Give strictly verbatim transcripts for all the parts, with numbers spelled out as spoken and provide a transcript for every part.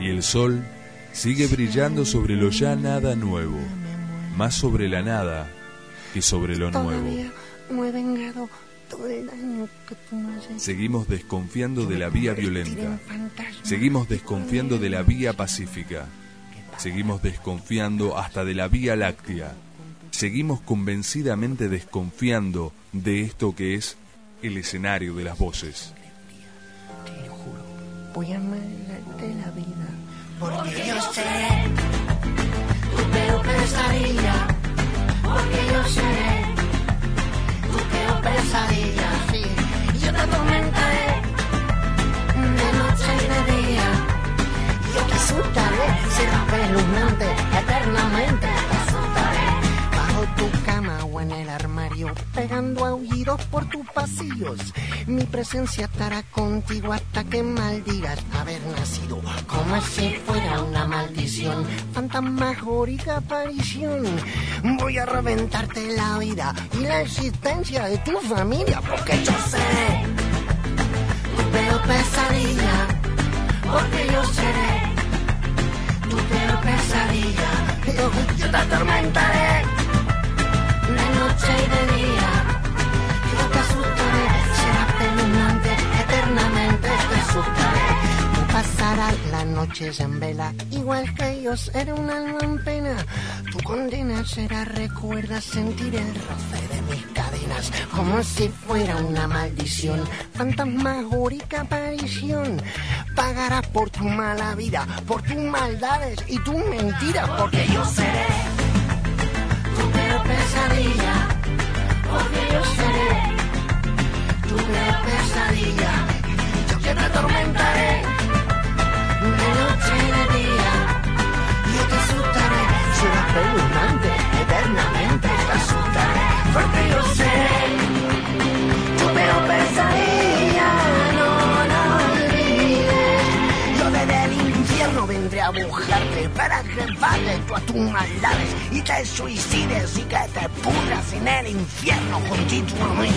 Y el sol sigue brillando sobre lo ya nada nuevo, más sobre la nada que sobre lo nuevo. No he vengado todo el daño que tú me has hecho. Seguimos desconfiando de la vía violenta. Seguimos desconfiando de la vía pacífica. Seguimos desconfiando hasta de la Vía Láctea. Seguimos convencidamente desconfiando de esto que es el escenario de las voces. Te juro, voy a amarrarte la vida. Porque yo seré tu peor pesadilla. Porque yo seré tu peor pesadilla. Sí, yo te atormentaré de noche y de día. Yo te asustaré, será espeluznante, eternamente te asustaré. Bajo tu cama o en el armario, pegando aullidos por tus pasillos. Mi presencia estará contigo hasta que maldigas haber nacido. Como si fuera una maldición, fantasmagórica aparición. Voy a reventarte la vida y la existencia de tu familia, porque yo seré tu peor pesadilla. Porque yo seré tu peor pesadilla. Yo, yo te atormentaré de noche y de día. Yo te asustaré, será espeluznante, eternamente te asustaré. Tú pasarás las noches en vela, igual que yo seré un alma en pena. Tu condena será, recuerda sentir el roce de mis cadenas, como si fuera una maldición, fantasmagórica aparición. Pagarás por tu mala vida, por tus maldades y tus mentiras, porque yo seré tu peor pesadilla. Porque yo seré tu peor pesadilla. Yo que te atormentaré de noche y de día. Yo te asustaré, será espeluznante, eternamente te asustaré, porque yo seré tu peor pesadilla. No, no olvides. Yo desde el infierno vendré a buscarte para que pagues todas tus maldades y te suicides y que te pudras en el infierno juntito a mí.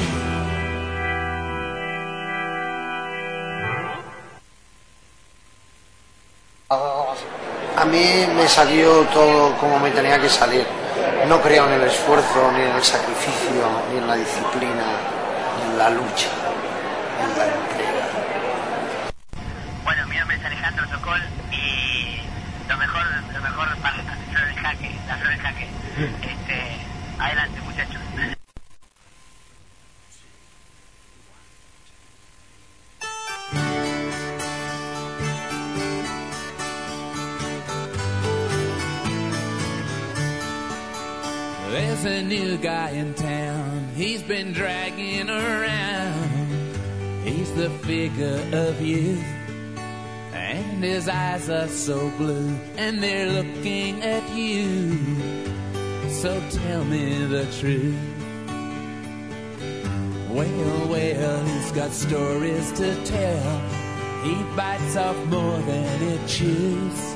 A mí me salió todo como me tenía que salir. No creo en el esfuerzo, ni en el sacrificio, ni en la disciplina, ni en la lucha, ni en la entrega. Bueno, mi nombre es Alejandro Sokol y lo mejor, lo mejor para la flor en jaque, la flor en jaque. Este, adelante, muchachos. There's a new guy in town, he's been dragging around. He's the figure of youth, and his eyes are so blue, and they're looking at you. So tell me the truth. Well, well, he's got stories to tell. He bites off more than it chews.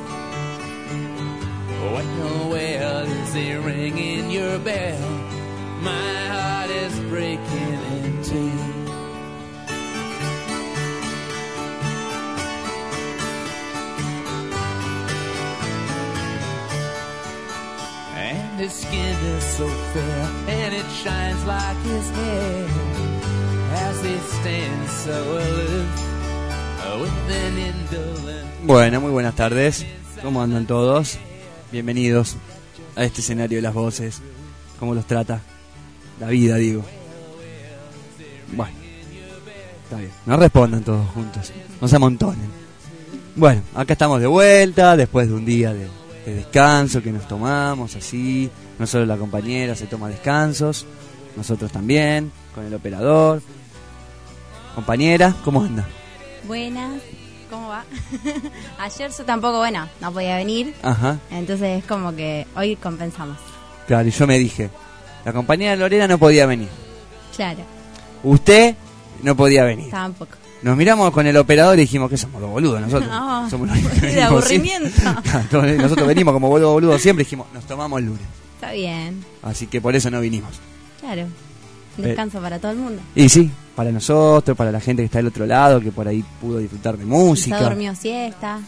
Well, well, is he ringing your bell? My heart is breaking in two. And his skin is so fair, and it shines like his hair, as he stands so aloof, with an indolent... Bueno, muy buenas tardes. ¿Cómo andan todos? Bienvenidos a este escenario de las voces. ¿Cómo los trata la vida, digo? Bueno, está bien. No respondan todos juntos, no se amontonen. Bueno, acá estamos de vuelta después de un día de, de descanso que nos tomamos así. No solo la compañera se toma descansos, nosotros también, con el operador. Compañera, ¿cómo anda? Buenas. ¿Cómo va? Ayer yo tampoco, bueno, no podía venir. Ajá. Entonces es como que hoy compensamos. Claro, y yo me dije, la compañera Lorena no podía venir. Claro. Usted no podía venir. Tampoco. Nos miramos con el operador y dijimos que somos los boludos nosotros. No, somos los de aburrimiento. Nosotros venimos como boludos boludos siempre, dijimos, nos tomamos el lunes. Está bien. Así que por eso no vinimos. Claro. Descanso eh, para todo el mundo. Y sí, para nosotros, para la gente que está del otro lado, que por ahí pudo disfrutar de música. Se durmió siesta.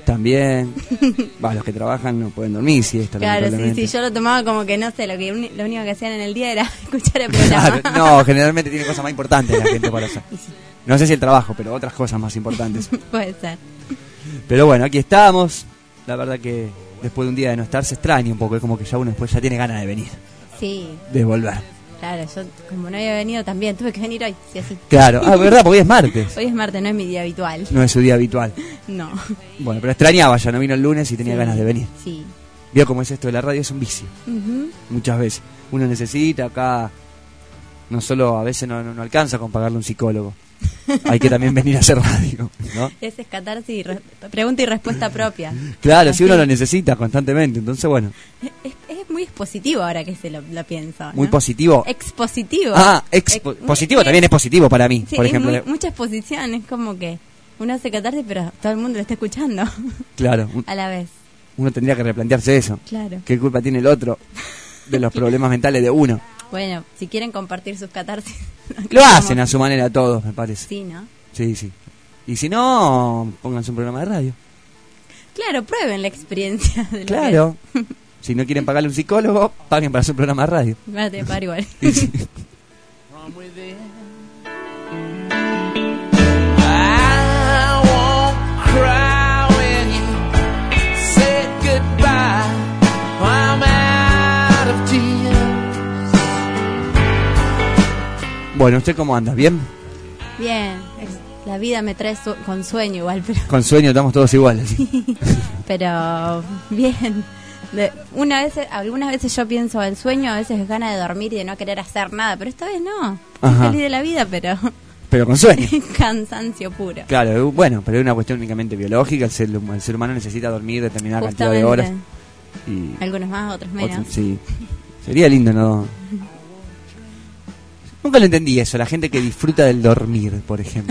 También. Va, los que trabajan no pueden dormir siesta. Claro, sí, lamentablemente. sí, yo lo tomaba como que no sé, lo que uni- lo único que hacían en el día era escuchar el programa. Claro, no, generalmente tiene cosas más importantes la gente para hacer. No sé si el trabajo, pero otras cosas más importantes. Puede ser. Pero bueno, aquí estamos. La verdad que después de un día de no estar se extraña un poco. Es como que ya uno después ya tiene ganas de venir, Sí, de volver. claro, yo como no había venido también, tuve que venir hoy, sí, así. Claro, ah, verdad, porque hoy es martes. Hoy es martes, no es mi día habitual. No es su día habitual. No. Bueno, pero extrañaba, ya no vino el lunes y tenía Sí, ganas de venir. Sí. Vio cómo es esto de la radio, es un vicio. Ujú. Muchas veces. Uno necesita acá, no solo a veces no, no, no alcanza con pagarle un psicólogo. Hay que también venir a hacer radio, ¿no? Ese es catarsis y re- pregunta y respuesta propia. Claro, Así. si uno lo necesita constantemente, entonces bueno, Es, es muy expositivo ahora que se lo, lo pienso, ¿no? muy positivo. Expositivo. Ah, expo- Ex- positivo muy- también es positivo para mí, Sí, por es ejemplo. muy- mucha exposición, es como que uno hace catarsis, pero todo el mundo lo está escuchando Claro, un- a la vez. uno tendría que replantearse eso. Claro. ¿Qué culpa tiene el otro de los problemas mentales de uno? Bueno, si quieren compartir sus catarsis. Lo hacen a su manera todos, me parece. Sí, ¿no? Sí, sí. Y si no, pónganse un programa de radio. Claro, prueben la experiencia de lo Claro. Si no quieren pagarle un psicólogo, paguen para hacer un programa de radio. que es. Van a tener que pagar igual. Y sí. From within, I won't cry when you say goodbye. I'm out of tears. Bueno, ¿usted cómo anda? ¿Bien? Bien, es- la vida me trae su- con sueño igual, pero, Con sueño estamos todos iguales. pero bien. De- una vez, algunas veces yo pienso el sueño, a veces es ganas de dormir y de no querer hacer nada, pero esta vez no. Estoy Ajá. feliz de la vida, pero Pero con sueño. cansancio puro. Claro, bueno, pero es una cuestión únicamente biológica. El ser, el ser humano necesita dormir determinada cantidad de horas. Justamente. Y Algunos más, otros menos. otro- sí. Sería lindo, ¿no? Nunca lo entendí eso, la gente que disfruta del dormir, por ejemplo.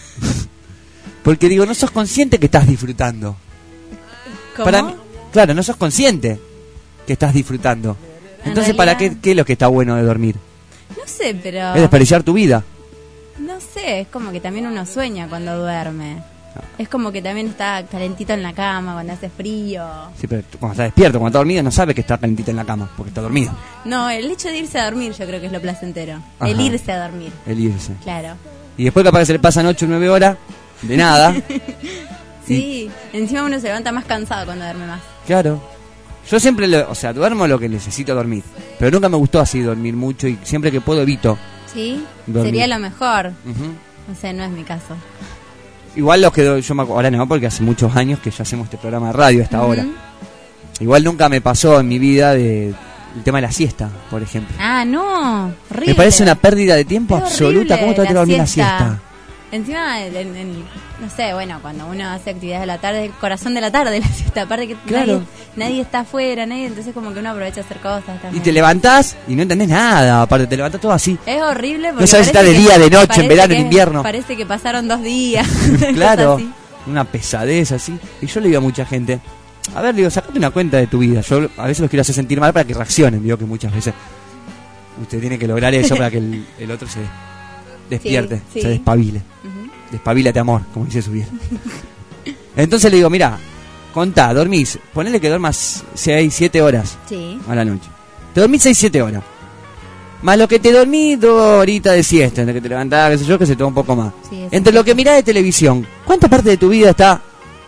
Porque digo, no sos consciente que estás disfrutando. ¿Cómo? Para mí, claro, no sos consciente que estás disfrutando. En Entonces, ¿para qué, realidad- qué es lo que está bueno de dormir? No sé, pero... Es desperdiciar tu vida. No sé, es como que también uno sueña cuando duerme. Ah. Es como que también está calentito en la cama cuando hace frío. Sí, pero tú cuando estás despierto, cuando estás dormido, no sabes que está calentita en la cama, porque está dormido. No, el hecho de irse a dormir yo creo que es lo placentero. Ajá. El irse a dormir, El irse. claro. Y después capaz que se le pasan ocho o nueve horas de nada. Sí, encima uno se levanta más cansado cuando duerme más. Claro. Yo siempre, lo- o sea, duermo lo que necesito dormir. Pero nunca me gustó así dormir mucho y siempre que puedo evito. Sí, Dormir. sería lo mejor. Ujú. No sé, no es mi caso. Igual los que do- yo me acu- ahora no, porque hace muchos años que ya hacemos este programa de radio hasta ahora. Ujú. Igual nunca me pasó en mi vida de el tema de la siesta, por ejemplo. Ah, no, horrible. Me parece una pérdida de tiempo Es absoluta. horrible ¿Cómo te vas a la dormir la siesta. siesta? Encima, en- en- no sé, bueno, cuando uno hace actividades de la tarde, el corazón de la tarde, la siesta. Aparte que Claro. nadie, nadie está afuera, nadie, entonces como que uno aprovecha a hacer cosas Y también. te levantás y no entendés nada. Aparte, te levantás todo así. Es horrible porque No sabes si parece está de que- día, de noche, en parece verano, en que- invierno. Parece que pasaron dos días. Claro, cosas así. una pesadez así. Y yo le digo a mucha gente, a ver, le digo, sacate una cuenta de tu vida. Yo a veces los quiero hacer sentir mal para que reaccionen. Digo que muchas veces usted tiene que lograr eso para que el, el otro se despierte, Sí, sí. se despabile. Ujú. Despabilate, amor, como dice su vieja. Entonces le digo, mira, contá, dormís, ponele que duermas seis, siete horas Sí. a la noche. Te dormís seis, siete horas. Más lo que te dormís dos horitas de siesta, entre que te levantás, qué sé yo, que se toma un poco más. Sí, es Entre lo que mirás de televisión, ¿cuánta parte de tu vida está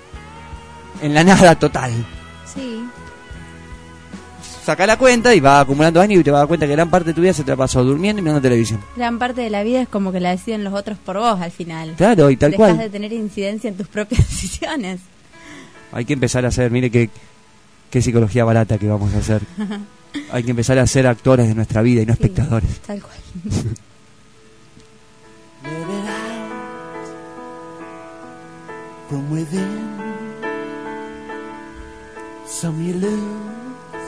en la nada total? Sí. Saca la cuenta y va acumulando años y te vas a dar cuenta que gran parte de tu vida se te la pasó durmiendo y mirando televisión. Gran parte de la vida es como que la deciden los otros por vos al final. Claro, y tal Dejas cual. de tener incidencia en tus propias decisiones. Hay que empezar a hacer, mire qué, qué psicología barata que vamos a hacer. Hay que empezar a ser actores de nuestra vida y no Sí, espectadores. Tal cual. Let it out from within. Some you lose,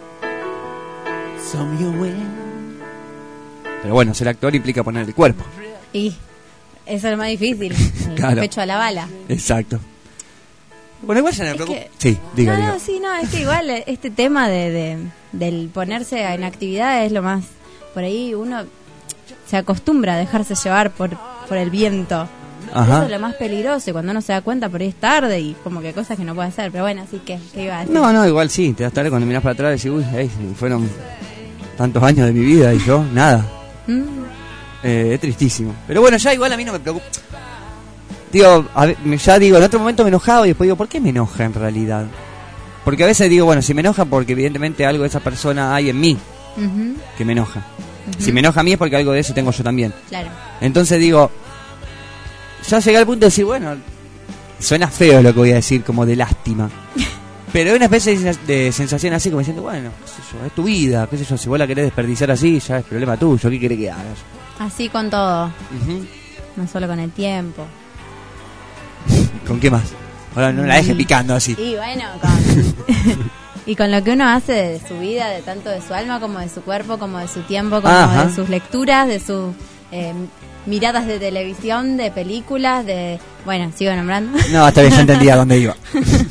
some you win. Pero bueno, ser actor implica poner el cuerpo. Y eso es lo más difícil. El Claro. pecho a la bala. Exacto. Bueno, igual ya no me Es preocupo. que- Sí, diga, no, diga. no, sí, no, es que igual este tema de, de del ponerse en actividad es lo más. Por ahí uno se acostumbra a dejarse llevar por, por el viento. Ajá. Eso es lo más peligroso, y cuando uno se da cuenta por ahí es tarde y como que cosas que no puede hacer. Pero bueno, así que, ¿qué iba a decir? No, no, igual sí, te das tarde cuando mirás para atrás y decís, uy, ey, fueron tantos años de mi vida y yo, nada. Mm. Eh, es tristísimo. Pero bueno, ya igual a mí no me preocupa. Digo, a ver, ya digo, en otro momento me enojaba y después digo, ¿por qué me enoja en realidad? Porque a veces digo, bueno, si me enoja porque evidentemente algo de esa persona hay en mí Uh-huh. que me enoja. Uh-huh. Si me enoja a mí es porque algo de eso tengo yo también. Claro. Entonces digo, ya llegué al punto de decir, bueno, suena feo lo que voy a decir, como de lástima. Pero hay una especie de, de sensación así, como diciendo, bueno, qué sé yo, es tu vida, qué sé yo, si vos la querés desperdiciar así, ya es problema tuyo, ¿qué querés que hagas? Así con todo, Uh-huh. no solo con el tiempo. ¿Con qué más? Ahora no la dejes picando así. Y bueno, con... y con lo que uno hace de su vida, de tanto de su alma como de su cuerpo, como de su tiempo, como Ajá. de sus lecturas, de sus eh, miradas de televisión, de películas, de... Bueno, sigo nombrando. No, está bien, ya entendía a dónde iba.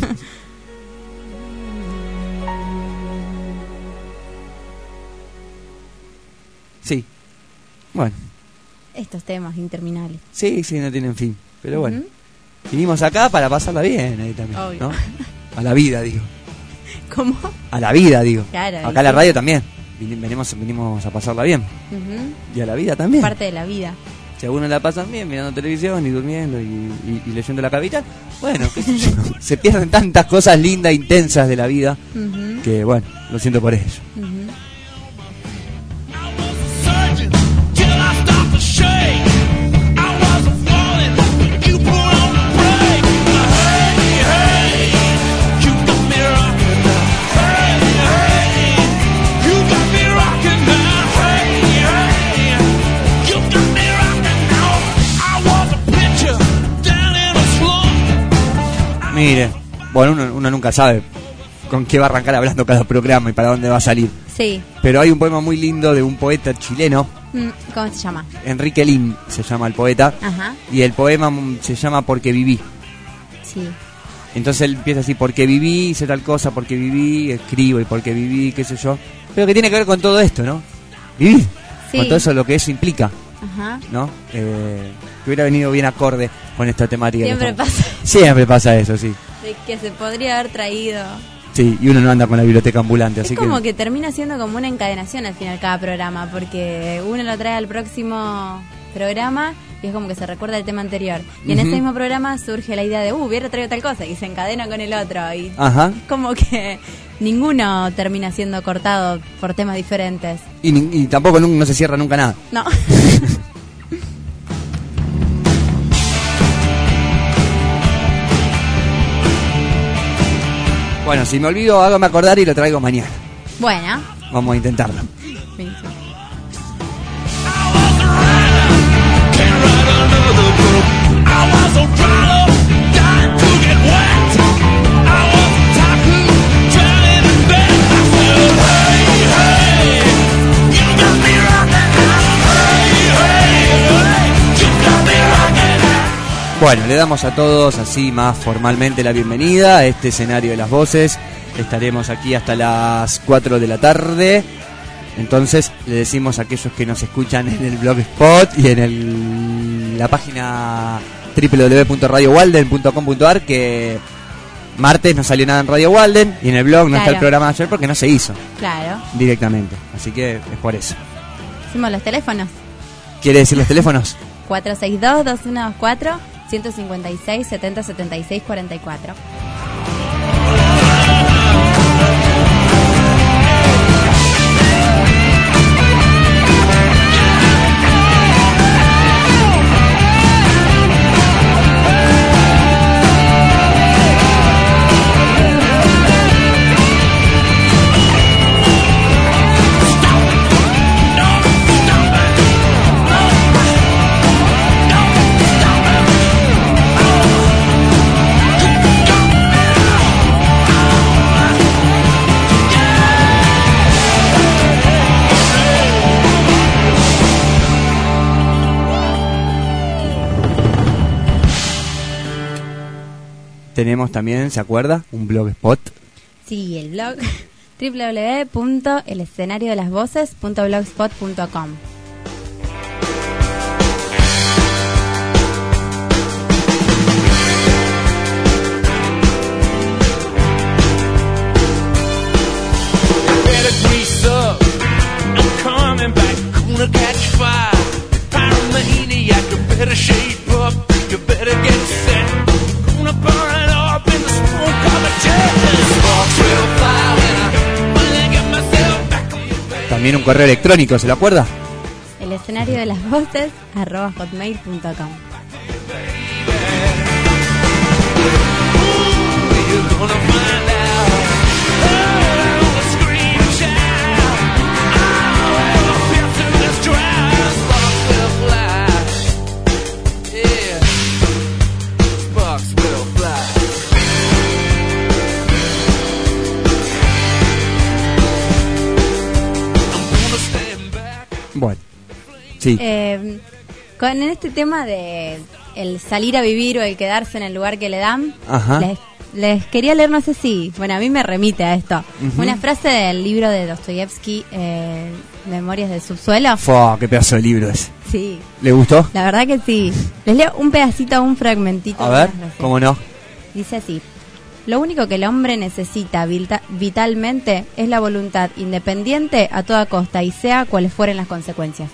Sí. Bueno. Estos temas interminables. Sí, sí, no tienen fin. Pero bueno. Ujú. Vinimos acá para pasarla bien ahí también, Obvio. ¿no? A la vida, digo. ¿Cómo? A la vida, digo. Claro, Acá y la sí. radio también. Vin- Venimos, venimos a pasarla bien. Ujú. Y a la vida también. Parte de la vida. Si algunos la pasan bien mirando televisión y durmiendo y, y- y leyendo La Capital, bueno, qué sé yo. Se pierden tantas cosas lindas, intensas de la vida, Ujú. que bueno, lo siento por ello. Ujú. Mire, bueno, uno, uno nunca sabe con qué va a arrancar hablando cada programa y para dónde va a salir. Sí. Pero hay un poema muy lindo de un poeta chileno, Mm, ¿Cómo se llama? Enrique Lin se llama el poeta, Ajá. y el poema mm, se llama Porque viví. Sí. Entonces él empieza así, porque viví, hice tal cosa, porque viví, escribo y porque viví, qué sé yo. Pero que tiene que ver con todo esto, ¿no? Vivir. Sí. Con todo eso, lo que eso implica, Ajá. ¿no? Eh, que hubiera venido bien acorde con esta temática. que Siempre estamos- pasa Siempre pasa eso, sí. de que se podría haber traído. Sí, y uno no anda con la biblioteca ambulante, así Es como que... que termina siendo como una encadenación al final cada programa, porque uno lo trae al próximo programa y es como que se recuerda el tema anterior. Y en Ujú. ese mismo programa surge la idea de, uh, hubiera traído tal cosa, y se encadena con el otro. Y Ajá. es como que ninguno termina siendo cortado por temas diferentes. Y, ni- y tampoco nun- no se cierra nunca nada. No. Bueno, si me olvido, hágame acordar y lo traigo mañana. Bueno. Vamos a intentarlo. Sí. Bueno, le damos a todos así más formalmente la bienvenida a este escenario de las voces. Estaremos aquí hasta las cuatro de la tarde. Entonces le decimos a aquellos que nos escuchan en el Blogspot y en el, la página doble u doble u doble u punto radio walden punto com punto a r que martes no salió nada en Radio Walden y en el blog no está el Claro. programa de ayer porque no se hizo Claro. directamente. Así que es por eso. Hicimos los teléfonos. ¿Quiere decir los teléfonos? cuatro seis dos, dos uno dos cuatro, uno cinco seis, siete cero siete seis, cuatro cuatro. Tenemos también, ¿se acuerda? Un blogspot. Sí, el blog doble u doble u doble u punto el escenario de las voces punto blogspot punto com. también un correo electrónico, ¿se lo acuerda? El escenario de las voces, arroba hotmail punto com. Bueno, sí. Eh, con este tema de el salir a vivir o el quedarse en el lugar que le dan, Ajá. les, les quería leer, no sé si, bueno, a mí me remite a esto, uh-huh. una frase del libro de Dostoyevsky, eh, Memorias del subsuelo. Fua, qué pedazo de libro es. Sí. ¿Le gustó? La verdad que sí. Les leo un pedacito, un fragmentito. A ver, ¿cómo no? Dice así: lo único que el hombre necesita vita- vitalmente es la voluntad independiente a toda costa y sea cuales fueren las consecuencias.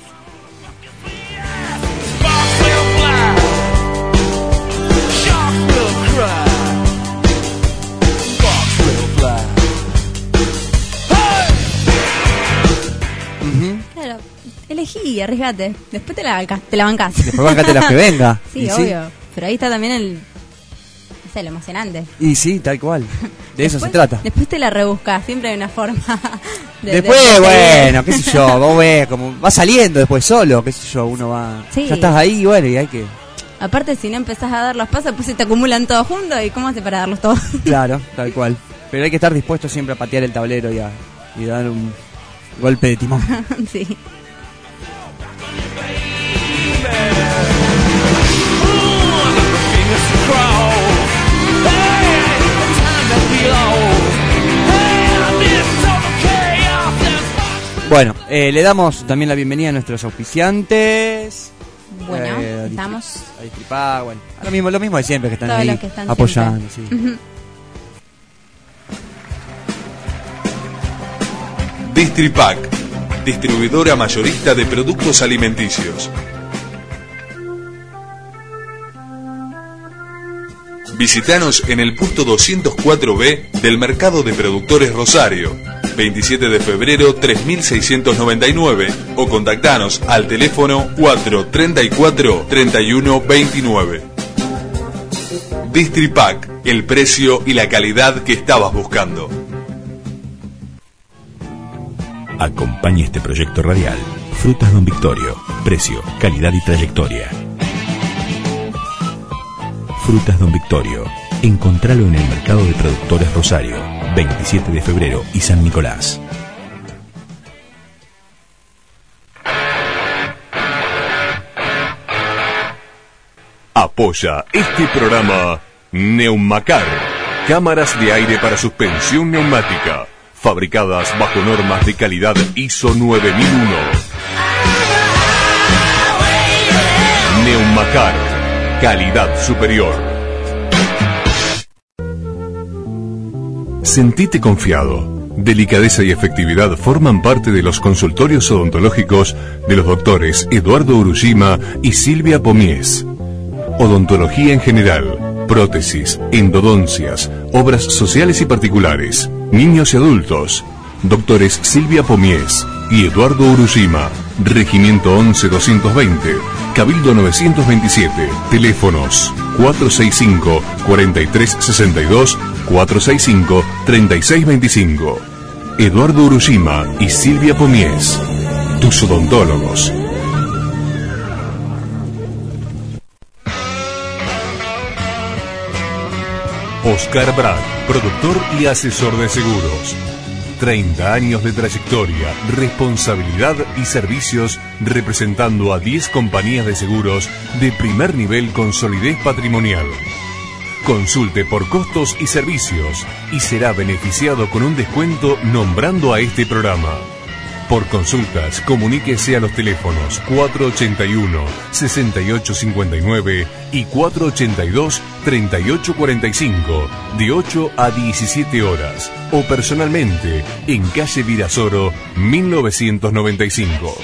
Uh-huh. Claro, elegí, arriesgate. Después te la, bancás, te la bancás. Después bancate las que venga. Sí, obvio. Sí. Pero ahí está también el... lo emocionante. Y sí, tal cual. De después, eso se trata. Después te la rebuscas, siempre hay una forma de, después, de, de bueno, qué sé yo, vos ves, como va saliendo después solo, qué sé yo, uno va... Sí. Ya estás ahí, bueno, y hay que... Aparte, si no empezás a dar los pasos, pues se te acumulan todos juntos, ¿y cómo hace para darlos todos? Claro, tal cual. Pero hay que estar dispuesto siempre a patear el tablero y a y dar un golpe de timón. Sí. Bueno, eh, le damos también la bienvenida a nuestros auspiciantes. Bueno, eh, estamos... A Distripac, bueno, lo mismo, lo mismo de siempre, que están Todos ahí los que están apoyando. Sí. Uh-huh. Distripac, distribuidora mayorista de productos alimenticios. Visítanos en el puesto doscientos cuatro B del Mercado de Productores Rosario, veintisiete de febrero tres mil seiscientos noventa y nueve, o contactanos al teléfono cuatro treinta y cuatro treinta y uno veintinueve. Distripac, el precio y la calidad que estabas buscando. Acompaña este proyecto radial. Frutas Don Victorio. Precio, calidad y trayectoria. Frutas Don Victorio. Encontralo en el Mercado de Productores Rosario, veintisiete de febrero y San Nicolás. Apoya este programa Neumacar, cámaras de aire para suspensión neumática, fabricadas bajo normas de calidad I S O nueve mil uno. Neumacar, calidad superior. Sentite confiado. Delicadeza y efectividad forman parte de los consultorios odontológicos de los doctores Eduardo Urushima y Silvia Pomies. Odontología en general, prótesis, endodoncias, obras sociales y particulares, niños y adultos. Doctores Silvia Pomies y Eduardo Urushima. Regimiento once doscientos veinte, Cabildo novecientos veintisiete. Teléfonos cuatro seis cinco, cuatro tres seis dos, cuatro seis cinco, tres seis dos cinco. Eduardo Urushima y Silvia Pomies, tus odontólogos. Oscar Brad, productor y asesor de seguros. treinta años de trayectoria, responsabilidad y servicios representando a diez compañías de seguros de primer nivel con solidez patrimonial. Consulte por costos y servicios y será beneficiado con un descuento nombrando a este programa. Por consultas, comuníquese a los teléfonos cuatro ochenta y uno, sesenta y ocho cincuenta y nueve y cuatro ochenta y dos, treinta y ocho cuarenta y cinco, de ocho a diecisiete horas, o personalmente en calle Virasoro, mil novecientos noventa y cinco.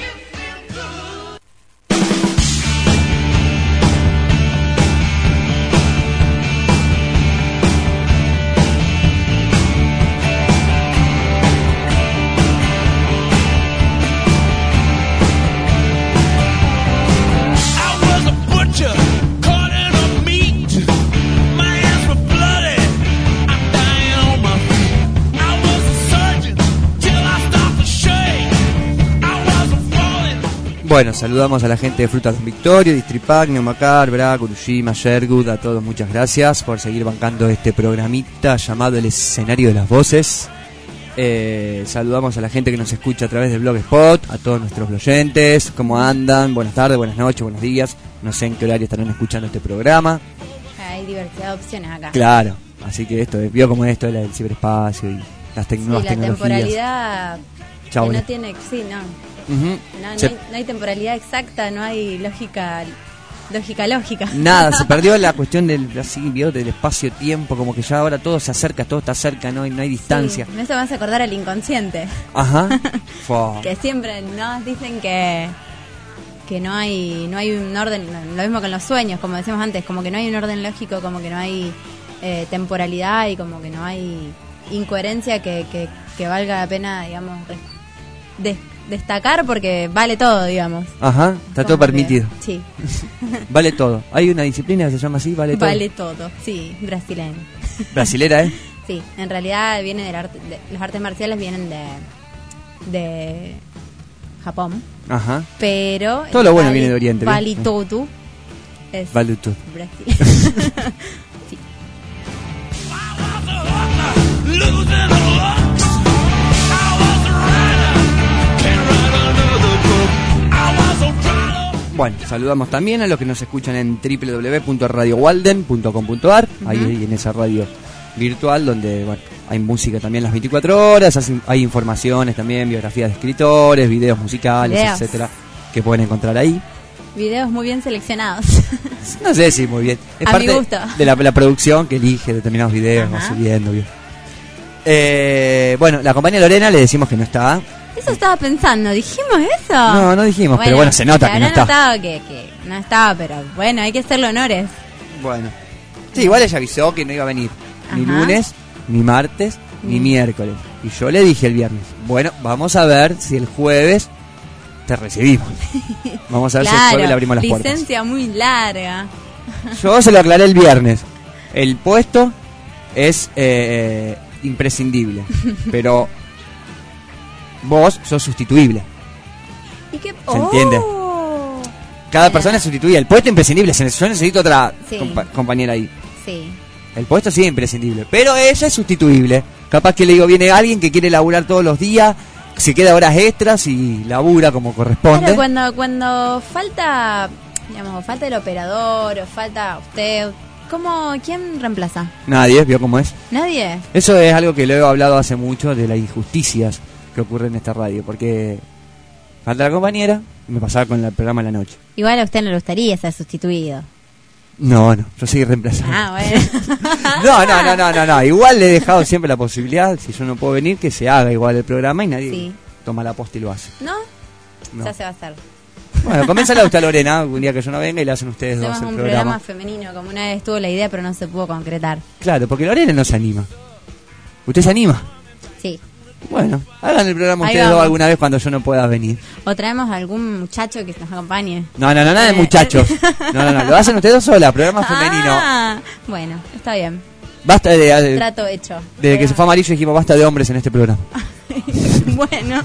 Bueno, saludamos a la gente de Frutas Don Victorio, Distripac, Neumacar, Brac, Urushima, Sherwood, a todos muchas gracias por seguir bancando este programita llamado El Escenario de las Voces. Eh, saludamos a la gente que nos escucha a través del Blogspot, a todos nuestros oyentes, cómo andan, buenas tardes, buenas noches, buenos días, no sé en qué horario estarán escuchando este programa. Hay diversidad de opciones acá. Claro, así que esto, vio como esto es el ciberespacio y las tec- nuevas Sí, la tecnologías. temporalidad Chau, que no bueno. tiene, sí, no. Ujú. No, no, Se- hay, no hay temporalidad exacta, no hay lógica, lógica, lógica. Nada, se perdió la cuestión del así, vio, del espacio-tiempo, como que ya ahora todo se acerca, todo está cerca, no hay, no hay distancia. Sí, eso me hace acordar al inconsciente. Ajá. Fua. Que siempre nos dicen que que no hay no hay un orden, lo mismo con los sueños, como decíamos antes, como que no hay un orden lógico, como que no hay eh, temporalidad y como que no hay incoherencia que, que, que valga la pena, digamos, re- de- destacar porque vale todo, digamos. Ajá, está todo Como que- permitido. Sí, Vale todo. Hay una disciplina que se llama así, vale todo. vale todo, sí, brasileño. Brasilera, ¿eh? Sí, en realidad viene del arte, de, las artes marciales vienen de de Japón, Ajá. pero Todo lo bueno viene de Oriente, bien. Vale todo es Vale todo. Brasil. Sí. Bueno, saludamos también a los que nos escuchan en doble u doble u doble u punto radio walden punto com punto a r, Ujú. ahí en esa radio virtual donde bueno, hay música también las veinticuatro horas, así- hay informaciones también, biografías de escritores, videos musicales, Videos. etcétera, que pueden encontrar ahí. Videos muy bien seleccionados. No sé si muy bien. Es A parte mi gusto. de la, la producción que elige determinados videos, va Ajá. subiendo. Bien. Eh, bueno, la compañía Lorena le decimos que no está. Eso estaba pensando, ¿dijimos eso? No, no dijimos, pero bueno, se nota se que no habrá está. notado que, que no estaba, pero bueno, hay que hacerle honores. Bueno. Sí, igual ella avisó que no iba a venir ni Ajá. lunes, ni martes, ni Mm. miércoles. Y yo le dije el viernes, bueno, vamos a ver si el jueves te recibimos. Vamos a ver si el Claro, jueves le abrimos las puertas. licencia muy larga. Yo se lo aclaré el viernes. El puesto es eh, imprescindible, pero vos sos sustituible. ¿Y qué? ¿Se entiende? Oh. Cada Mira. persona es sustituida. El puesto imprescindible. Se- Yo necesito otra Sí. compa- compañera ahí. Sí. El puesto sí es imprescindible, pero ella es sustituible. Capaz que le digo, viene alguien que quiere laburar todos los días, se queda horas extras y labura como corresponde. Claro, cuando, cuando falta, digamos, falta el operador, o falta usted, ¿cómo, quién reemplaza? Nadie vio cómo es. ¿Nadie? Eso es algo que lo he hablado hace mucho de las injusticias que ocurren en esta radio, porque falta la compañera y me pasaba con el programa en la noche. Igual a usted no le gustaría ser sustituido. No, no, yo seguí reemplazando. Ah, bueno. No, no, no, no, no, no. Igual le he dejado siempre la posibilidad, si yo no puedo venir, que se haga igual el programa y nadie Sí. toma la posta y lo hace. ¿No? No. Ya se va a hacer. Bueno, comienza usted, Lorena, un día que yo no venga y le hacen ustedes dos Hacemos el un programa. programa femenino, como una vez tuvo la idea, pero no se pudo concretar. Claro, porque Lorena no se anima. ¿Usted se anima? Sí. Bueno, hagan el programa Ahí ustedes dos vamos. alguna vez cuando yo no pueda venir. O traemos a algún muchacho que nos acompañe. No, no, no, nada de Eh. muchachos. No, no, no, lo hacen ustedes dos sola, programa femenino. Ah, bueno, está bien. Basta de, de- Trato hecho. desde que se fue amarillo dijimos basta de hombres en este programa. Bueno.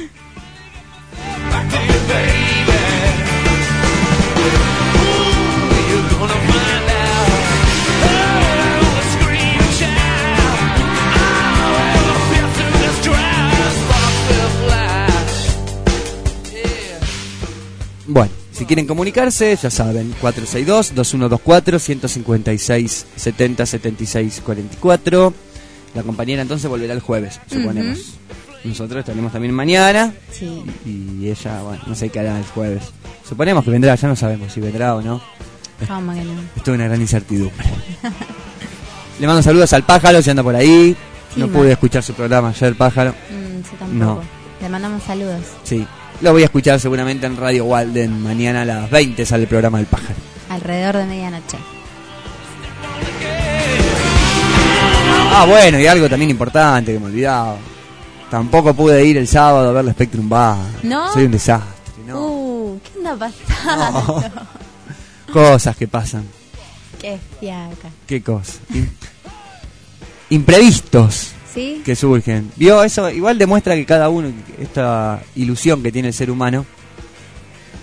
Bueno, si quieren comunicarse, ya saben, cuatro seis dos, dos uno dos cuatro, uno cinco seis, siete cero siete seis cuatro cuatro. La compañera entonces volverá el jueves, suponemos. Ujú. Nosotros estaremos también mañana Sí. y ella, bueno, no sé qué hará el jueves. Suponemos que vendrá, ya no sabemos si vendrá o no. ¿Cómo que no? Esto es una gran incertidumbre. Le mando saludos al pájaro, si anda por ahí. Sí, no ma. pude escuchar su programa ayer, pájaro. Mm, sí, tampoco. No. Le mandamos saludos. Sí, lo voy a escuchar seguramente en Radio Walden. Mañana a las veinte sale el programa del pájaro. Alrededor de medianoche. Ah, bueno, y algo también importante que me olvidaba. Tampoco pude ir el sábado a ver la Spectrum Bar. ¿No? Soy un desastre, ¿no? Uh, ¿qué anda pasando? Cosas que pasan. Qué fiaca. Qué cosas. Im- Imprevistos ¿Sí? que surgen. ¿Vio? Eso igual demuestra que cada uno, esta ilusión que tiene el ser humano,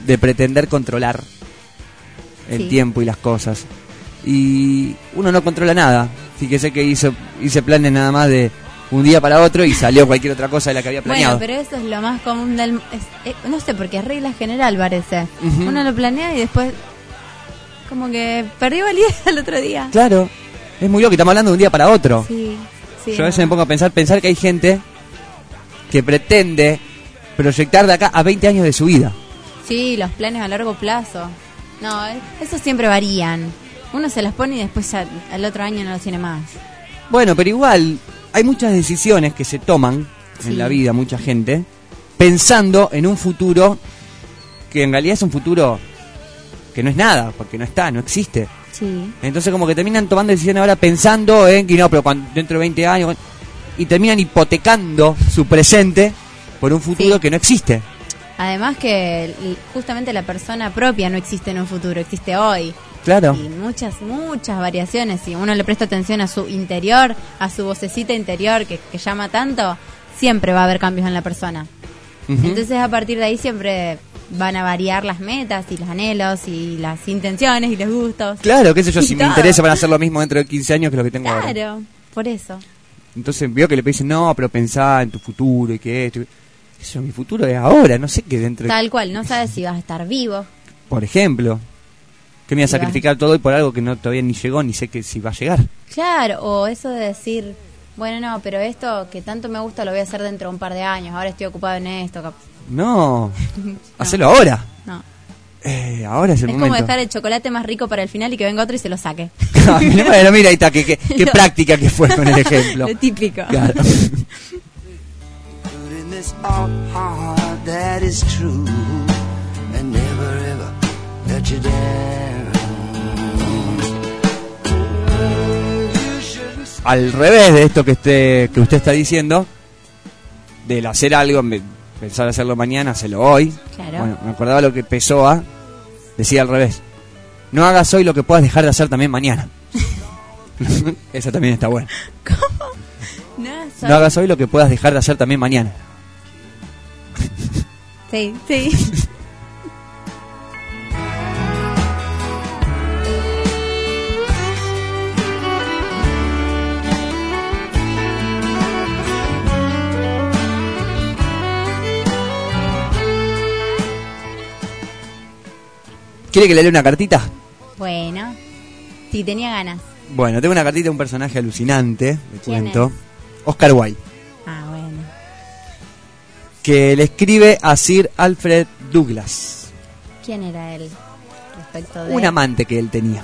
de pretender controlar el Sí. tiempo y las cosas. Y uno no controla nada. Fíjese que hizo, hice planes nada más de un día para otro y salió cualquier otra cosa de la que había planeado. Bueno, pero eso es lo más común del... es- eh, no sé, porque es regla general, parece. Ujú. Uno lo planea y después como que perdió validez el otro día. Claro, es muy loco, estamos hablando de un día para otro. Sí, sí. Yo a veces me pongo a pensar, pensar que hay gente que pretende proyectar de acá a veinte años de su vida. Sí, los planes a largo plazo. No, eh, esos siempre varían. Uno se las pone y después ya al otro año no los tiene más. Bueno, pero igual hay muchas decisiones que se toman Sí. en la vida, mucha gente, pensando en un futuro que en realidad es un futuro que no es nada, porque no está, no existe. Sí. Entonces como que terminan tomando decisiones ahora pensando en que no, pero cuando, dentro de veinte años, y terminan hipotecando su presente por un futuro Sí. que no existe. Además que l- justamente la persona propia no existe en un futuro, existe hoy. Claro. Y muchas, muchas variaciones. Si uno le presta atención a su interior, a su vocecita interior que, que llama tanto, siempre va a haber cambios en la persona. Ujú. Entonces a partir de ahí siempre van a variar las metas y los anhelos y las intenciones y los gustos. Claro, qué sé yo, Y si me todo. interesa van a hacer lo mismo dentro de quince años que lo que tengo ahora. Claro, por eso. Entonces veo que le dicen, no, pero pensá en tu futuro y que esto. Eso, mi futuro es ahora, no sé qué dentro de... Tal cual, no sabes si vas a estar vivo. Por ejemplo, que me voy a Sí, va. sacrificar todo hoy por algo que no todavía ni llegó, ni sé que si va a llegar. Claro, o eso de decir, bueno, no, pero esto que tanto me gusta lo voy a hacer dentro de un par de años, ahora estoy ocupado en esto. cap- No, hacelo ahora. No. Eh, ahora es el Es como momento. dejar el chocolate más rico para el final y que venga otro y se lo saque. Bueno, mira, ahí está, qué, qué, qué Lo- práctica que fue con el ejemplo. Lo típico. Claro. In this heart that is true and never ever let you down. Al revés de esto que esté, que usted está diciendo, del hacer algo, me- pensar hacerlo mañana, hacerlo hoy. Claro. Bueno, me acordaba lo que Pessoa decía al revés. No hagas hoy lo que puedas dejar de hacer también mañana. Esa también está buena. No, No hagas hoy lo que puedas dejar de hacer también mañana. Sí, sí. ¿Quiere que le lea una cartita? Bueno, sí, tenía ganas. Bueno, tengo una cartita de un personaje alucinante, le ¿Quién cuento. es? Oscar Wilde, Ah, bueno. que le escribe a Sir Alfred Douglas, ¿Quién era él respecto de...? un amante que él tenía,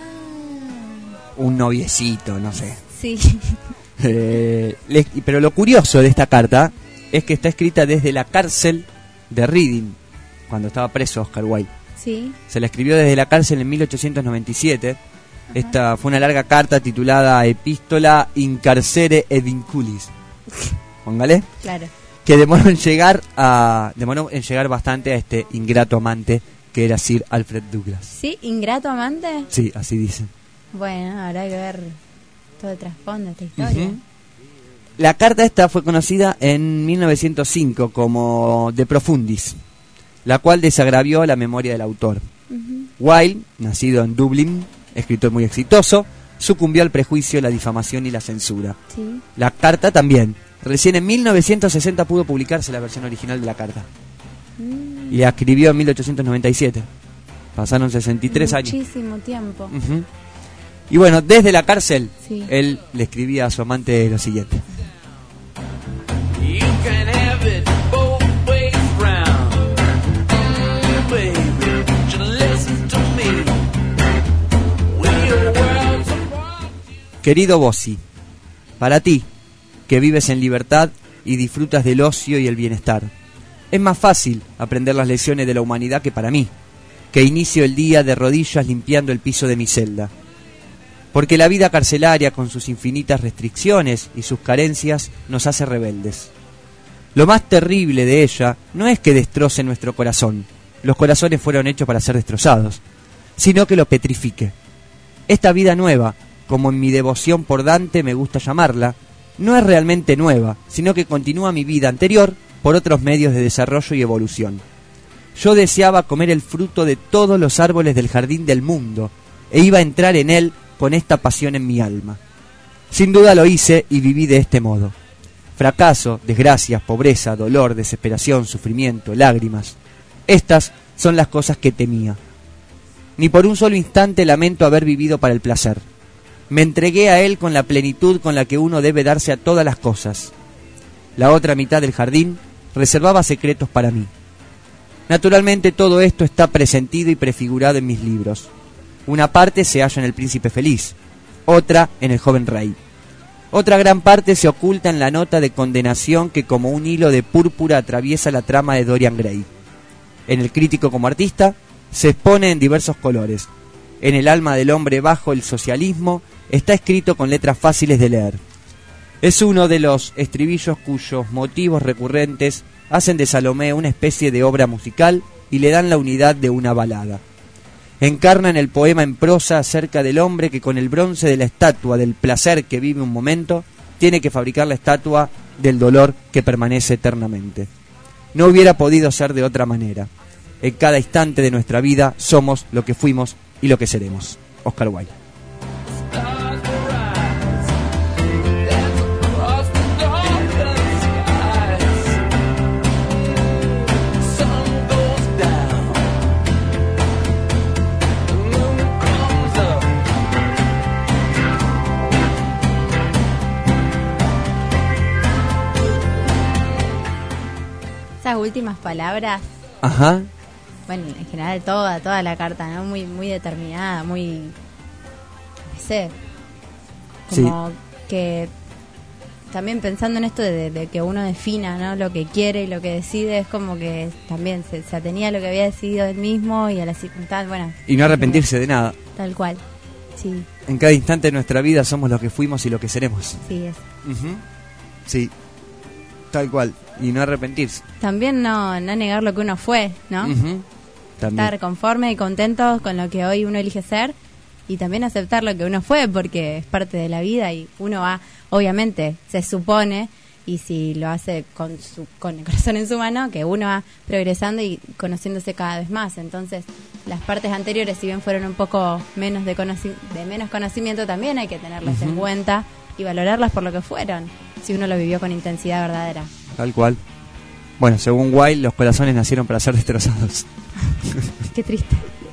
Ah, un noviecito, no sé. sí. Eh, le- pero lo curioso de esta carta es que está escrita desde la cárcel de Reading, cuando estaba preso Oscar Wilde. Sí. Se la escribió desde la cárcel en mil ochocientos noventa y siete. Esta fue una larga carta titulada Epístola in carcere et vinculis. Póngale. Claro. Que demoró en llegar a demoró en llegar bastante a este ingrato amante que era Sir Alfred Douglas. ¿Sí? ¿Ingrato amante? Sí, así dicen. Bueno, habrá que ver todo el trasfondo de esta historia. Ujú. La carta esta fue conocida en mil novecientos cinco como De Profundis, la cual desagravió la memoria del autor. Ujú. Wilde, nacido en Dublín, escritor muy exitoso, sucumbió al prejuicio, la difamación y la censura. Sí. La carta también. Recién en mil novecientos sesenta pudo publicarse la versión original de la carta. Mm, Y la escribió en mil ochocientos noventa y siete. Pasaron sesenta y tres años. Muchísimo tiempo. Ujú. Y bueno, desde la cárcel, Sí. él le escribía a su amante lo siguiente. You can have it both ways round. Ooh, baby, just listen to me. When your world's apart. Querido Bossi, para ti, que vives en libertad y disfrutas del ocio y el bienestar, es más fácil aprender las lecciones de la humanidad que para mí, que inicio el día de rodillas limpiando el piso de mi celda. Porque la vida carcelaria, con sus infinitas restricciones y sus carencias, nos hace rebeldes. Lo más terrible de ella no es que destroce nuestro corazón, los corazones fueron hechos para ser destrozados, sino que lo petrifique. Esta vida nueva, como en mi devoción por Dante me gusta llamarla, no es realmente nueva, sino que continúa mi vida anterior por otros medios de desarrollo y evolución. yo deseaba comer el fruto de todos los árboles del jardín del mundo, e iba a entrar en él con esta pasión en mi alma. Sin duda lo hice y viví de este modo. Fracaso, desgracias, pobreza, dolor, desesperación, sufrimiento, lágrimas. Estas son las cosas que temía. Ni por un solo instante lamento haber vivido para el placer. Me entregué a él con la plenitud con la que uno debe darse a todas las cosas. La otra mitad del jardín reservaba secretos para mí. Naturalmente todo esto está presentido y prefigurado en mis libros. Una parte se halla en El Príncipe Feliz, otra en El Joven Rey. Otra gran parte se oculta en la nota de condenación que como un hilo de púrpura atraviesa la trama de Dorian Gray. En El Crítico como artista se expone en diversos colores. En el alma del hombre bajo el socialismo está escrito con letras fáciles de leer. Es uno de los estribillos cuyos motivos recurrentes hacen de Salomé una especie de obra musical y le dan la unidad de una balada. Encarna en el poema en prosa acerca del hombre que con el bronce de la estatua del placer que vive un momento, tiene que fabricar la estatua del dolor que permanece eternamente. No hubiera podido ser de otra manera. En cada instante de nuestra vida somos lo que fuimos y lo que seremos. Oscar Wilde. Esas últimas palabras. Ajá. Bueno, en general toda, toda la carta, ¿no? Muy, muy determinada, muy, no sé, como sí. Que también pensando en esto de, de que uno defina, ¿no? Lo que quiere y lo que decide, es como que también se, se atenía a lo que había decidido él mismo y a las circunstancias, bueno. Y no arrepentirse de nada. Tal cual, sí. En cada instante de nuestra vida somos lo que fuimos y lo que seremos. Sí, es. Uh-huh. Sí, tal cual. Y no arrepentirse. También no, no negar lo que uno fue, ¿no? Uh-huh. También. Estar conforme y contento con lo que hoy uno elige ser y también aceptar lo que uno fue, porque es parte de la vida y uno va, obviamente, se supone, y si lo hace con su con el corazón en su mano, que uno va progresando y conociéndose cada vez más. Entonces, las partes anteriores, si bien fueron un poco menos de, conoci- de menos conocimiento, también hay que tenerlas uh-huh. en cuenta y valorarlas por lo que fueron, si uno lo vivió con intensidad verdadera. Tal cual. Bueno, según Wilde, los corazones nacieron para ser destrozados. Qué triste.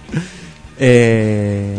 eh...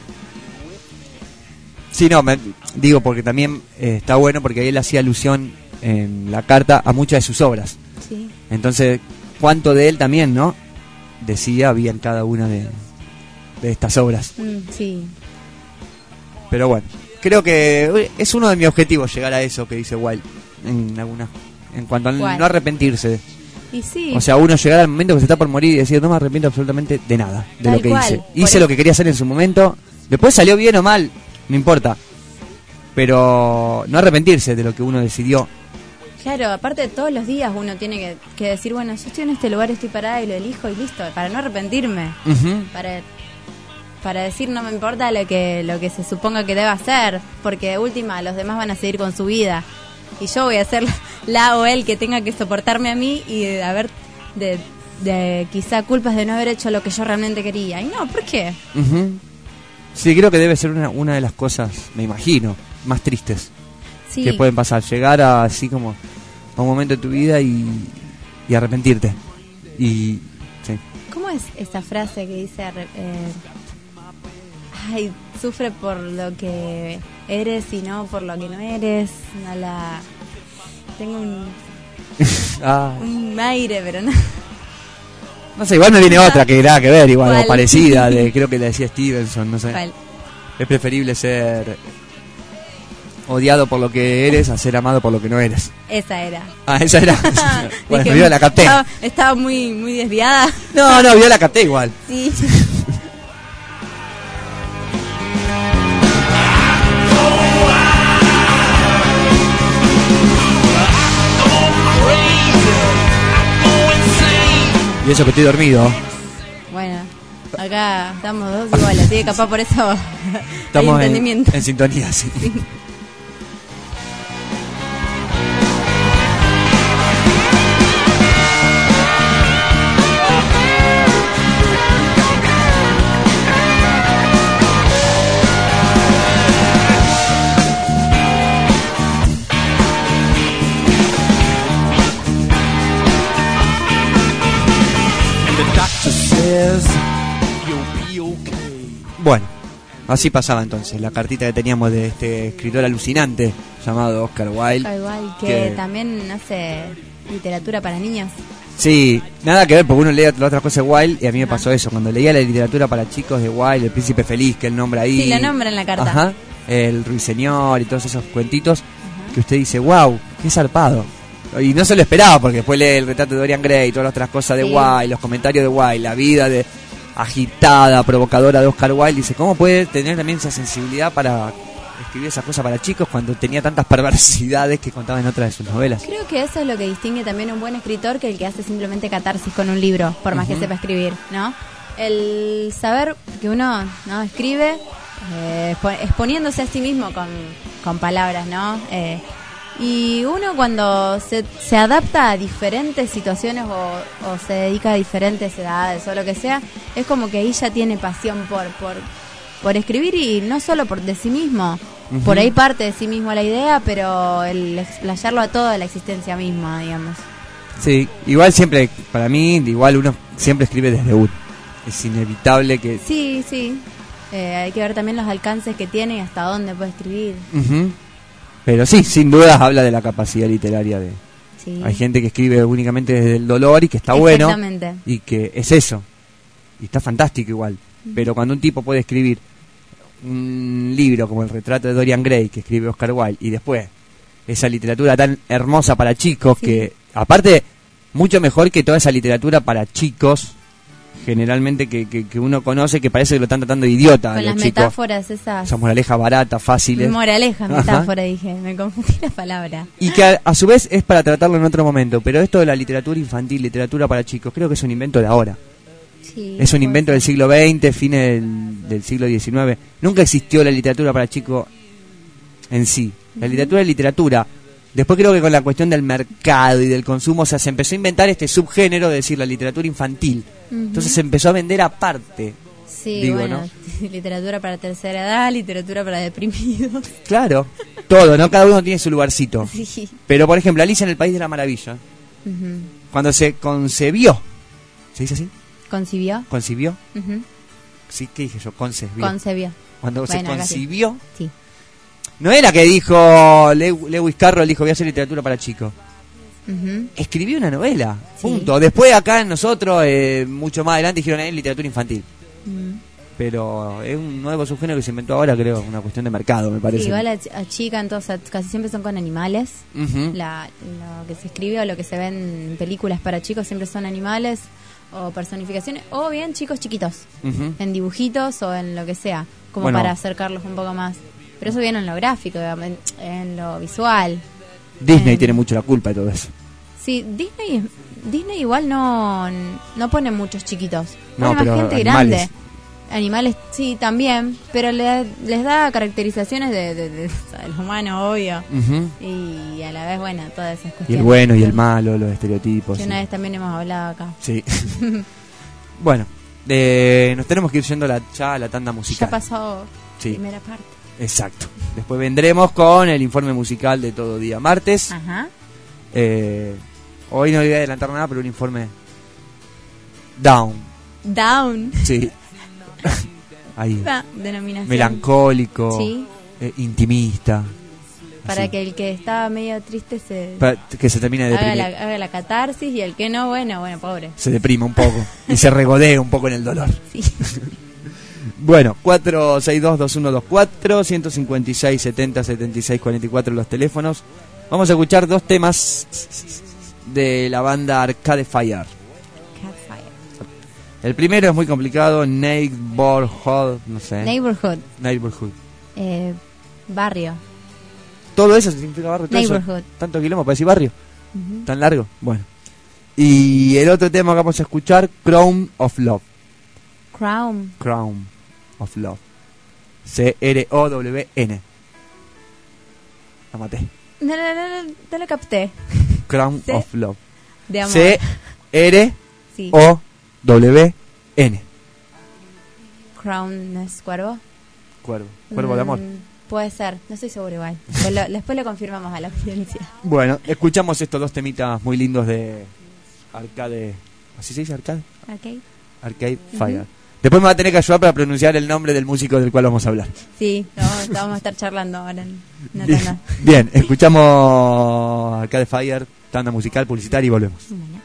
Sí, no, me, digo porque también eh, está bueno porque él hacía alusión en la carta a muchas de sus obras. Sí. Entonces, cuánto de él también, ¿no? Decía había en cada una de, de estas obras. Mm, sí. Pero bueno, creo que es uno de mis objetivos llegar a eso que dice Wilde en algunas, en cuanto a ¿Cuál? no arrepentirse. Y sí. O sea, uno llegar al momento que se está por morir y decir, no me arrepiento absolutamente de nada, de Tal lo que cual. hice. Por Hice lo que quería hacer en su momento, después salió bien o mal, no importa. Pero no arrepentirse de lo que uno decidió. Claro, aparte todos los días uno tiene que, que decir, bueno, yo estoy en este lugar, estoy parada y lo elijo y listo, para no arrepentirme. Uh-huh. Para para decir no me importa lo que lo que se suponga que deba hacer, porque de última los demás van a seguir con su vida. Y yo voy a ser la o él que tenga que soportarme a mí y de haber de, de quizá culpas de no haber hecho lo que yo realmente quería. Y no, ¿por qué? Uh-huh. Sí, creo que debe ser una, una de las cosas, me imagino, más tristes sí. que pueden pasar. Llegar a así como a un momento de tu vida y, y arrepentirte. Y sí. ¿Cómo es esa frase que dice eh, ay, sufre por lo que eres y no por lo que no eres? No la tengo un ah. un aire, pero no. No sé, igual me viene otra que nada que ver, igual, ¿Cuál? o parecida, de, creo que le decía Stevenson, no sé. ¿Cuál? Es preferible ser odiado por lo que eres a ser amado por lo que no eres. Esa era. Ah, esa era. Bueno, Dije, yo la capté. Estaba, estaba muy muy desviada. No, no, yo la capté igual. Sí. Y eso que estoy dormido. Bueno, acá estamos dos iguales, así que capaz por eso estamos hay entendimiento. En, en sintonía, sí. Sí. says you'll be okay. Bueno, así pasaba entonces la cartita que teníamos de este escritor alucinante llamado Oscar Wilde. Oscar Wilde, que, que también hace literatura para niños. Sí, nada que ver, porque uno lee las otras cosas de Wilde y a mí me pasó eso. Cuando leía la literatura para chicos de Wilde, El Príncipe Feliz, que él nombra ahí. Sí, lo nombra en la carta. Ajá, El Ruiseñor y todos esos cuentitos, ajá, que usted dice, wow, qué zarpado. Y no se lo esperaba, porque después lee el retrato de Dorian Gray y todas las otras cosas de sí. Wilde, los comentarios de Wilde, la vida de agitada, provocadora de Oscar Wilde. Dice, ¿cómo puede tener también esa sensibilidad para escribir esas cosas para chicos cuando tenía tantas perversidades que contaba en otras de sus novelas? Creo que eso es lo que distingue también a un buen escritor, que el que hace simplemente catarsis con un libro, por más uh-huh. que sepa escribir, ¿no? El saber que uno no escribe eh, exponiéndose a sí mismo con, con palabras, ¿no? Eh, y uno cuando se, se adapta a diferentes situaciones o, o se dedica a diferentes edades o lo que sea, es como que ahí ya tiene pasión por... por por escribir, y no solo por de sí mismo, uh-huh. por ahí parte de sí mismo la idea, pero el explayarlo a toda la existencia misma, digamos. Sí, igual siempre, para mí, igual uno siempre escribe desde uno. Es inevitable que... Sí, sí. Eh, hay que ver también los alcances que tiene y hasta dónde puede escribir. Uh-huh. Pero sí, sin dudas habla de la capacidad literaria de... Sí. Hay gente que escribe únicamente desde el dolor y que está bueno. Exactamente. Y que es eso. Y está fantástico igual. Uh-huh. Pero cuando un tipo puede escribir un libro como El retrato de Dorian Gray que escribe Oscar Wilde, y después esa literatura tan hermosa para chicos, sí. que aparte mucho mejor que toda esa literatura para chicos generalmente que, que, que uno conoce, que parece que lo están tratando de idiota. Con las chicos. Metáforas esas. Esas moralejas baratas, fáciles. Moraleja, metáfora, ajá. Dije, me confundí la palabra. Y que a, a su vez es para tratarlo en otro momento, pero esto de la literatura infantil, literatura para chicos, creo que es un invento de ahora. Sí, es un invento del siglo veinte, fines del, del siglo diecinueve. Nunca existió la literatura para chicos en sí. La literatura es literatura. Después creo que con la cuestión del mercado y del consumo, o sea, se empezó a inventar este subgénero de decir la literatura infantil. Uh-huh. Entonces se empezó a vender aparte. Sí, digo, bueno, ¿no? Literatura para tercera edad, literatura para deprimidos. Claro, todo, ¿no? Cada uno tiene su lugarcito. Sí. Pero, por ejemplo, Alicia en el País de la Maravilla, uh-huh. cuando se concebió, ¿se dice así? ¿Concibió? ¿Concibió? Uh-huh. Sí, ¿qué dije yo? Concebió. Concebió. Cuando bueno, se concibió, sí. No era que dijo Lewis Carroll, dijo voy a hacer literatura para chicos. Uh-huh. Escribió una novela, sí. Punto. Después acá nosotros, eh, mucho más adelante, dijeron eh, literatura infantil. Uh-huh. Pero es un nuevo subgénero que se inventó ahora, creo, una cuestión de mercado, me parece. Sí, igual achican todos, casi siempre son con animales. Uh-huh. La, lo que se escribe o lo que se ve en películas para chicos siempre son animales o personificaciones, o bien chicos chiquitos, uh-huh. en dibujitos o en lo que sea, como bueno, para acercarlos un poco más. Pero eso viene en lo gráfico, en, en lo visual. Disney en... tiene mucho la culpa de todo eso. Sí, Disney Disney igual no no pone muchos chiquitos. No, pone pero más gente animales. grande. Animales sí, también, pero le, les da caracterizaciones de, de, de, de los humanos, obvio. Uh-huh. Y a la vez, bueno, todas esas cuestiones. Y el bueno y el malo, los estereotipos. Que sí. Una vez también hemos hablado acá. Sí. Bueno, eh, nos tenemos que ir yendo la, ya a la tanda musical. Ya pasó sí. Primera parte. Exacto. Después vendremos con el informe musical de todo día martes. Ajá. Eh, hoy no le voy a adelantar nada, pero un informe down. Down. Sí. Ahí. La denominación. Melancólico. Sí. Eh, intimista. Para así. Que el que está medio triste se... Para que se termine de deprimir. Haga la, haga la catarsis, y el que no, bueno, bueno, pobre. Se deprime un poco. Y se regodea un poco en el dolor. Sí. Bueno, cuatro seis dos, dos uno dos cuatro, ciento cincuenta y seis, setenta, setenta y seis, cuarenta y cuatro los teléfonos. Vamos a escuchar dos temas de la banda Arcade Fire. Arcade Fire. El primero es muy complicado, Neighborhood, no sé. Neighborhood. Neighborhood. Eh, barrio. ¿Todo eso significa barrio? ¿Todo Neighborhood. Eso? ¿Tanto kilómetros para decir barrio? Uh-huh. ¿Tan largo? Bueno. Y el otro tema que vamos a escuchar, Crown of Love. Crown. Crown of Love. C R O W N. La maté. No, no, no, no, no lo capté. Crown C of Love. De amor. C R Sí. O W N. Crown es cuervo. Cuervo. Cuervo mm, de amor. Puede ser, no estoy seguro igual. Después lo, después lo confirmamos a la audiencia. Bueno, escuchamos estos dos temitas muy lindos de Arcade. ¿Así se dice Arcade? Arcade. Arcade Fire. Después me va a tener que ayudar para pronunciar el nombre del músico del cual vamos a hablar. Sí, no, vamos a estar charlando ahora en una Bien, tanda. bien, escuchamos Arcade Fire, tanda musical, publicitaria y volvemos. Bueno.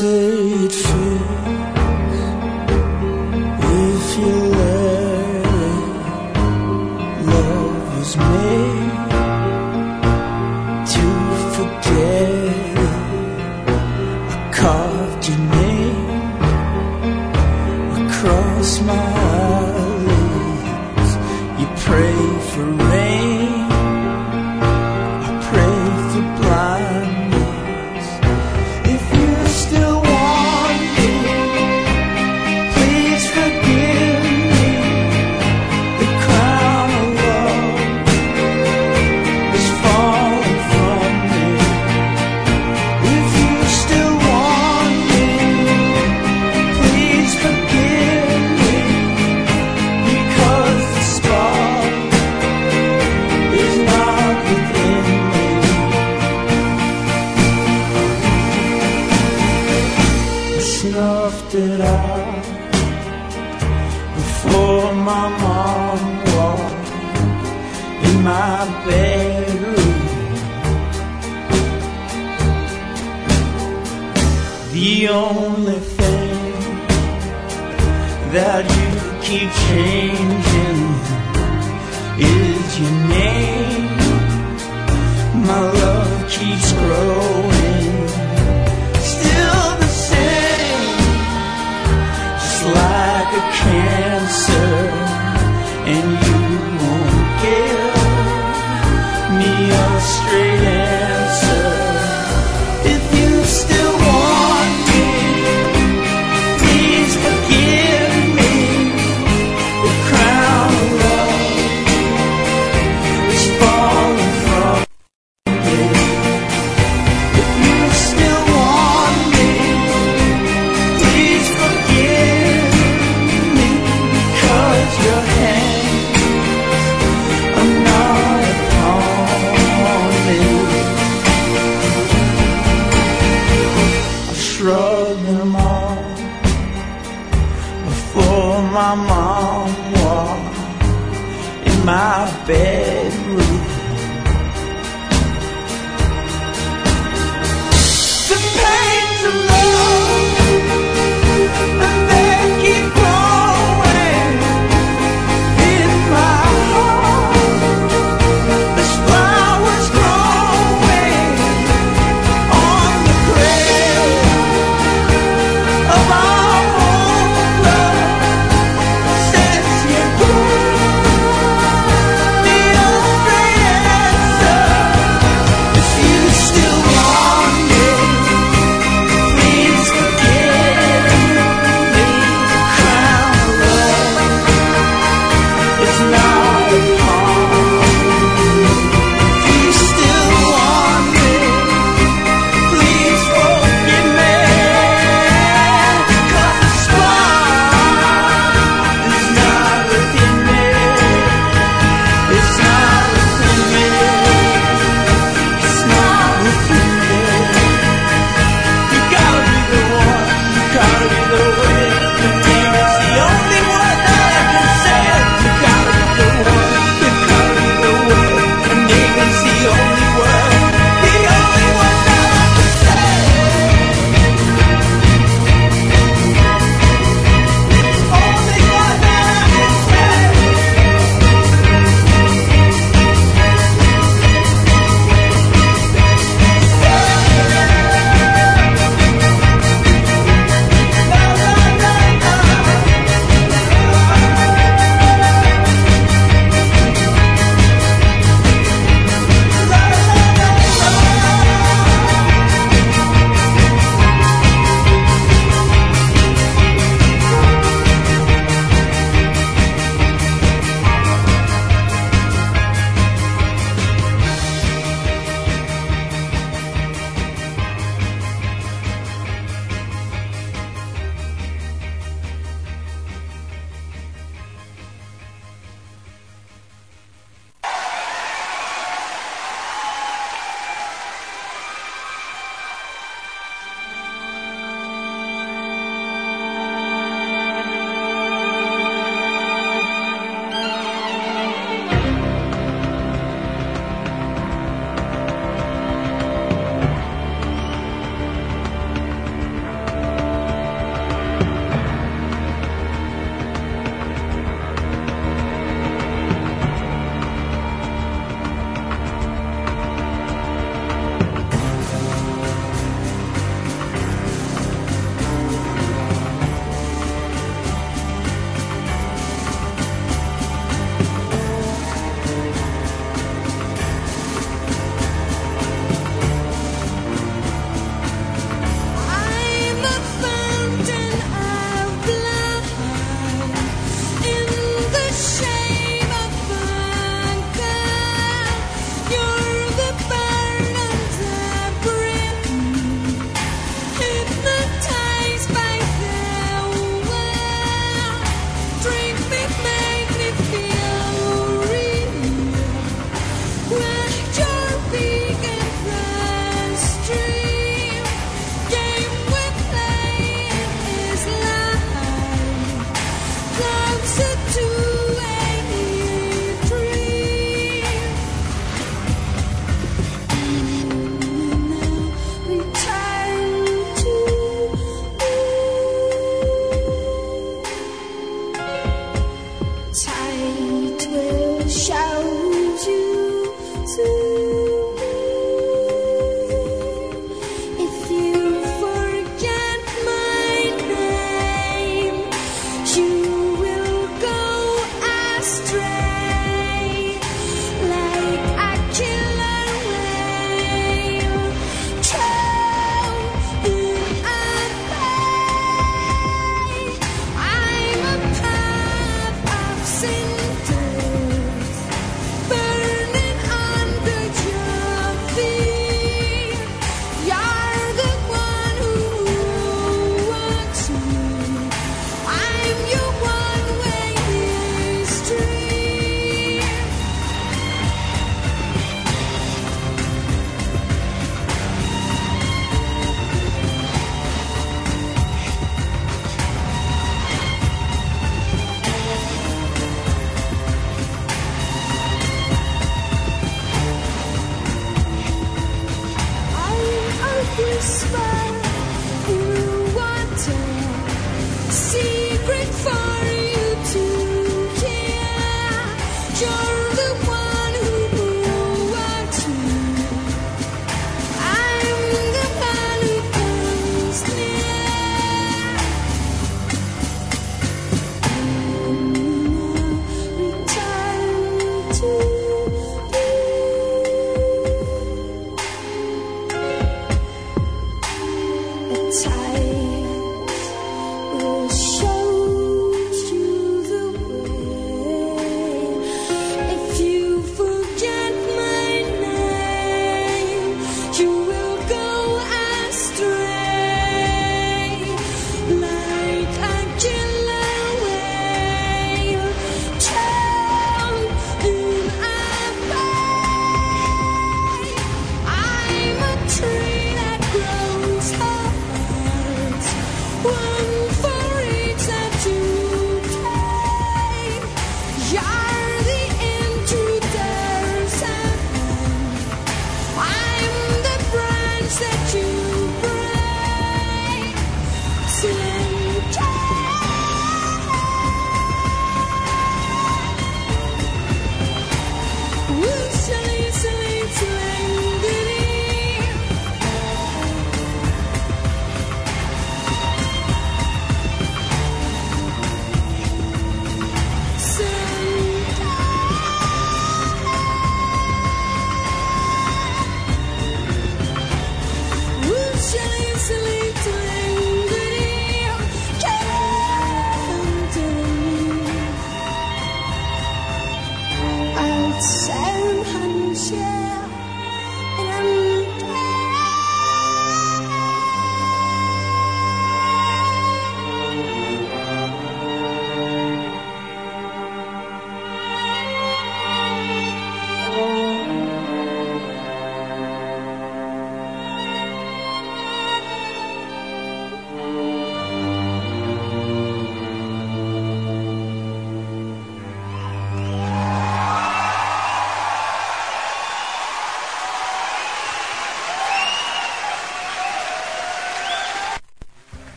say it fits if you let it. Love was made to forget it. I carved your name across my eyelids. You pray for rain, I pray for blindness. If you still want me, please forgive me. The crown of love is falling from me. If you still want me, please forgive me, because the spark is not within me. I snuffed it out before my mom walked in my bedroom. The only thing that you keep changing is your name. My love keeps growing, still the same, just like a cancer. And you won't give me a straight answer. If you still want me, please forgive me. The crown of love is falling from me. If you still want me, please forgive me, because your hands are not upon me. I shrugged them off before my mom walked in my bedroom. The pains of love, and they keep growing in my heart. There's flowers growing on the grave of our old love. Since you gave me a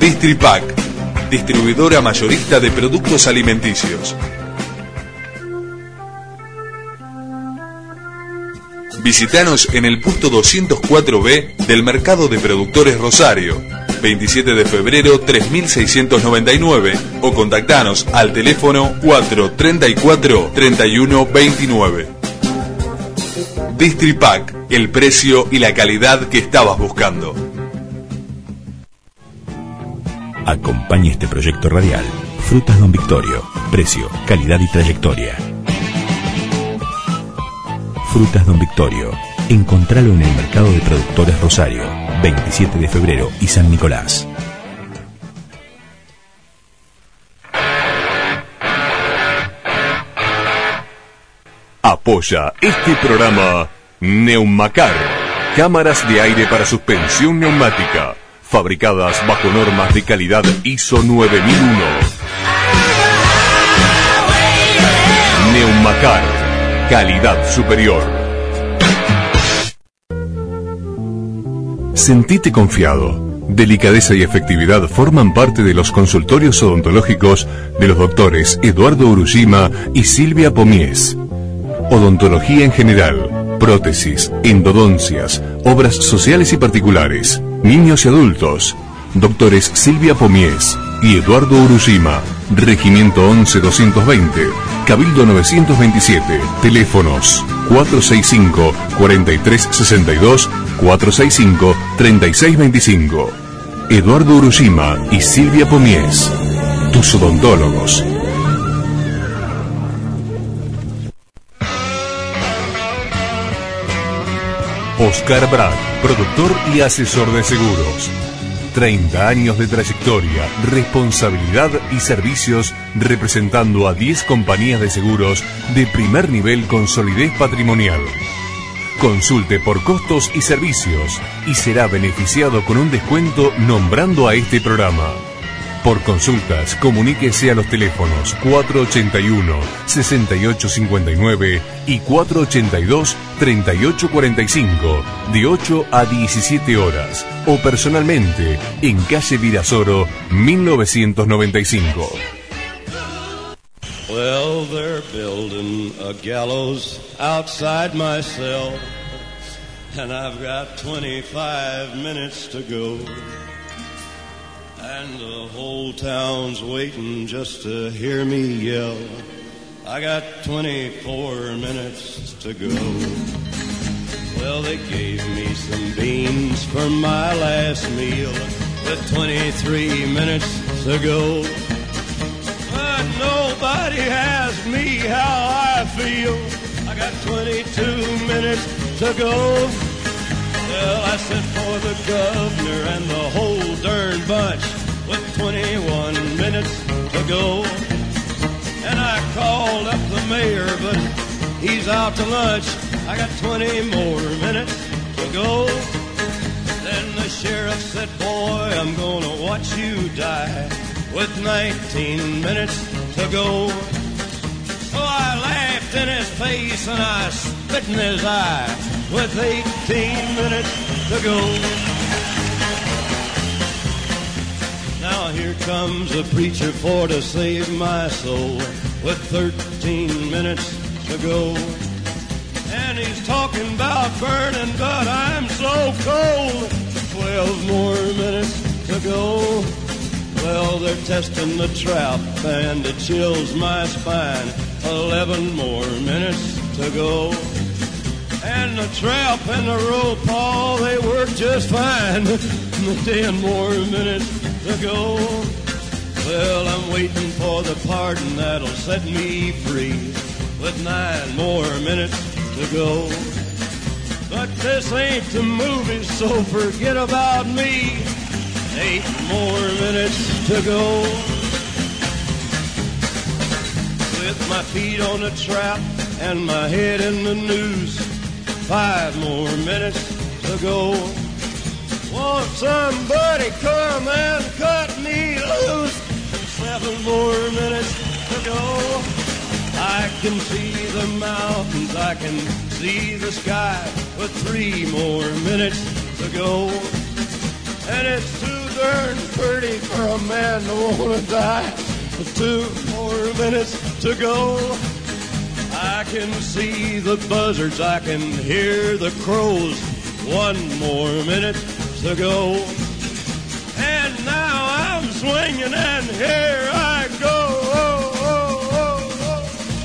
Distripac, distribuidora mayorista de productos alimenticios. Visítanos en el puesto doscientos cuatro B del Mercado de Productores Rosario, veintisiete de febrero tres mil seiscientos noventa y nueve, o contactanos al teléfono cuatro treinta y cuatro treinta y uno veintinueve. Distripac, el precio y la calidad que estabas buscando. Acompaña este proyecto radial. Frutas Don Victorio. Precio, calidad y trayectoria. Frutas Don Victorio. Encontralo en el Mercado de Productores Rosario, veintisiete de febrero y San Nicolás. Apoya este programa Neumacar, cámaras de aire para suspensión neumática, fabricadas bajo normas de calidad I S O nueve mil uno. Neumacar, calidad superior. Sentite confiado. Delicadeza y efectividad forman parte de los consultorios odontológicos de los doctores Eduardo Urushima y Silvia Pomies. Odontología en general, prótesis, endodoncias, obras sociales y particulares, niños y adultos. Doctores Silvia Pomies y Eduardo Urushima. Regimiento once doscientos veinte, Cabildo novecientos veintisiete. Teléfonos cuatro seis cinco, cuatro tres seis dos, cuatro seis cinco, tres seis dos cinco. Eduardo Urushima y Silvia Pomies, tus odontólogos. Oscar Brad, productor y asesor de seguros. treinta años de trayectoria, responsabilidad y servicios representando a diez compañías de seguros de primer nivel con solidez patrimonial. Consulte por costos y servicios y será beneficiado con un descuento nombrando a este programa. Por consultas, comuníquese a los teléfonos cuatro ochenta y uno, sesenta y ocho cincuenta y nueve y cuatro ochenta y dos, treinta y ocho cuarenta y cinco, de ocho a diecisiete horas, o personalmente en calle Virasoro, mil novecientos noventa y cinco. Well, they're building a gallows outside my cell, and I've got twenty-five minutes to go. And the whole town's waiting just to hear me yell. I got twenty-four minutes to go. Well, they gave me some beans for my last meal with twenty-three minutes to go. But nobody asked me how I feel. I got twenty-two minutes to go. Well, I sent for the governor and the whole darn bunch with twenty-one minutes to go. And I called up the mayor, but he's out to lunch. I got twenty more minutes to go. Then the sheriff said, boy, I'm gonna watch you die with nineteen minutes to go. So I laughed in his face and I spit in his eye with eighteen minutes to go. Now here comes a preacher for to save my soul with thirteen minutes to go. And he's talking about burning, but I'm so cold. Twelve more minutes to go. Well, they're testing the trap and it chills my spine. Eleven more minutes to go. And the trap and the rope, Paul, they work just fine. Ten more minutes to go. Well, I'm waiting for the pardon that'll set me free with nine more minutes to go. But this ain't the movie, so forget about me. Eight more minutes to go. With my feet on the trap and my head in the noose, five more minutes to go. Won't somebody come and cut me loose? Seven more minutes to go. I can see the mountains, I can see the sky with three more minutes to go. And it's too darn pretty for a man to wanna die. Two more minutes to go. I can see the buzzards, I can hear the crows. One more minute to go. And now I'm swinging and here I go. Oh, oh, oh, oh.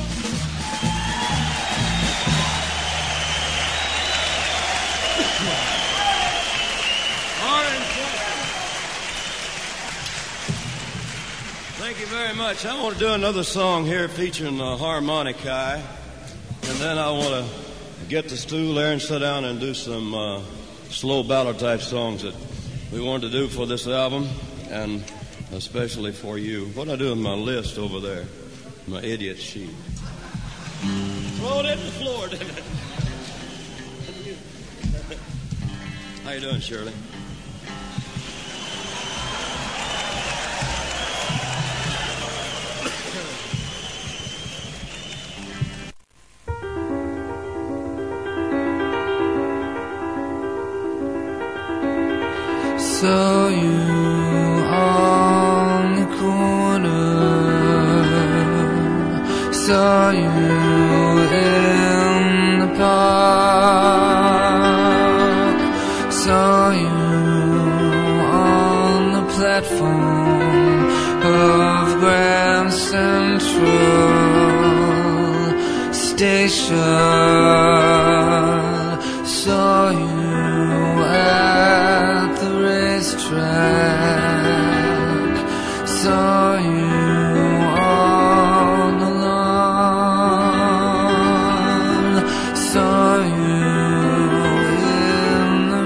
Thank you very much. I want to do another song here featuring the harmonica, and then I want to get the stool there and sit down and do some uh, slow ballad type songs that we wanted to do for this album, and especially for you. What I do with my list over there, my idiot sheet. Throw it in the floor, didn't it? How you doing, Shirley? Saw you on the corner, saw you in the park, saw you on the platform of Grand Central Station, saw you at the racetrack, saw you on the lawn, saw you in the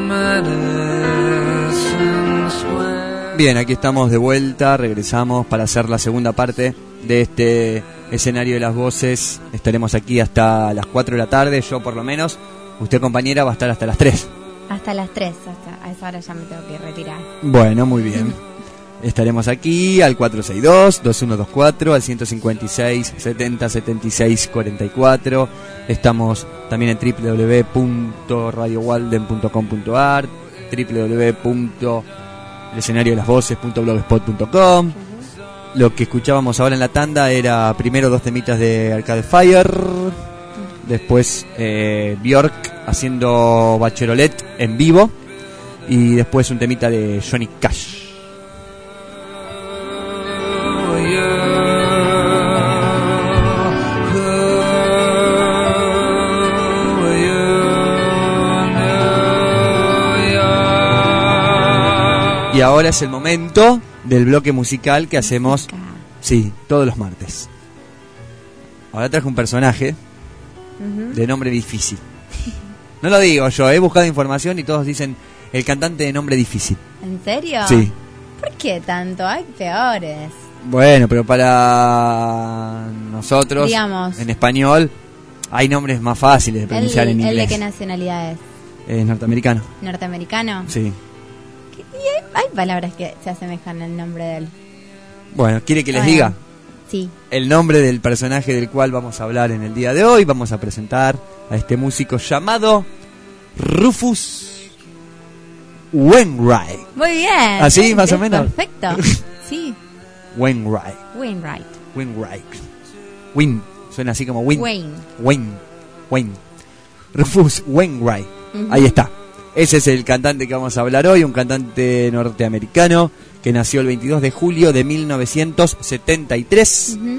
Madison Square. Bien, aquí estamos de vuelta, regresamos para hacer la segunda parte de este escenario de las voces. Estaremos aquí hasta las cuatro de la tarde, yo por lo menos. Usted, compañera, va a estar hasta las tres. Hasta las tres, hasta a esa hora ya me tengo que retirar. Bueno, muy bien. Estaremos aquí al cuatro seis dos, dos uno dos cuatro, al ciento cincuenta y seis, setenta, setenta y seis, cuarenta y cuatro. Estamos también en doble u doble u doble u punto radio walden punto com punto a r, doble u doble u doble u punto el escenario de las voces punto blogspot punto com. Lo que escuchábamos ahora en la tanda era primero dos temitas de Arcade Fire, después eh, Björk haciendo Bachelorette en vivo, y después un temita de Johnny Cash. Y ahora es el momento del bloque musical que hacemos, sí, todos los martes. Ahora traje un personaje uh-huh. de nombre difícil. No lo digo yo, he buscado información y todos dicen el cantante de nombre difícil. ¿En serio? Sí. ¿Por qué tanto? Hay peores. Bueno, pero para nosotros, digamos, en español, hay nombres más fáciles de pronunciar ¿El, en inglés. ¿El de qué nacionalidad es? Es norteamericano. ¿Norteamericano? Sí. Y hay, hay palabras que se asemejan al nombre de él. Bueno, ¿quiere que les bueno, diga? Sí. El nombre del personaje del cual vamos a hablar en el día de hoy. Vamos a presentar a este músico llamado Rufus Wainwright. Muy bien. ¿Así, más o menos? Perfecto. Sí. Wainwright. Wainwright. Wainwright. Win. Suena así como Win. Wayne. Wayne. Wayne. Rufus Wainwright. Uh-huh. Ahí está. Ese es el cantante que vamos a hablar hoy. Un cantante norteamericano que nació el veintidós de julio de mil novecientos setenta y tres. Uh-huh.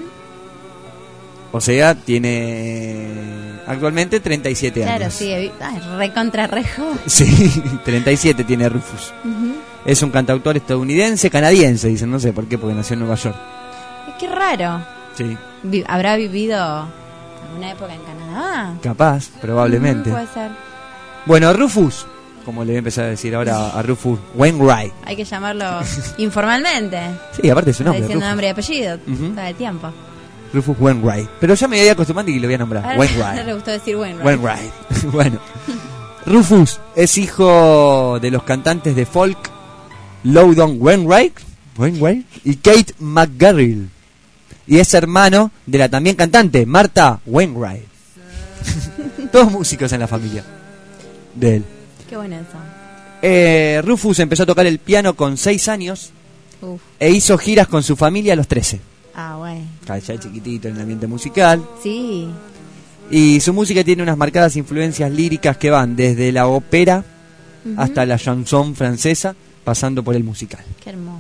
O sea, tiene actualmente treinta y siete claro, años. Claro, sí, ay, recontra rejo. Sí, treinta y siete tiene Rufus. Uh-huh. Es un cantautor estadounidense, canadiense, dicen, no sé por qué, porque nació en Nueva York. Qué raro. Sí. Vi- ¿Habrá vivido alguna época en Canadá? Capaz, probablemente. Uh-huh, puede ser. Bueno, Rufus, como le voy a empezar a decir ahora a Rufus Wainwright. Hay que llamarlo informalmente. Sí, aparte de su nombre. Está diciendo Rufus. nombre y apellido Uh-huh. todo el tiempo. Rufus Wainwright. Pero ya me había acostumbrado y lo voy a nombrar. Ahora, Wainwright. no le gustó decir Wainwright. Wainwright. Bueno. Rufus es hijo de los cantantes de folk Loudon Wainwright, Wainwright y Kate McGarrigle. Y es hermano de la también cantante Martha Wainwright. Todos músicos en la familia de él. Qué bueno eso. Eh, Rufus empezó a tocar el piano con seis años Uf. e hizo giras con su familia a los trece. Ah, bueno. Ya chiquitito en el ambiente musical. Sí. Y su música tiene unas marcadas influencias líricas que van desde la ópera uh-huh. hasta la chanson francesa, pasando por el musical. Qué hermoso.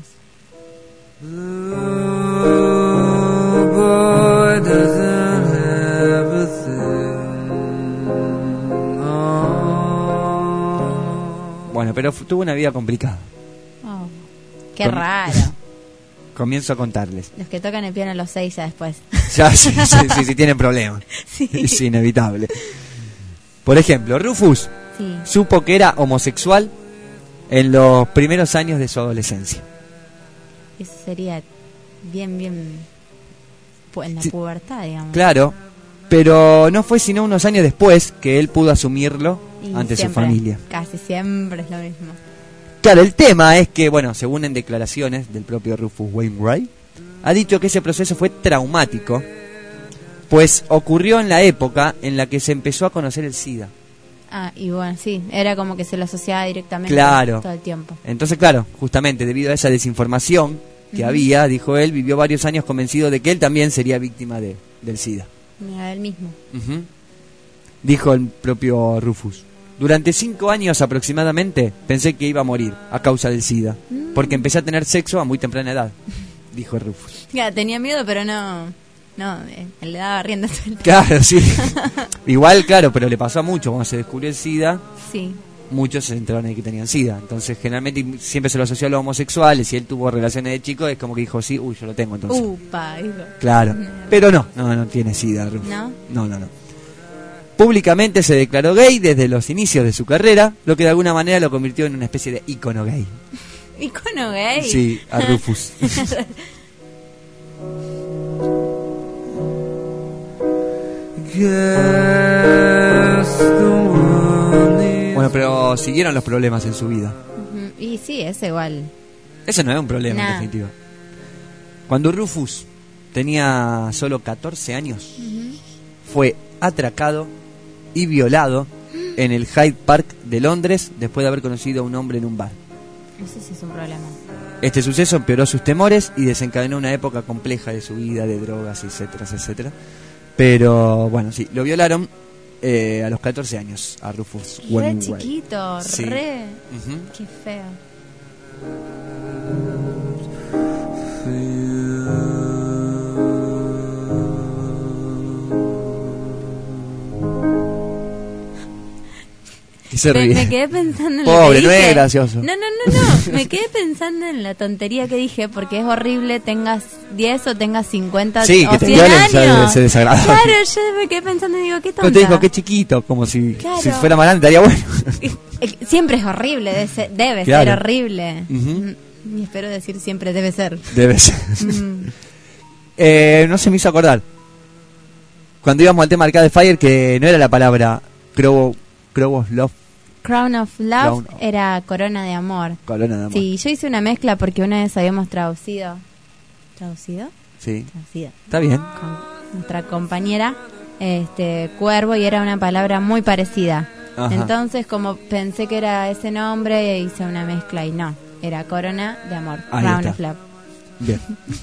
Bueno, pero tuvo una vida complicada. Oh, qué Com- raro. Comienzo a contarles. Los que tocan el piano a los seis ya después. Ya, sí, sí, sí, sí, tienen problemas. Sí. Es inevitable. Por ejemplo, Rufus Sí. supo que era homosexual en los primeros años de su adolescencia. Eso sería bien, bien... pu- en la Sí. pubertad, digamos. Claro, pero no fue sino unos años después que él pudo asumirlo Y ante su siempre, familia. Casi siempre es lo mismo. Claro, el tema es que, bueno, según en declaraciones del propio Rufus Wainwright, ha dicho que ese proceso fue traumático, pues ocurrió en la época en la que se empezó a conocer el SIDA. Ah, y bueno, sí, era como que se lo asociaba directamente Claro. todo el tiempo. Entonces, claro, justamente debido a esa desinformación que Ujú. había, dijo él, vivió varios años convencido de que él también sería víctima de, del SIDA. Mira, él mismo. Ujú. Dijo el propio Rufus. Durante cinco años aproximadamente pensé que iba a morir a causa del SIDA, Mm. porque empecé a tener sexo a muy temprana edad, dijo Rufus. Ya, tenía miedo, pero no... No, eh, le daba rienda suelta. Claro, sí. Igual, claro, pero le pasó a muchos. Cuando se descubrió el SIDA, Sí. muchos se enteraron de que tenían SIDA. Entonces, generalmente siempre se lo asoció a los homosexuales. Si él tuvo relaciones de chico, es como que dijo, sí, uy, yo lo tengo entonces. Upa, dijo. Claro, pero no, no, no tiene SIDA, Rufus. ¿No? No, no, no. Públicamente se declaró gay desde los inicios de su carrera, lo que de alguna manera lo convirtió en una especie de ícono gay. Icono gay. Sí, a Rufus. Bueno, pero siguieron los problemas en su vida. Ujú. Y sí, es igual. Eso no es un problema, Nah. en definitiva. Cuando Rufus tenía solo catorce años, Ujú. fue atracado y violado en el Hyde Park de Londres después de haber conocido a un hombre en un bar. Eso sí es un problema. Este suceso empeoró sus temores y desencadenó una época compleja de su vida, de drogas, etcétera, etcétera. Pero bueno, sí, lo violaron eh, a los catorce años a Rufus Re Wainwright. chiquito, Sí. re... Ujú. Qué feo. Y se Me, ríe. me quedé pensando en lo Pobre, que no dije. es gracioso. No, no, no, no. Me quedé pensando en la tontería que dije, porque es horrible tengas diez o tengas cincuenta Sí, o que te cien violen, años. ya se desagradable. Claro, yo me quedé pensando y digo, qué No tonta. te dijo qué chiquito, como si, Claro. si fuera más grande, estaría bueno. Eh, Siempre es horrible, debe ser, debe Claro. ser horrible. Ujú. Mm, Y espero decir siempre debe ser. Debe ser. Mm. Eh, no se me hizo acordar. Cuando íbamos al tema Arcade Fire, que no era la palabra Crow, Crow's Love, Crown of Love Crown of- era Corona de Amor. Corona de Amor. Sí, yo hice una mezcla porque una vez habíamos traducido. ¿Traducido? Sí. Traducido. Está bien. Con nuestra compañera, este, Cuervo, y era una palabra muy parecida. Ajá. Entonces, como pensé que era ese nombre, hice una mezcla y no. Era Corona de Amor. Ahí Crown está. of Love. Bien.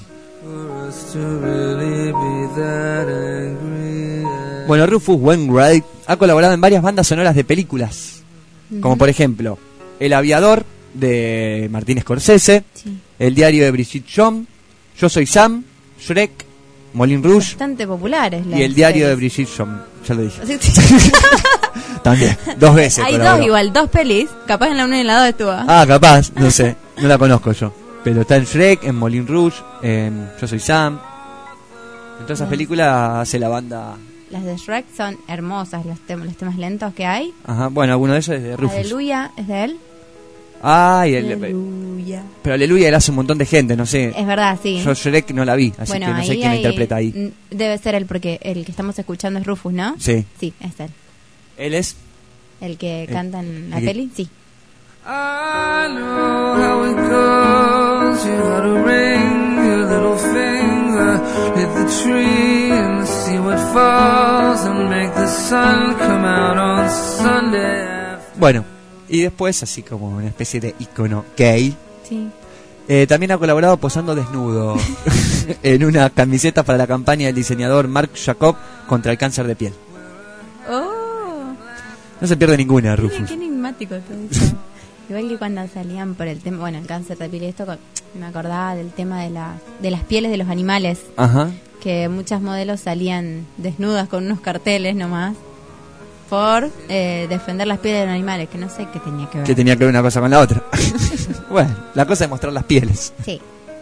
Bueno, Rufus Wainwright ha colaborado en varias bandas sonoras de películas, como Ujú. por ejemplo El Aviador de Martin Scorsese, Sí. El Diario de Bridget Jones, Yo Soy Sam, Shrek, Moulin Rouge Bastante populares. y El Diario de Bridget Jones. Ya lo dije. Bridget. También, dos veces. Hay colaboró. dos igual, dos pelis. Capaz en la una y en la dos estuvo. Ah, capaz, no sé, no la conozco yo. Pero está en Shrek, en Moulin Rouge, en Yo Soy Sam. En todas esas Bien. películas hace la banda. Las de Shrek son hermosas, los, temas los temas lentos que hay. Ajá, bueno, alguno de esos es de Rufus. Aleluya, ¿es de él? Ay, el, Aleluya. pero Aleluya él hace un montón de gente, no sé. Es verdad, sí. Yo Shrek no la vi, así Bueno, que no sé ahí quién la hay- interpreta ahí. mm, Debe ser él, porque el que estamos escuchando es Rufus, ¿no? Sí. Sí, es él. Él es. El que Eh, canta en la aquí. peli, sí. I know how it goes. You gotta ring your little finger, hit the tree and see what falls, and make the sun come out on Sunday. Bueno, Y después, así como una especie de icono gay, Sí. eh, también ha colaborado posando desnudo en una camiseta para la campaña del diseñador Marc Jacob contra el cáncer de piel. Oh, No se pierde ninguna, qué, Rufus. qué enigmático todo eso. Igual que cuando salían por el tema, bueno, el cáncer de piel y esto, con- me acordaba del tema de, la, de las pieles de los animales, Ajá. que muchas modelos salían desnudas con unos carteles nomás por eh, defender las pieles de los animales, que no sé qué tenía que ver. Que tenía que ver una cosa con la otra. Bueno, la cosa es mostrar las pieles. Sí.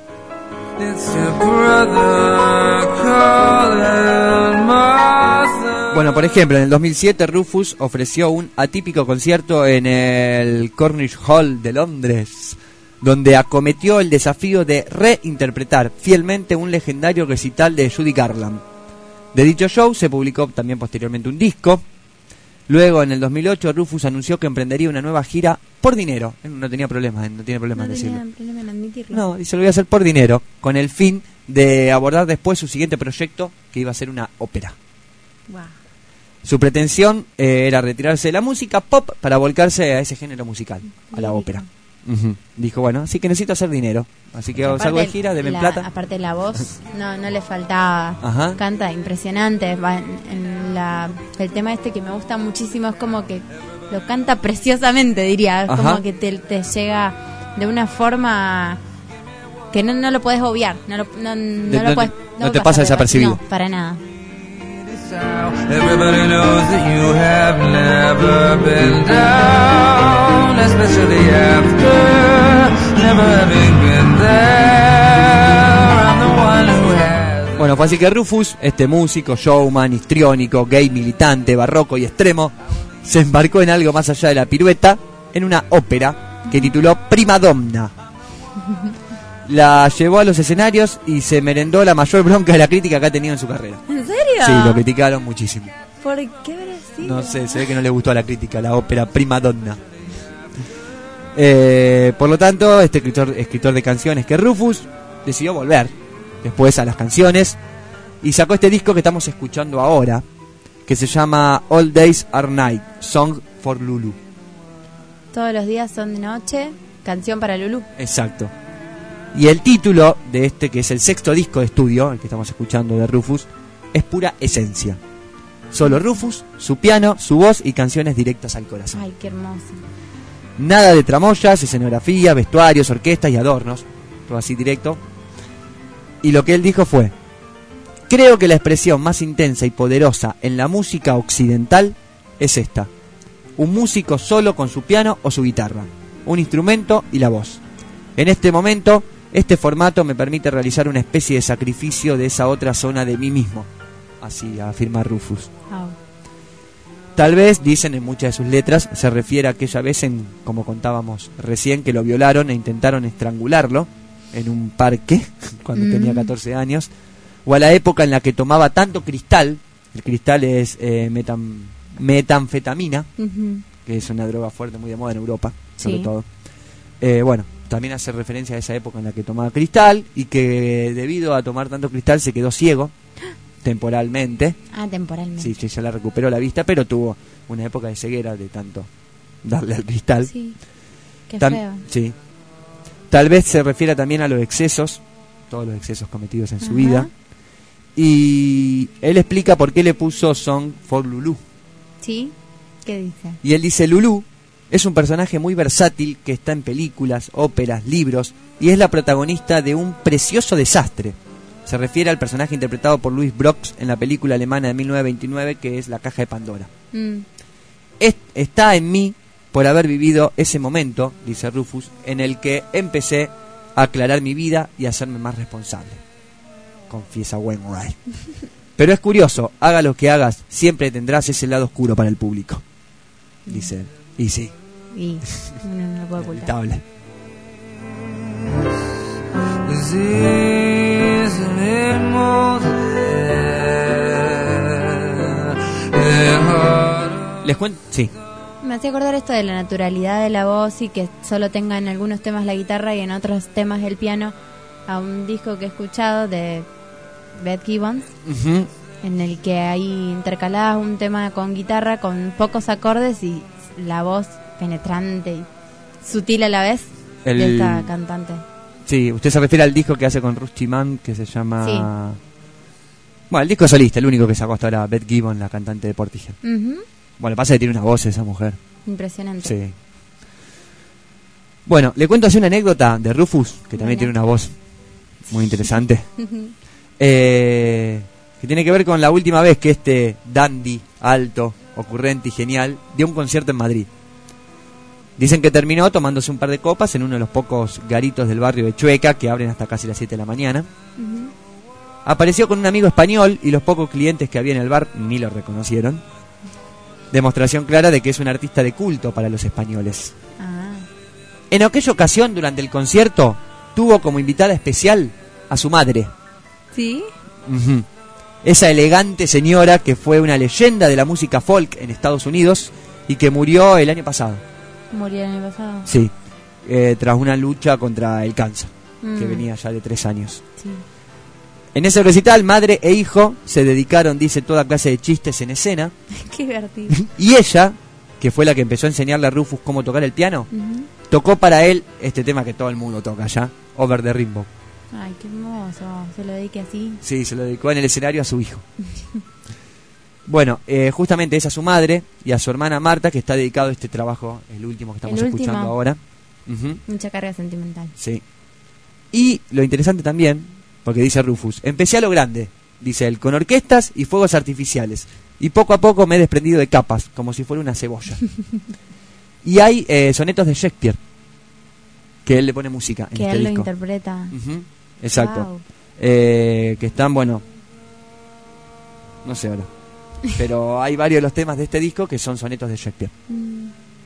Bueno, por ejemplo, en el dos mil siete Rufus ofreció un atípico concierto en el Cornish Hall de Londres, donde acometió el desafío de reinterpretar fielmente un legendario recital de Judy Garland. De dicho show se publicó también posteriormente un disco. Luego, en el dos mil ocho, Rufus anunció que emprendería una nueva gira por dinero. Él no tenía problemas, no tiene problemas No en tenía decirlo. problema en admitirlo. No, y se lo voy a hacer por dinero, con el fin de abordar después su siguiente proyecto, que iba a ser una ópera. Guau. Su pretensión eh, era retirarse de la música pop para volcarse a ese género musical, a la Lírico. ópera. Ujú. Dijo, bueno, así que necesito hacer dinero. Así que Aparte, salgo de gira, denme la- plata. Aparte la voz, no, no le faltaba. Ajá. Canta impresionante. Va en, en la, el tema este que me gusta muchísimo es como que lo canta preciosamente, diría. Es Ajá. como que te, te llega de una forma que no, no lo puedes obviar. No, lo, no, no De- lo no te- puedes, no te pasar pasa de- desapercibido. No, para nada. Everybody knows that you have never been down, especially after never having been there. I'm the one who has. Bueno, fue así que Rufus, este músico, showman, histriónico, gay, militante, barroco y extremo, se embarcó en algo más allá de la pirueta, en una ópera que tituló Prima Donna. La llevó a los escenarios y se merendó la mayor bronca de la crítica que ha tenido en su carrera. ¿En serio? Sí, lo criticaron muchísimo. ¿Por qué habrá sido? No sé, se ve que no le gustó a la crítica la ópera Prima Donna. Eh, por lo tanto, este escritor, escritor de canciones que Rufus decidió volver después a las canciones y sacó este disco que estamos escuchando ahora, que se llama All Days Are Night, Song for Lulu. Todos los días son de noche, canción para Lulu. Exacto. Y el título de este, que es el sexto disco de estudio, el que estamos escuchando de Rufus, es Pura Esencia. Solo Rufus, su piano, su voz y canciones directas al corazón. Ay, qué hermoso. Nada de tramoyas, escenografía, vestuarios, orquestas y adornos. Todo así directo. Y lo que él dijo fue: creo que la expresión más intensa y poderosa en la música occidental es esta. Un músico solo con su piano o su guitarra, un instrumento y la voz. En este momento, este formato me permite realizar una especie de sacrificio de esa otra zona de mí mismo. Así afirma Rufus. Wow. Tal vez, dicen en muchas de sus letras, se refiere a aquella vez en, como contábamos recién, que lo violaron e intentaron estrangularlo en un parque cuando Mm. tenía catorce años, o a la época en la que tomaba tanto cristal. El cristal es eh, metam- metanfetamina, Ujú. que es una droga fuerte, muy de moda en Europa, sobre Sí. todo. Eh, bueno, también hace referencia a esa época en la que tomaba cristal y que debido a tomar tanto cristal se quedó ciego temporalmente. Ah, temporalmente. Sí, sí, ya la recuperó la vista, pero tuvo una época de ceguera de tanto darle al cristal. Sí. Qué Tam- feo. Sí. Tal vez se refiera también a los excesos, todos los excesos cometidos en su Ajá. vida. Y él explica por qué le puso Song for Lulu. ¿Sí? ¿Qué dice? Y él dice: Lulu es un personaje muy versátil que está en películas, óperas, libros y es la protagonista de un precioso desastre. Se refiere al personaje interpretado por Louis Brox en la película alemana de mil novecientos veintinueve, que es La Caja de Pandora. Mm. Es- está en mí por haber vivido ese momento, dice Rufus, en el que empecé a aclarar mi vida y a hacerme más responsable. Confiesa Wainwright. Pero es curioso, haga lo que hagas, siempre tendrás ese lado oscuro para el público. Dice él. Y sí, Y no, no lo puedo ocultar. inevitable. Les cuento, sí. Me hacía acordar esto de la naturalidad de la voz y que solo tenga en algunos temas la guitarra y en otros temas el piano, a un disco que he escuchado de Beth Gibbons, Ujú. en el que hay intercaladas un tema con guitarra con pocos acordes y la voz penetrante y sutil a la vez El- de esta cantante. Sí, usted se refiere al disco que hace con Rusty Mann, que se llama... Sí. Bueno, el disco solista, el único que sacó hasta ahora, Beth Gibbon, la cantante de Portishead. Ujú. Bueno, pasa que tiene una voz esa mujer. Impresionante. Sí. Bueno, le cuento así una anécdota de Rufus, que también Dale. tiene una voz muy interesante. Ujú. Eh, que tiene que ver con la última vez que este dandy, alto, ocurrente y genial, dio un concierto en Madrid. Dicen que terminó tomándose un par de copas en uno de los pocos garitos del barrio de Chueca, que abren hasta casi las siete de la mañana. Ujú. Apareció con un amigo español y los pocos clientes que había en el bar ni lo reconocieron. Demostración clara de que es un artista de culto para los españoles. Ah. En aquella ocasión, durante el concierto, tuvo como invitada especial a su madre. ¿Sí? Ujú. Esa elegante señora que fue una leyenda de la música folk en Estados Unidos y que murió el año pasado. Murió el año pasado. Sí, eh, tras una lucha contra el cáncer, Mm. que venía ya de tres años. Sí. En ese recital, madre e hijo se dedicaron, dice, toda clase de chistes en escena. Qué divertido. Y ella, que fue la que empezó a enseñarle a Rufus cómo tocar el piano, Ujú. tocó para él este tema que todo el mundo toca ya, Over the Rainbow. Ay, qué hermoso. Se lo dedique así. Sí, se lo dedicó en el escenario a su hijo. Bueno, eh, justamente es a su madre y a su hermana Marta que está dedicado a este trabajo, el último que estamos El escuchando último. ahora. Ujú, Mucha carga sentimental. sí. Y lo interesante también, porque dice Rufus, empecé a lo grande, dice él, con orquestas y fuegos artificiales. Y poco a poco me he desprendido de capas, como si fuera una cebolla. Y hay eh, sonetos de Shakespeare, que él le pone música en Que este él lo disco. interpreta. Ujú, exacto. Wow. Eh, que están, bueno, no sé ahora, pero hay varios de los temas de este disco que son sonetos de Shakespeare. Mm.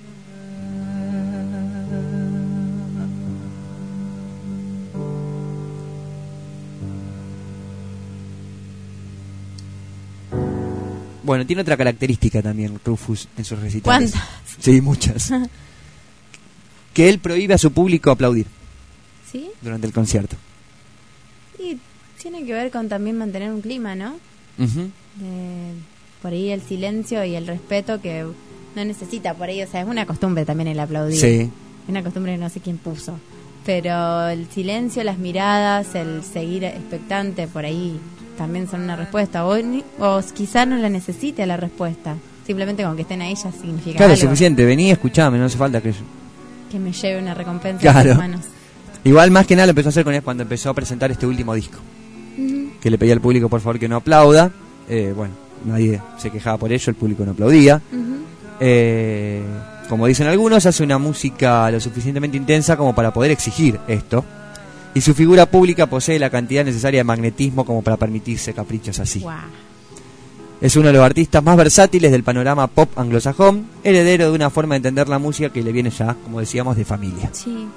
Bueno, tiene otra característica también Rufus en sus recitales. ¿Cuántas? Sí, muchas. Que él prohíbe a su público aplaudir ¿Sí? durante el concierto. Y tiene que ver con también mantener un clima, ¿no? Ujú. De, por ahí el silencio y el respeto que no necesita por ahí. O sea, es una costumbre también el aplaudir. Sí. Es una costumbre que no sé quién puso. Pero el silencio, las miradas, el seguir expectante, por ahí también son una respuesta. O, ni- o quizás no la necesite la respuesta. Simplemente con que estén ahí ya significa Claro, es algo. suficiente. Vení, escuchame, no hace falta que... Que me lleve una recompensa Claro. en las manos. Igual más que nada lo empezó a hacer con él cuando empezó a presentar este último disco. Ujú. Que le pedía al público por favor que no aplauda. Eh, bueno, nadie se quejaba por ello, el público no aplaudía. Ujú. Eh, como dicen algunos, hace una música lo suficientemente intensa como para poder exigir esto. Y su figura pública posee la cantidad necesaria de magnetismo como para permitirse caprichos así. Guau. Es uno de los artistas más versátiles del panorama pop anglosajón, heredero de una forma de entender la música que le viene ya, como decíamos, de familia. Sí.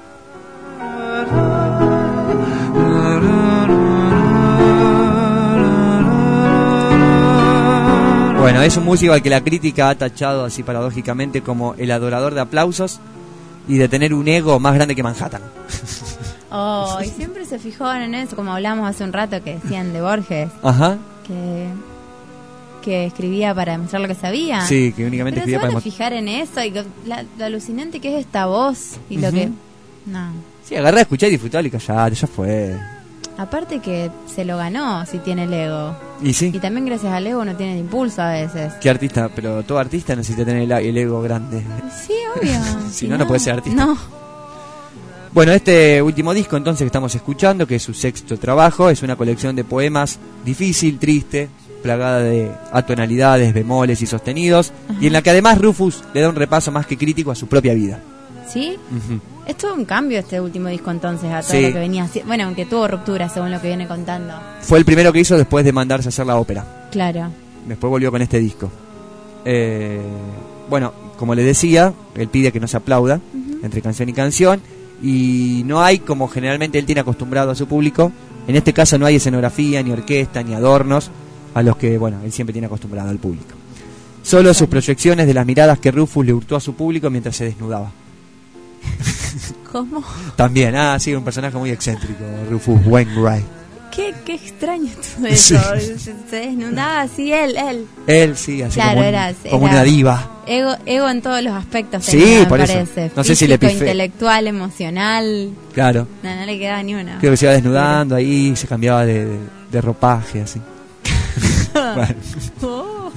Bueno, es un músico al que la crítica ha tachado así paradójicamente como el adorador de aplausos y de tener un ego más grande que Manhattan. Oh, y siempre se fijaban en eso, como hablamos hace un rato que decían de Borges, Ajá. que, que escribía para demostrar lo que sabía. Sí, que únicamente Pero se escribía van para... a mo- fijar en eso y lo, la- lo alucinante que es esta voz y lo Ujú. que... No. Sí, agarrá, escuchá y disfrutá y callate, ya fue. Aparte que se lo ganó si tiene el ego. Y sí, Y también gracias al ego no tiene el impulso a veces. qué artista, pero todo artista necesita tener el, el ego grande. Sí, obvio. Si no, no puede ser artista. No. Bueno, este último disco entonces que estamos escuchando, que es su sexto trabajo, es una colección de poemas difícil, triste, plagada de atonalidades, bemoles y sostenidos, y en la que además Rufus le da un repaso más que crítico a su propia vida. ¿Sí? Ujú. Es todo un cambio este último disco entonces a todo Sí. lo que venía haciendo. Bueno, aunque tuvo ruptura según lo que viene contando. Fue el primero que hizo después de mandarse a hacer la ópera. Claro. Después volvió con este disco. Eh, bueno, como le decía, él pide que no se aplauda entre canción y canción. Y no hay, como generalmente él tiene acostumbrado a su público, en este caso no hay escenografía, ni orquesta, ni adornos, a los que, bueno, él siempre tiene acostumbrado al público. Solo sus proyecciones de las miradas que Rufus le hurtó a su público mientras se desnudaba. ¿Cómo? También, ah, sí, un personaje muy excéntrico, Rufus Wainwright. Qué, qué extraño todo eso. Sí. Se, se desnudaba así él, él. Él, sí, así Claro, como, un- era- como era- una diva. Ego, ego en todos los aspectos. Sí, tenía, me por eso. parece. No Físico, sé si le pifé. intelectual, emocional. Claro. No, no le quedaba ni una. Creo que se iba desnudando ahí, se cambiaba de, de, de ropaje, así. Bueno. Oh.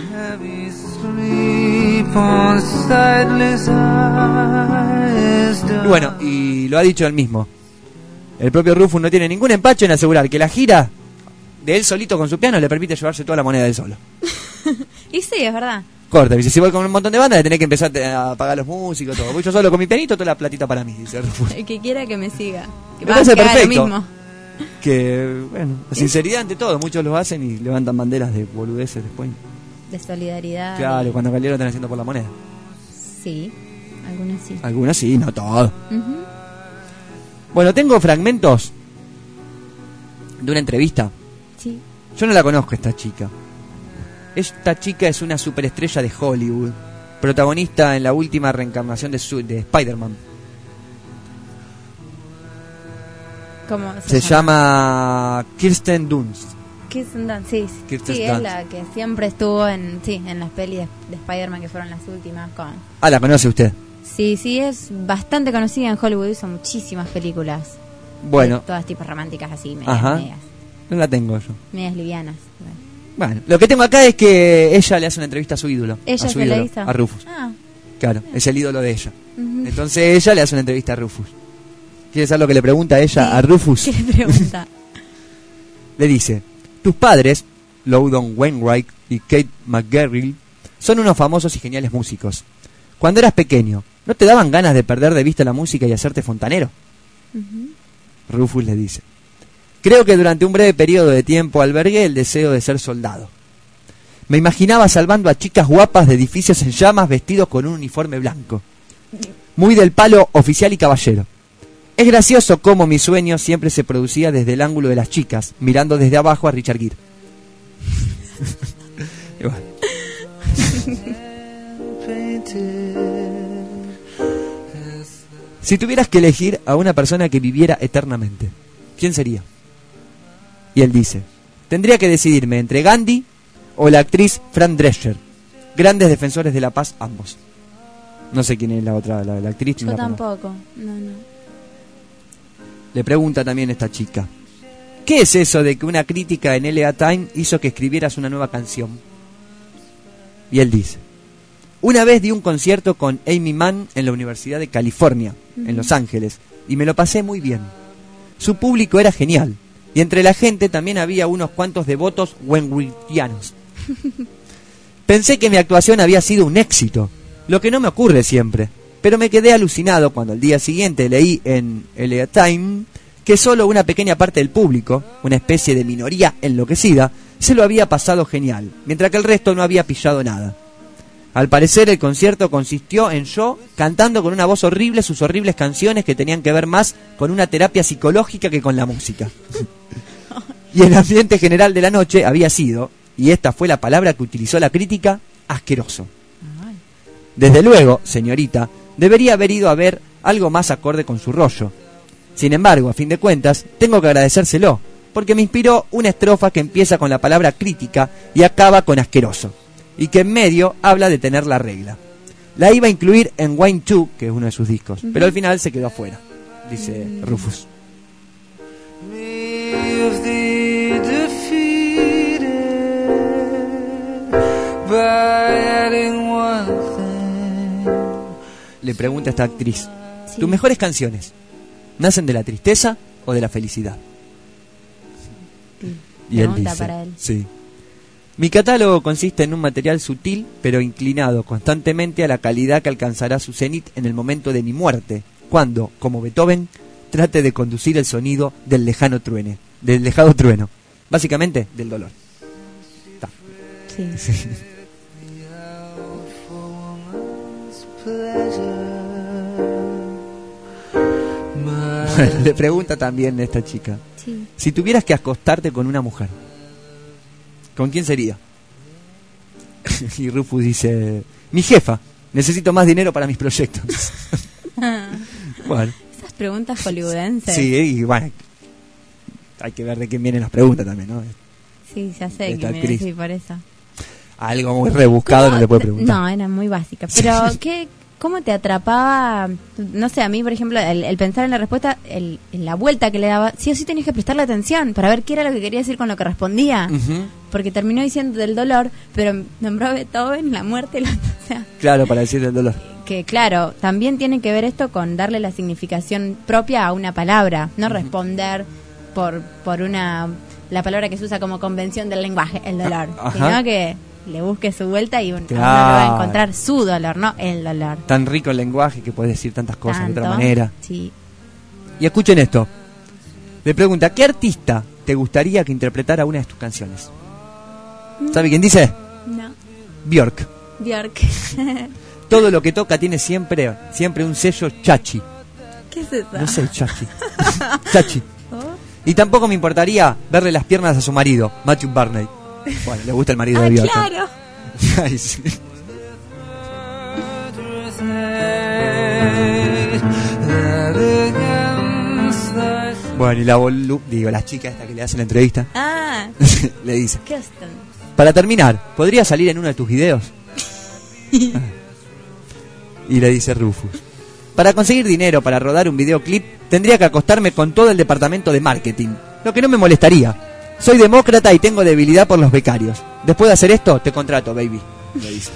Y bueno, y lo ha dicho él mismo. El propio Rufus no tiene ningún empacho en asegurar que la gira de él solito con su piano le permite llevarse toda la moneda del solo. Y sí, es verdad. Corta, dice, si voy con un montón de bandas, le tenés que empezar a pagar los músicos, todo. Voy yo solo con mi pianito, toda la platita para mí, dice Rufus. El que quiera que me siga. Que Me va, parece que haga lo perfecto. mismo. Que, bueno, la sinceridad ante todo, muchos lo hacen y levantan banderas de boludeces después. De solidaridad. Claro, y- cuando Galileo lo están haciendo por la moneda. Sí, algunos sí. Algunos sí, no todos. Ujú. Bueno, tengo fragmentos de una entrevista. Sí. Yo no la conozco, esta chica. Esta chica es una superestrella de Hollywood, protagonista en la última reencarnación de, su, de Spider-Man. ¿Cómo Se llama Kirsten Dunst. Kirsten Dunst, sí. sí. Kirsten Sí, Dunst. es la que siempre estuvo en, sí, en las pelis de, de Spider-Man que fueron las últimas con... Ah, ¿la conoce usted? Sí, sí, es bastante conocida en Hollywood, hizo muchísimas películas. Bueno. De todas tipos románticas así, medias, Ajá. medias, No la tengo yo. medias livianas. Bueno. Bueno, lo que tengo acá es que ella le hace una entrevista a su ídolo. Ella a su se la ídolo, hizo. a Rufus. Ah, Claro, es el ídolo de ella. ujú. Entonces ella le hace una entrevista a Rufus. ¿Quieres saber lo que le pregunta a ella Sí. a Rufus? ¿Qué le pregunta? Le dice, tus padres, Loudon Wainwright y Kate McGarrill, son unos famosos y geniales músicos. Cuando eras pequeño, ¿no te daban ganas de perder de vista la música y hacerte fontanero? Ujú. Rufus le dice, creo que durante un breve periodo de tiempo albergué el deseo de ser soldado. Me imaginaba salvando a chicas guapas de edificios en llamas vestidos con un uniforme blanco. Muy del palo oficial y caballero. Es gracioso cómo mi sueño siempre se producía desde el ángulo de las chicas, mirando desde abajo a Richard Gere. Y bueno. Si tuvieras que elegir a una persona que viviera eternamente, ¿quién sería? Y él dice, tendría que decidirme entre Gandhi o la actriz Fran Drescher, grandes defensores de la paz ambos. No sé quién es la otra, la, la actriz. Yo no la conozco. tampoco, no, no. Le pregunta también esta chica, ¿qué es eso de que una crítica en L A Time hizo que escribieras una nueva canción? Y él dice, una vez di un concierto con Amy Mann en la Universidad de California, en Los Ángeles, y me lo pasé muy bien. Su público era genial, y entre la gente también había unos cuantos devotos wainwrightianos. Pensé que mi actuación había sido un éxito, lo que no me ocurre siempre, pero me quedé alucinado cuando al día siguiente leí en L A Time que solo una pequeña parte del público, una especie de minoría enloquecida, se lo había pasado genial, mientras que el resto no había pillado nada. Al parecer el concierto consistió en yo cantando con una voz horrible sus horribles canciones que tenían que ver más con una terapia psicológica que con la música. Y el ambiente general de la noche había sido, y esta fue la palabra que utilizó la crítica, asqueroso. Desde luego, señorita, debería haber ido a ver algo más acorde con su rollo. Sin embargo, a fin de cuentas, tengo que agradecérselo, porque me inspiró una estrofa que empieza con la palabra crítica y acaba con asqueroso, y que en medio habla de tener la regla. La iba a incluir en Wine dos, que es uno de sus discos, Ujú. pero al final se quedó afuera, dice Mm. Rufus. Leave thee defeated by adding one thing. Le pregunta a esta actriz, Sí. ¿tus mejores canciones nacen de la tristeza o de la felicidad? Y él Pregunta dice, para él. sí. Mi catálogo consiste en un material sutil, pero inclinado constantemente a la calidad que alcanzará su cenit en el momento de mi muerte, cuando, como Beethoven, trate de conducir el sonido del lejano truene, del lejano trueno, básicamente del dolor. Ta. Sí. Bueno, le pregunta también a esta chica, Sí. si tuvieras que acostarte con una mujer, ¿con quién sería? Y Rufus dice, mi jefa, necesito más dinero para mis proyectos. Bueno, Esas preguntas hollywoodenses. sí, y bueno, hay que ver de quién vienen las preguntas también, ¿no? Sí, ya sé Esta que me actriz. sí, por eso. algo muy rebuscado no le puede preguntar. No, era muy básica. Pero, ¿qué, ¿cómo te atrapaba? No sé, a mí, por ejemplo, el, el pensar en la respuesta, el, en la vuelta que le daba, sí o sí tenías que prestarle atención para ver qué era lo que quería decir con lo que respondía. Uh-huh. Porque terminó diciendo del dolor, pero nombró a Beethoven, la muerte, la, o sea, claro, para decir del dolor. Que claro, también tiene que ver esto con darle la significación propia a una palabra, no uh-huh. responder por por una la palabra que se usa como convención del lenguaje, el dolor, uh-huh. sino que le busque su vuelta y uno, claro. uno va a encontrar su dolor, no el dolor. Tan rico el lenguaje que puede decir tantas cosas Tanto, de otra manera. Sí. Y escuchen esto. Le pregunta, ¿qué artista te gustaría que interpretara una de tus canciones? Mm. ¿Sabe quién dice? No. Björk. Björk. Todo lo que toca tiene siempre siempre un sello chachi. ¿Qué es eso? No sé, chachi. Chachi. ¿Oh? Y tampoco me importaría verle las piernas a su marido, Matthew Barney. Bueno, le gusta el marido ah, de Björk. Claro. Ay, sí. Bueno, y la bolu digo, la chica esta que le hace la entrevista, ah. le dice, Custom. Para terminar, ¿podría salir en uno de tus videos? Y le dice Rufus, para conseguir dinero para rodar un videoclip tendría que acostarme con todo el departamento de marketing, lo que no me molestaría. Soy demócrata y tengo debilidad por los becarios. Después de hacer esto, te contrato, baby. Le dice.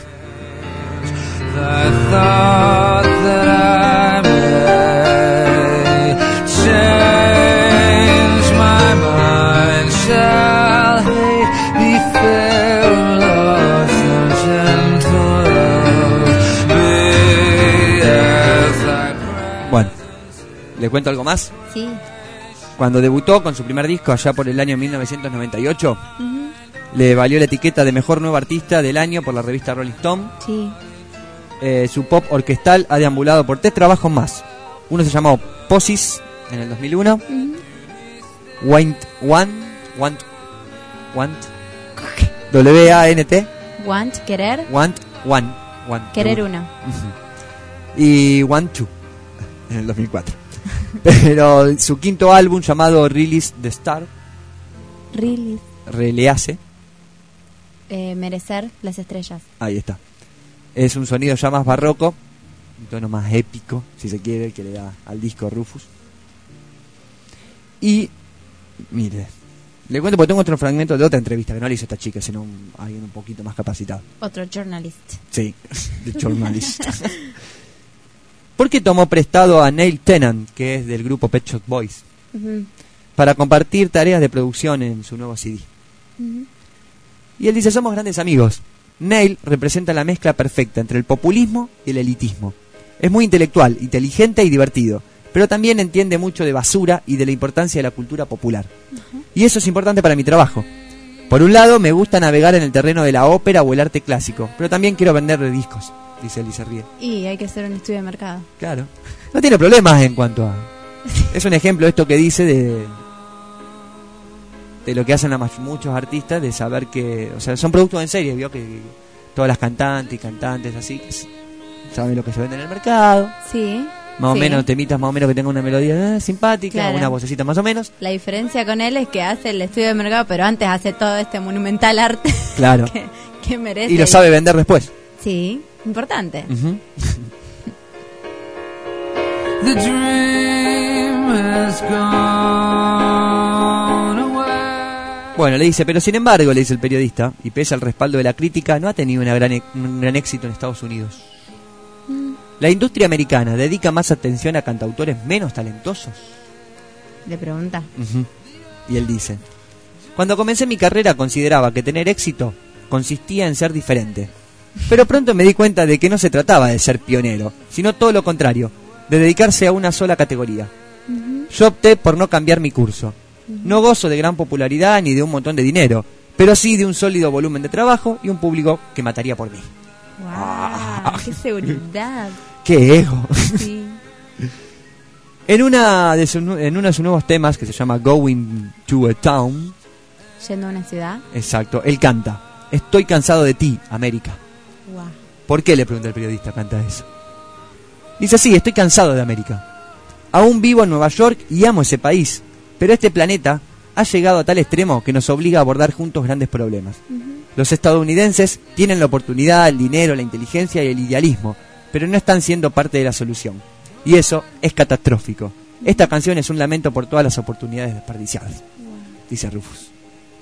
Bueno, ¿le cuento algo más? Sí. Cuando debutó con su primer disco allá por el año mil novecientos noventa y ocho, uh-huh. le valió la etiqueta de Mejor Nuevo Artista del Año por la revista Rolling Stone. Sí. Eh, su pop orquestal ha deambulado por tres trabajos más. Uno se llamó Posis en el dos mil uno. Uh-huh. Want, Want, Want, Want, W A N T. Want, querer. Want, One, Want. Querer uno. Uh-huh. Y Want Two en el dos mil cuatro. Pero su quinto álbum llamado Release the Star, Release, Release, eh, merecer las estrellas. Ahí está. Es un sonido ya más barroco, un tono más épico, si se quiere, que le da al disco Rufus. Y mire, le cuento porque tengo otro fragmento de otra entrevista que no le hizo esta chica, sino un, alguien un poquito más capacitado. Otro journalist. Sí, de journalist. Porque tomó prestado a Neil Tennant, que es del grupo Pet Shop Boys, uh-huh. para compartir tareas de producción en su nuevo C D. Uh-huh. Y él dice, somos grandes amigos. Neil representa la mezcla perfecta entre el populismo y el elitismo. Es muy intelectual, inteligente y divertido, pero también entiende mucho de basura y de la importancia de la cultura popular. Uh-huh. Y eso es importante para mi trabajo. Por un lado, me gusta navegar en el terreno de la ópera o el arte clásico, pero también quiero vender discos. Dice él y se ríe. Y hay que hacer un estudio de mercado. Claro. No tiene problemas en cuanto a... Es un ejemplo esto que dice de... De lo que hacen la, muchos artistas, de saber que... O sea, son productos en serie, vio que todas las cantantes y cantantes así, que saben lo que se vende en el mercado. Sí. Más sí. o menos, temitas más o menos que tengan una melodía eh, simpática, claro. una vocecita más o menos. La diferencia con él es que hace el estudio de mercado, pero antes hace todo este monumental arte. Claro. que, que merece. Y lo sabe vender después. Sí. Importante. Uh-huh. The dream has gone away. Bueno, le dice, pero sin embargo, le dice el periodista, y pese al respaldo de la crítica, no ha tenido una gran e- un gran éxito en Estados Unidos. Mm. La industria americana dedica más atención a cantautores menos talentosos. Le pregunta. Uh-huh. Y él dice, cuando comencé mi carrera consideraba que tener éxito consistía en ser diferente. Pero pronto me di cuenta de que no se trataba de ser pionero, sino todo lo contrario, de dedicarse a una sola categoría. Uh-huh. Yo opté por no cambiar mi curso. Uh-huh. No gozo de gran popularidad ni de un montón de dinero, pero sí de un sólido volumen de trabajo y un público que mataría por mí. ¡Wow! Ah. ¡Qué seguridad! ¡Qué ego! Sí. en, una de su, en uno de sus nuevos temas, que se llama Going to a Town, yendo a una ciudad. Exacto, él canta, estoy cansado de ti, América. Wow. ¿Por qué? Le pregunta el periodista, canta eso. Dice, sí, estoy cansado de América. Aún vivo en Nueva York y amo ese país, pero este planeta ha llegado a tal extremo que nos obliga a abordar juntos grandes problemas. Uh-huh. Los estadounidenses tienen la oportunidad, el dinero, la inteligencia y el idealismo, pero no están siendo parte de la solución. Y eso es catastrófico. Esta canción es un lamento por todas las oportunidades desperdiciadas, dice Rufus.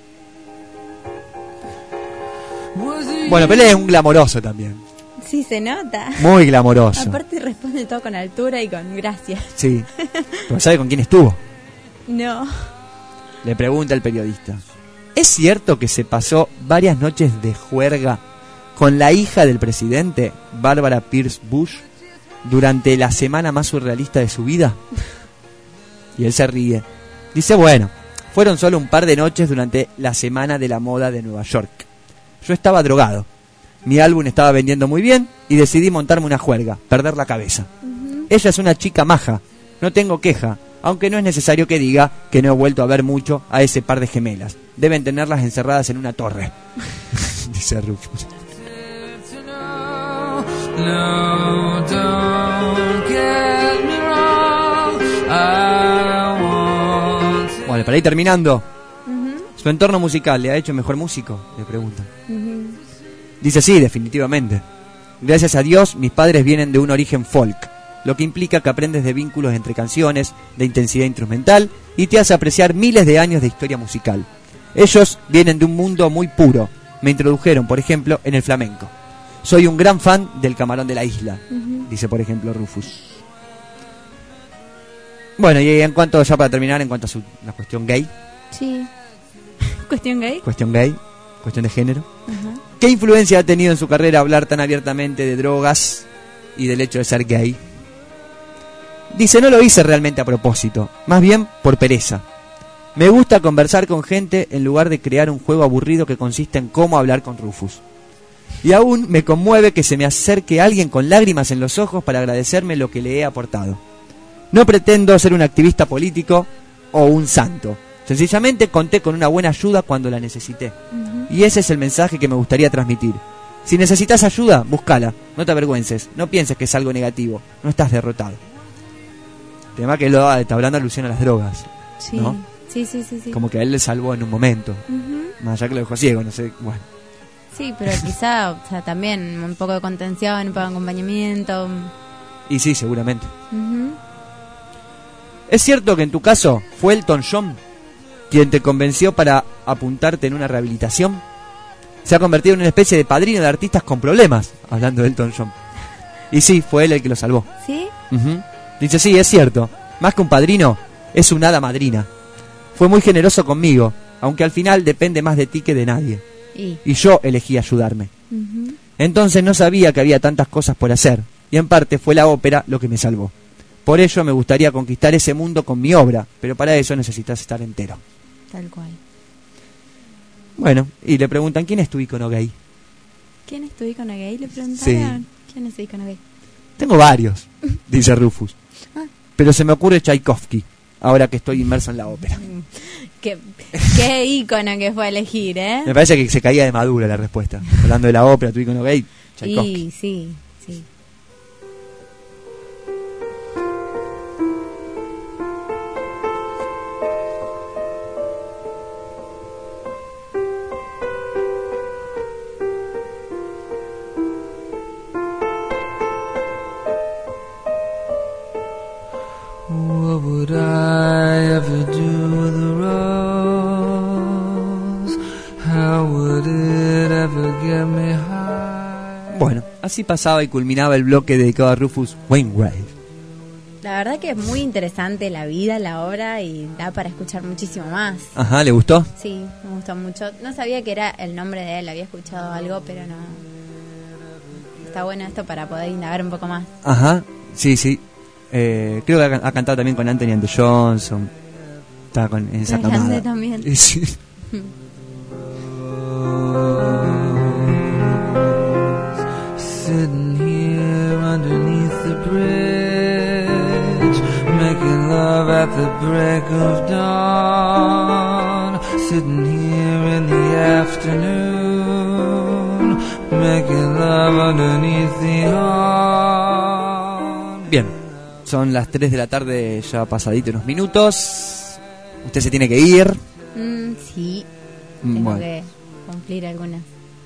Bueno, pero él es un glamoroso también. Sí, se nota. Muy glamoroso. Aparte responde todo con altura y con gracia. Sí. ¿Pero sabe con quién estuvo? No. Le pregunta el periodista. ¿Es cierto que se pasó varias noches de juerga con la hija del presidente, Barbara Pierce Bush, durante la semana más surrealista de su vida? Y él se ríe. Dice, bueno, fueron solo un par de noches durante la semana de la moda de Nueva York. Yo estaba drogado. Mi álbum estaba vendiendo muy bien y decidí montarme una juerga, perder la cabeza. Uh-huh. Ella es una chica maja, no tengo queja, aunque no es necesario que diga que no he vuelto a ver mucho a ese par de gemelas. Deben tenerlas encerradas en una torre. Dice Rufus. No, don't get me wrong. I want to... Bueno, para ir terminando, uh-huh. ¿Su entorno musical le ha hecho mejor músico? Le preguntan. Uh-huh. Dice sí, definitivamente. Gracias a Dios, mis padres vienen de un origen folk, lo que implica que aprendes de vínculos entre canciones, de intensidad instrumental, y te hace apreciar miles de años de historia musical. Ellos vienen de un mundo muy puro. Me introdujeron, por ejemplo, en el flamenco. Soy un gran fan del Camarón de la Isla, uh-huh. Dice, por ejemplo, Rufus. Bueno, y en cuanto, ya para terminar, en cuanto a su, la cuestión gay. Sí. ¿Cuestión gay? Cuestión gay, cuestión de género. Uh-huh. ¿Qué influencia ha tenido en su carrera hablar tan abiertamente de drogas y del hecho de ser gay? Dice, no lo hice realmente a propósito, más bien por pereza. Me gusta conversar con gente en lugar de crear un juego aburrido que consiste en cómo hablar con Rufus. Y aún me conmueve que se me acerque alguien con lágrimas en los ojos para agradecerme lo que le he aportado. No pretendo ser un activista político o un santo. Sencillamente conté con una buena ayuda cuando la necesité. Uh-huh. Y ese es el mensaje que me gustaría transmitir. Si necesitas ayuda, búscala. No te avergüences. No pienses que es algo negativo. No estás derrotado. Tema que lo está hablando alusión a las drogas. Sí. ¿No? Sí, sí, sí, sí. Como que a él le salvó en un momento. Uh-huh. Más allá que lo dejó ciego, no sé. Bueno. Sí, pero quizá, o sea, también un poco de contención, un poco de acompañamiento. Y sí, seguramente. Uh-huh. ¿Es cierto que en tu caso fue Elton John quien te convenció para apuntarte en una rehabilitación? Se ha convertido en una especie de padrino de artistas con problemas, hablando de Elton John. Y sí, fue él el que lo salvó. ¿Sí? Uh-huh. Dice, sí, es cierto. Más que un padrino, es una hada madrina. Fue muy generoso conmigo, aunque al final depende más de ti que de nadie. Y, y yo elegí ayudarme. Uh-huh. Entonces no sabía que había tantas cosas por hacer, y en parte fue la ópera lo que me salvó. Por ello me gustaría conquistar ese mundo con mi obra, pero para eso necesitas estar entero. Tal cual. Bueno, y le preguntan, ¿quién es tu ícono gay? ¿Quién es tu ícono gay? Le preguntaron. Sí. ¿Quién es tu ícono gay? Tengo varios, dice Rufus. Ah. Pero se me ocurre Tchaikovsky, ahora que estoy inmerso en la ópera. ¿Qué, qué ícono que fue a elegir, eh? Me parece que se caía de madura la respuesta. Hablando de la ópera, tu ícono gay, Tchaikovsky. Y sí, sí. What would I ever do with a rose? How would it ever get me high? Bueno, así pasaba y culminaba el bloque dedicado a Rufus Wainwright. La verdad que es muy interesante la vida, la obra, y da para escuchar muchísimo más. Ajá, ¿le gustó? Sí, me gustó mucho. No sabía que era el nombre de él, había escuchado algo, pero no. Está bueno esto para poder indagar un poco más. Ajá, sí, sí. Eh, creo que ha, ha cantado también con Anthony and the Johnson. Está con, en esa grande camada. También. Sí. Sitting here underneath the bridge, making love at the break of dawn. Sitting here in the afternoon, making love underneath the horn. Bien, son las tres de la tarde, ya pasadito unos minutos. Usted se tiene que ir. Mm, sí, tengo Bueno. que cumplir algunas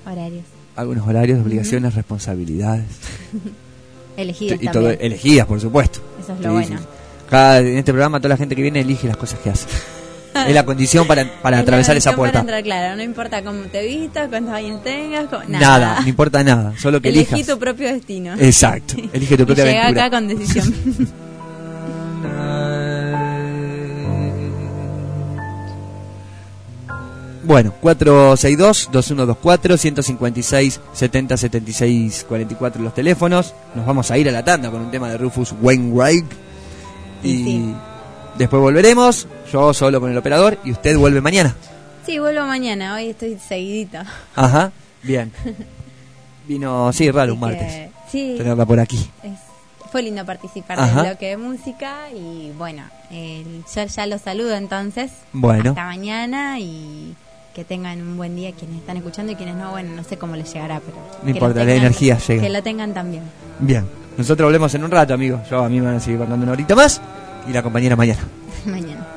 Horarios. Algunos horarios, obligaciones, uh-huh. responsabilidades. Elegidas y también. todo, elegidas, por supuesto. Eso es lo sí, bueno. Sí. Cada, en este programa toda la gente que viene elige las cosas que hace. Es la condición para, para atravesar esa puerta. Para entrar, claro, no importa cómo te vistas, cuántos años tengas, cómo, nada. Nada, no importa nada, solo que elijas. Elegí tu propio destino. Exacto, elige tu propia y llega aventura. Llega acá con decisión. Bueno, cuatro seis dos, dos uno dos cuatro, uno cinco seis, siete cero siete seis cuatro cuatro los teléfonos. Nos vamos a ir a la tanda con un tema de Rufus Wainwright. Y sí. Después volveremos, yo solo con el operador, y usted vuelve mañana. Sí, vuelvo mañana, hoy estoy seguidita. Ajá, bien. Vino, sí, raro un martes. Que, sí, tenerla por aquí. Es, fue lindo participar Ajá. del bloque de música y bueno, el, yo ya los saludo entonces. Bueno. Hasta mañana y que tengan un buen día quienes están escuchando y quienes no, bueno, no sé cómo les llegará, pero... No importa, la energía llega. Que lo tengan también. Bien, nosotros volvemos en un rato, amigos. Yo a mí me van a seguir contando una horita más. Y la compañera mañana. Mañana.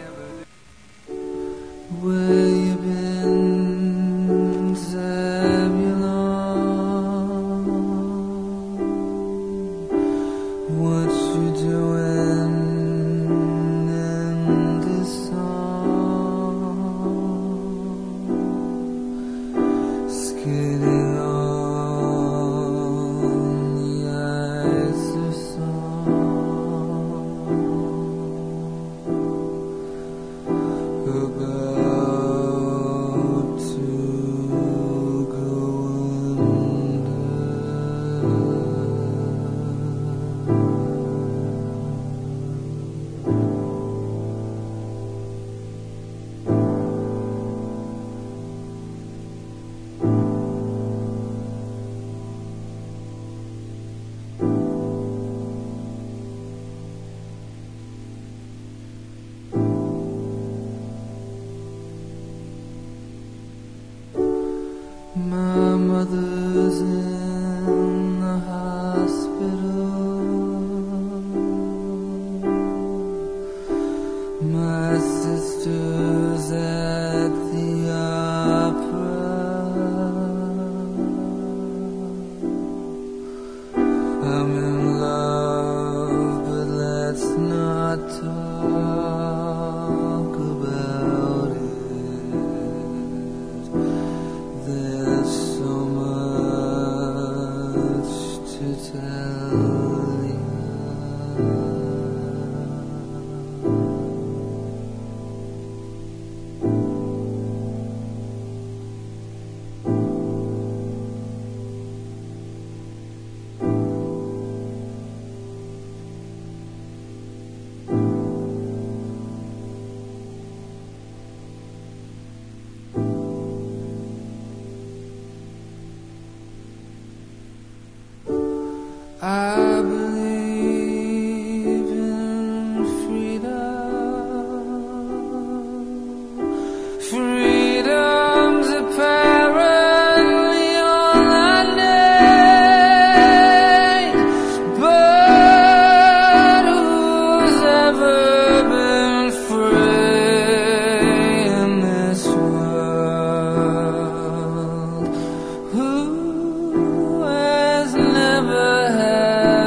My mother's in the hospital. My sister's at the opera. I'm in love, but let's not talk about it. There's so much to tell you. I believe in freedom. Freedom's apparently all I need. But who's ever been free in this world? Who has never had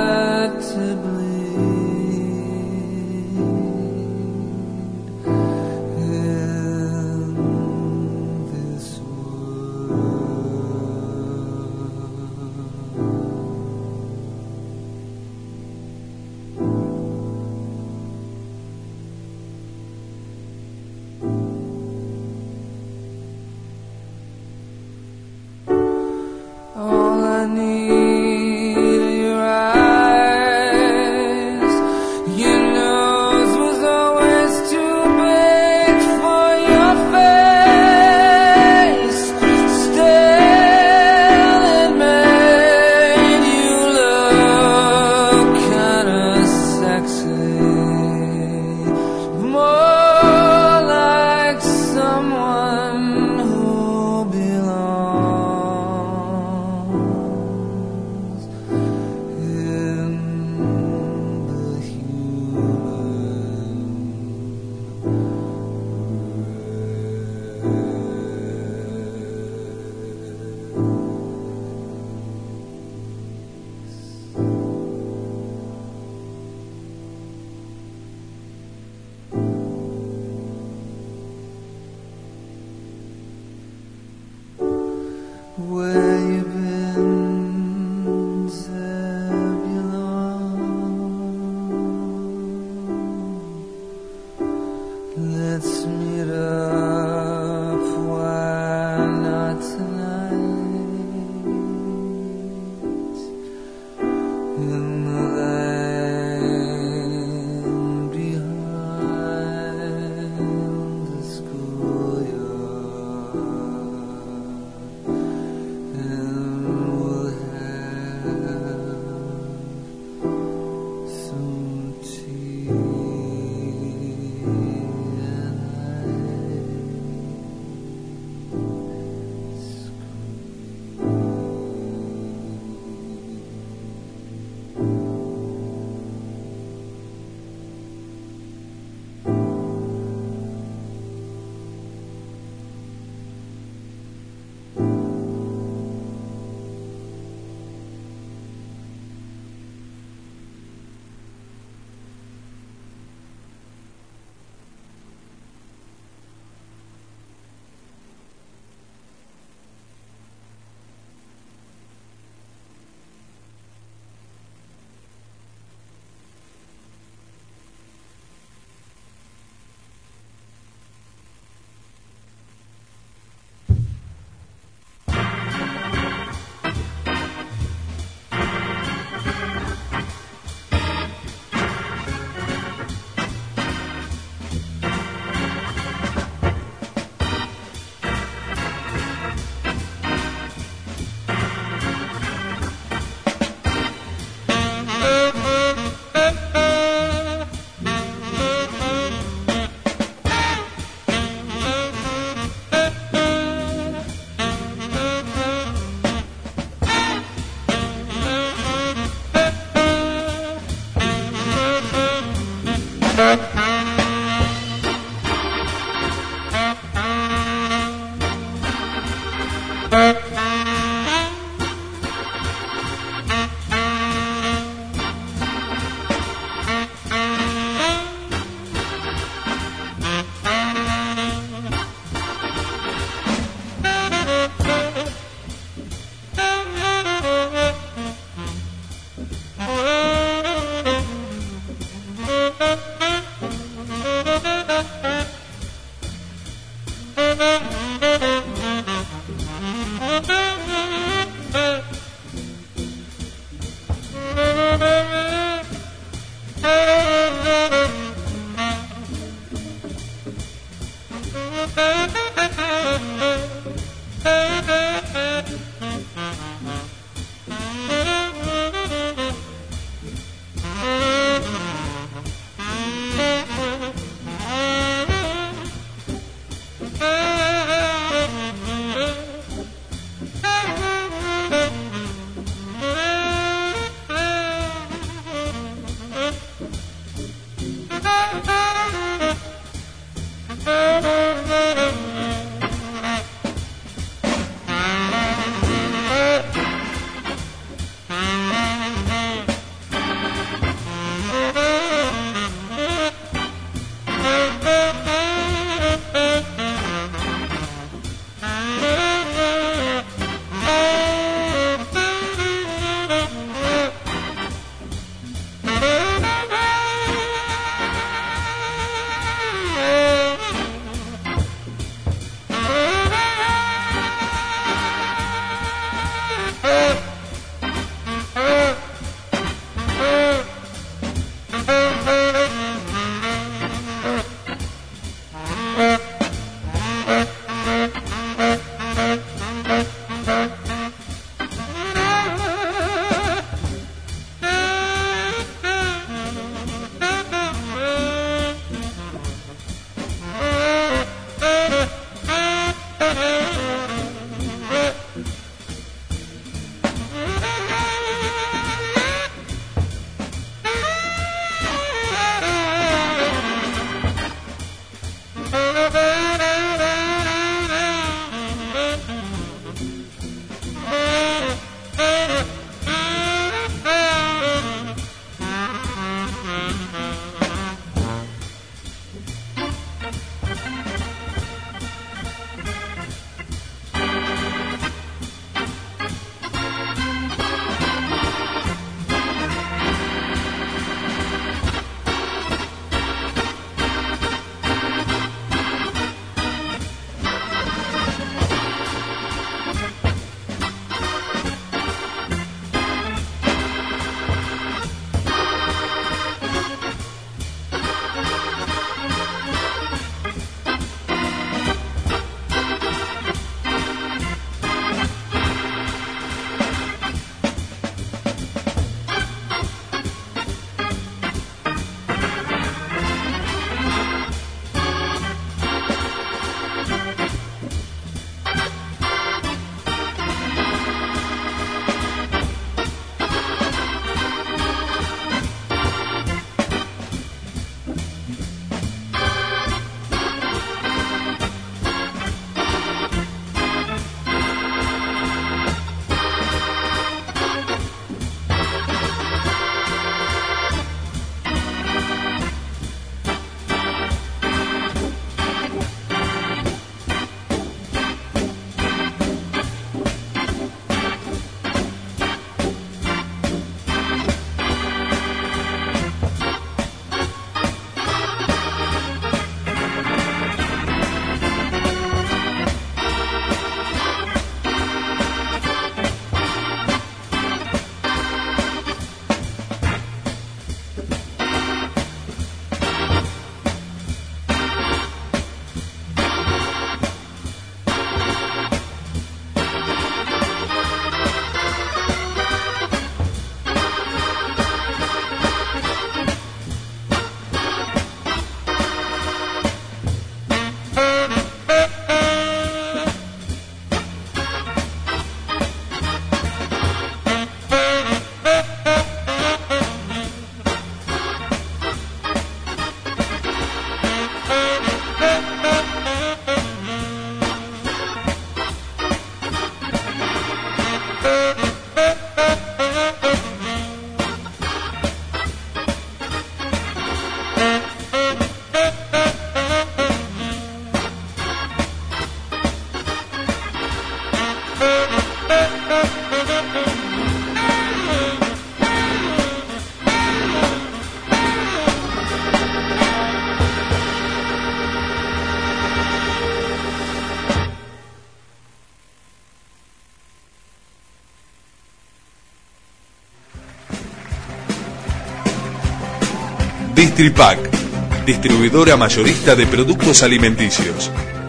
Distripac, distribuidora mayorista de productos alimenticios.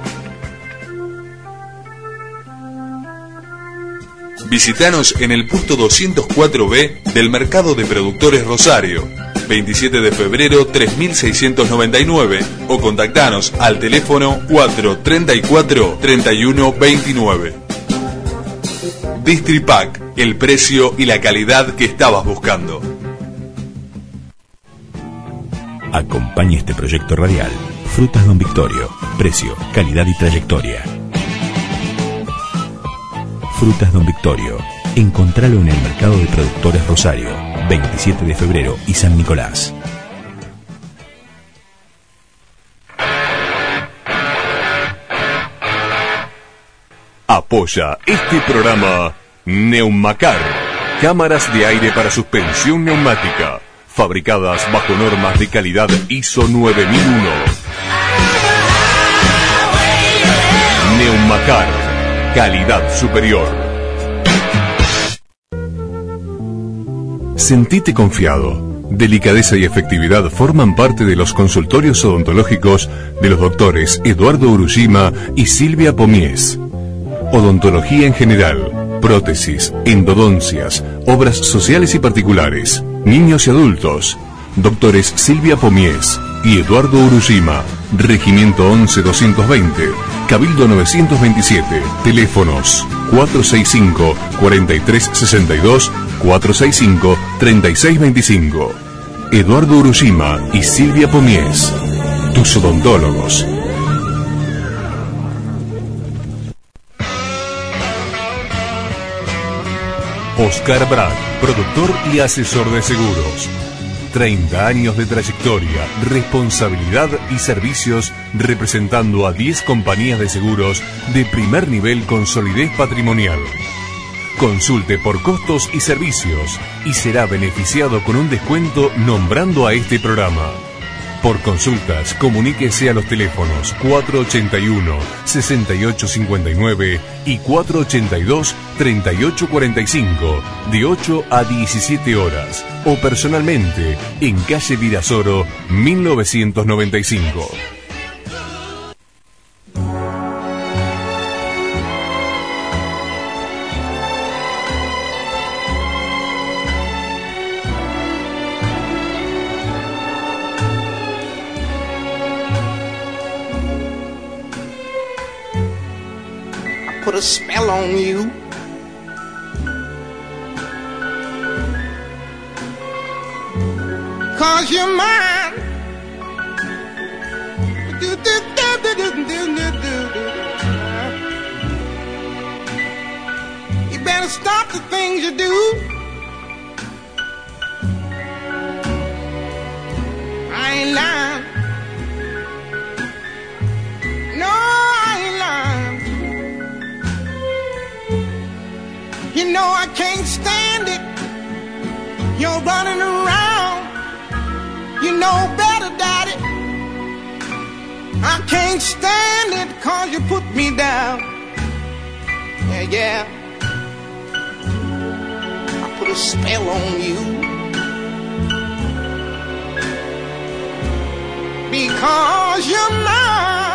Visítanos en el puesto doscientos cuatro B del Mercado de Productores Rosario, veintisiete de febrero tres mil seiscientos noventa y nueve, o contactanos al teléfono cuatro treinta y cuatro treinta y uno veintinueve. Distripac, el precio y la calidad que estabas buscando. Acompaña este proyecto radial. Frutas Don Victorio. Precio, calidad y trayectoria. Frutas Don Victorio. Encontralo en el Mercado de Productores Rosario, veintisiete de febrero y San Nicolás. Apoya este programa Neumacar, cámaras de aire para suspensión neumática, fabricadas bajo normas de calidad I S O nueve mil uno. Neumacar, calidad superior. Sentite confiado. Delicadeza y efectividad forman parte de los consultorios odontológicos de los doctores Eduardo Urushima y Silvia Pomies. Odontología en general, prótesis, endodoncias, obras sociales y particulares, niños y adultos. Doctores Silvia Pomies y Eduardo Urushima. Regimiento once doscientos veinte, Cabildo novecientos veintisiete. Teléfonos cuatro seis cinco, cuatro tres seis dos, cuatro seis cinco, tres seis dos cinco. Eduardo Urushima y Silvia Pomies, tus odontólogos. Oscar Brad, productor y asesor de seguros. treinta años de trayectoria, responsabilidad y servicios representando a diez compañías de seguros de primer nivel con solidez patrimonial. Consulte por costos y servicios y será beneficiado con un descuento nombrando a este programa. Por consultas, comuníquese a los teléfonos cuatro ochenta y uno, sesenta y ocho cincuenta y nueve y cuatro ochenta y dos, treinta y ocho cuarenta y cinco, de ocho a diecisiete horas, o personalmente en calle Virasoro, mil novecientos noventa y cinco. Put a spell on you. Cause you're mine. Do, do, do, do, do, do, do, do. You better stop the things you do. I ain't lying. No, I ain't lying. You know I can't stand it. You're running around. You know better, Daddy. I can't stand it cause you put me down. Yeah, yeah. I put a spell on you. Because you're mine.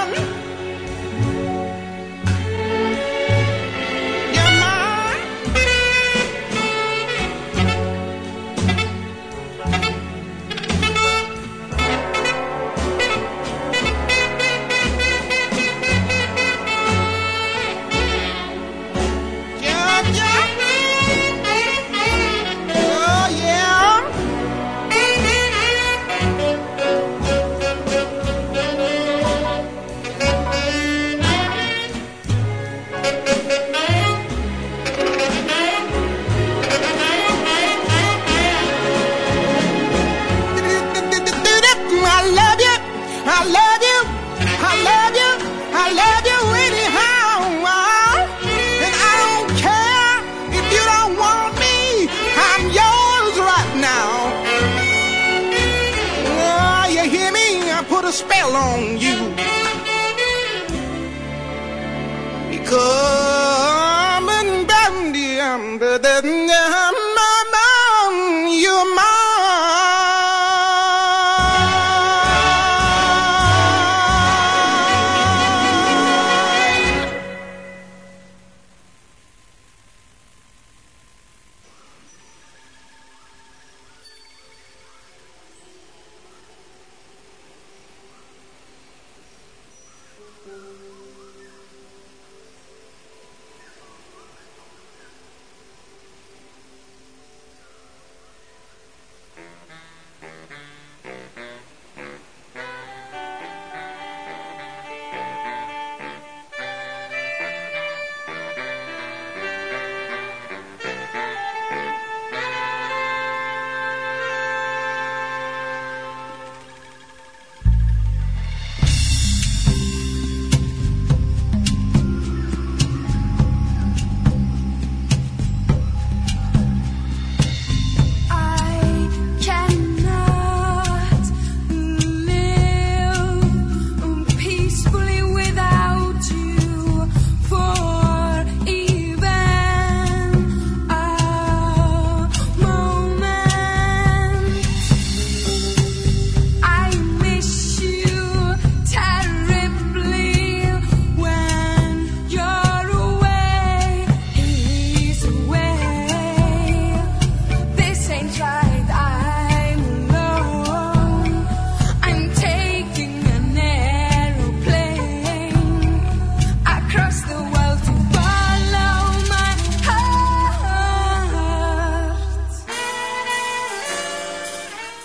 Spell on you because you're mine.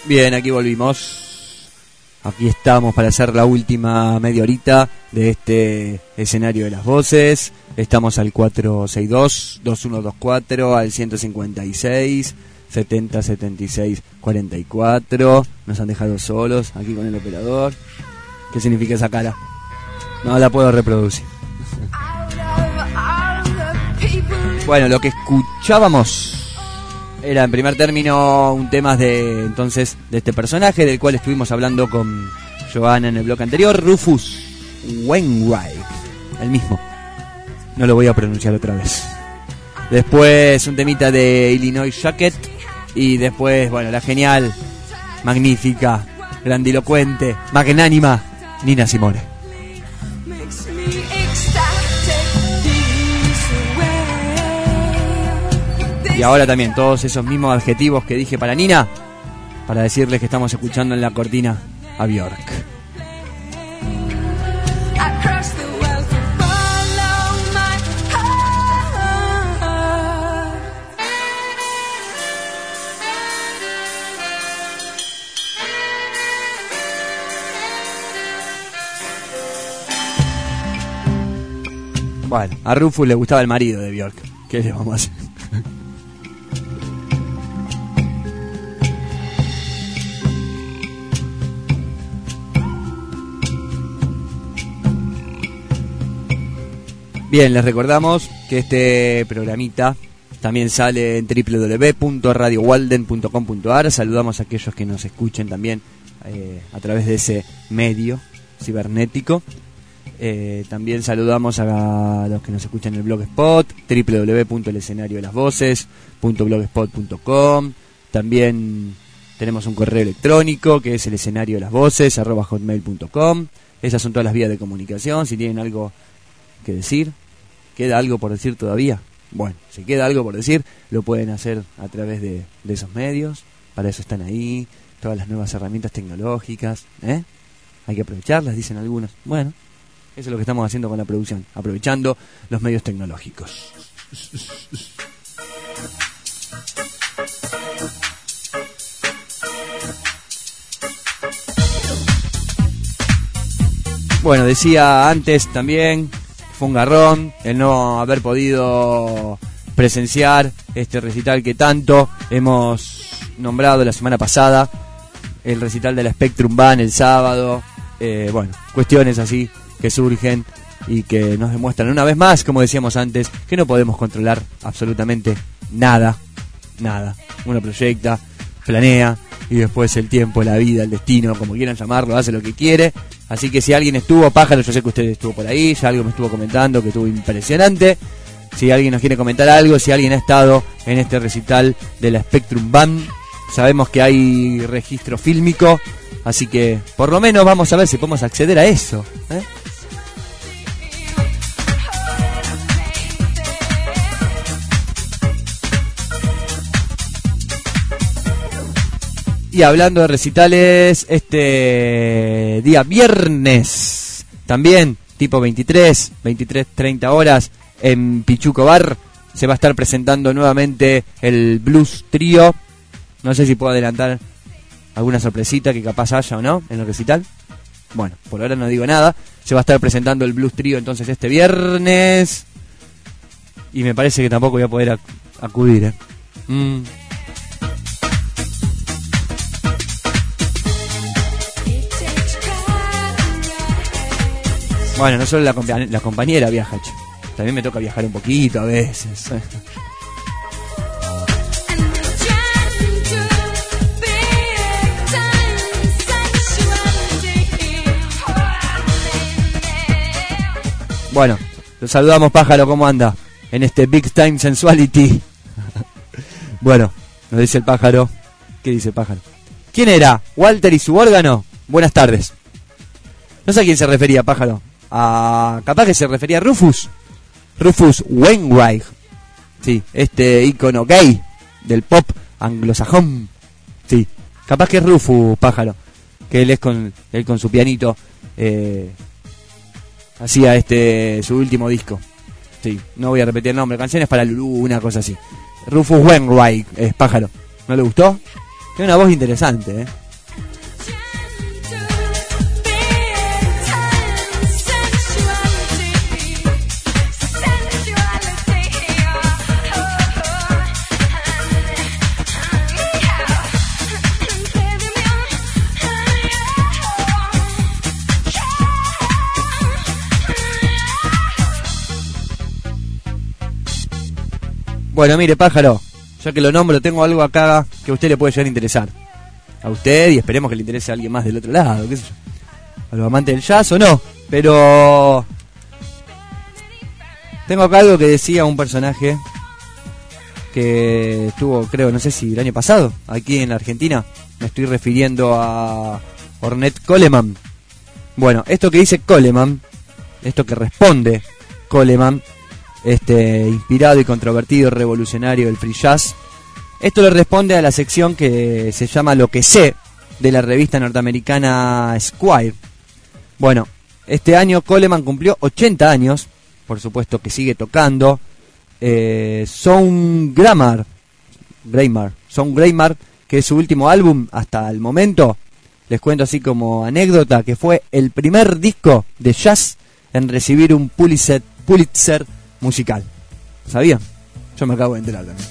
Bien, aquí volvimos. Aquí estamos para hacer la última media horita de este escenario de las voces. Estamos al cuatro seis dos, dos uno dos cuatro, al ciento cincuenta y seis, setenta setenta y seis cuarenta y cuatro. Nos han dejado solos aquí con el operador. ¿Qué significa esa cara? No la puedo reproducir. Bueno, lo que escuchábamos era en primer término un tema de entonces de este personaje del cual estuvimos hablando con Johanna en el bloque anterior, Rufus Wainwright, el mismo. No lo voy a pronunciar otra vez. Después un temita de Illinois Jacket y después, bueno, la genial, magnífica, grandilocuente, magnánima Nina Simone. Y ahora también todos esos mismos adjetivos que dije para Nina, para decirles que estamos escuchando en la cortina a Björk. Bueno, a Rufus le gustaba el marido de Björk. ¿Qué le vamos a hacer? Bien, les recordamos que este programita también sale en doble u doble u doble u punto radio walden punto com punto a r. Saludamos a aquellos que nos escuchen también eh, a través de ese medio cibernético. Eh, también saludamos a los que nos escuchan en el Blogspot, doble u doble u doble u punto el escenario de las voces punto blogspot punto com. También tenemos un correo electrónico que es el escenario de las voces arroba hotmail punto com. Esas son todas las vías de comunicación. Si tienen algo que decir, ¿queda algo por decir todavía? Bueno, si queda algo por decir, lo pueden hacer a través de, de esos medios. Para eso están ahí todas las nuevas herramientas tecnológicas, ¿eh? Hay que aprovecharlas, dicen algunos. Bueno, eso es lo que estamos haciendo con la producción, aprovechando los medios tecnológicos. Bueno, decía antes también, fue un garrón el no haber podido presenciar este recital que tanto hemos nombrado la semana pasada, el recital de la Spectrum Band el sábado. Eh, bueno, cuestiones así que surgen y que nos demuestran una vez más, como decíamos antes, que no podemos controlar absolutamente nada, nada. Uno proyecta, planea y después el tiempo, la vida, el destino, como quieran llamarlo, hace lo que quiere. Así que si alguien estuvo, Pájaro, yo sé que usted estuvo por ahí, ya algo me estuvo comentando que estuvo impresionante. Si alguien nos quiere comentar algo, si alguien ha estado en este recital de la Spectrum Band, sabemos que hay registro fílmico, así que por lo menos vamos a ver si podemos acceder a eso, ¿eh? Y hablando de recitales, este día viernes, también tipo veintitrés, veintitrés treinta horas, en Pichuco Bar, se va a estar presentando nuevamente el Blues Trío. No sé si puedo adelantar alguna sorpresita que capaz haya o no en el recital. Bueno, por ahora no digo nada. Se va a estar presentando el Blues Trío entonces este viernes. Y me parece que tampoco voy a poder ac- acudir, ¿eh? Mm. Bueno, no solo la, compa- la compañera viaja, che. También me toca viajar un poquito a veces. Bueno, los saludamos, Pájaro, ¿cómo anda? En este Big Time Sensuality. Bueno, nos dice el Pájaro. ¿Qué dice el Pájaro? ¿Quién era? ¿Walter y su órgano? Buenas tardes. No sé a quién se refería, Pájaro. A... capaz que se refería a Rufus. Rufus Wainwright. Sí, este ícono gay del pop anglosajón. Sí, capaz que es Rufus, Pájaro. Que él es con, él con su pianito. Eh... Hacía este su último disco. Sí, no voy a repetir el nombre. Canciones para Lulú, una cosa así. Rufus Wainwright es, Pájaro. ¿No le gustó? Tiene una voz interesante, ¿eh? Bueno, mire, pájaro, ya que lo nombro, tengo algo acá que a usted le puede llegar a interesar. A usted, y esperemos que le interese a alguien más del otro lado, qué sé yo. A los amantes del jazz o no. Pero tengo acá algo que decía un personaje que estuvo, creo, no sé si el año pasado, aquí en la Argentina. Me estoy refiriendo a Ornette Coleman. Bueno, esto que dice Coleman, esto que responde Coleman, este inspirado y controvertido revolucionario del free jazz, esto le responde a la sección que se llama Lo que sé, de la revista norteamericana Squire. Bueno, este año Coleman cumplió ochenta años, por supuesto que sigue tocando. eh, Sound Grammar Grammar Sound Grammar, que es su último álbum hasta el momento. Les cuento así como anécdota que fue el primer disco de jazz en recibir un Pulitzer, Pulitzer musical. ¿Sabían? Yo me acabo de enterar también.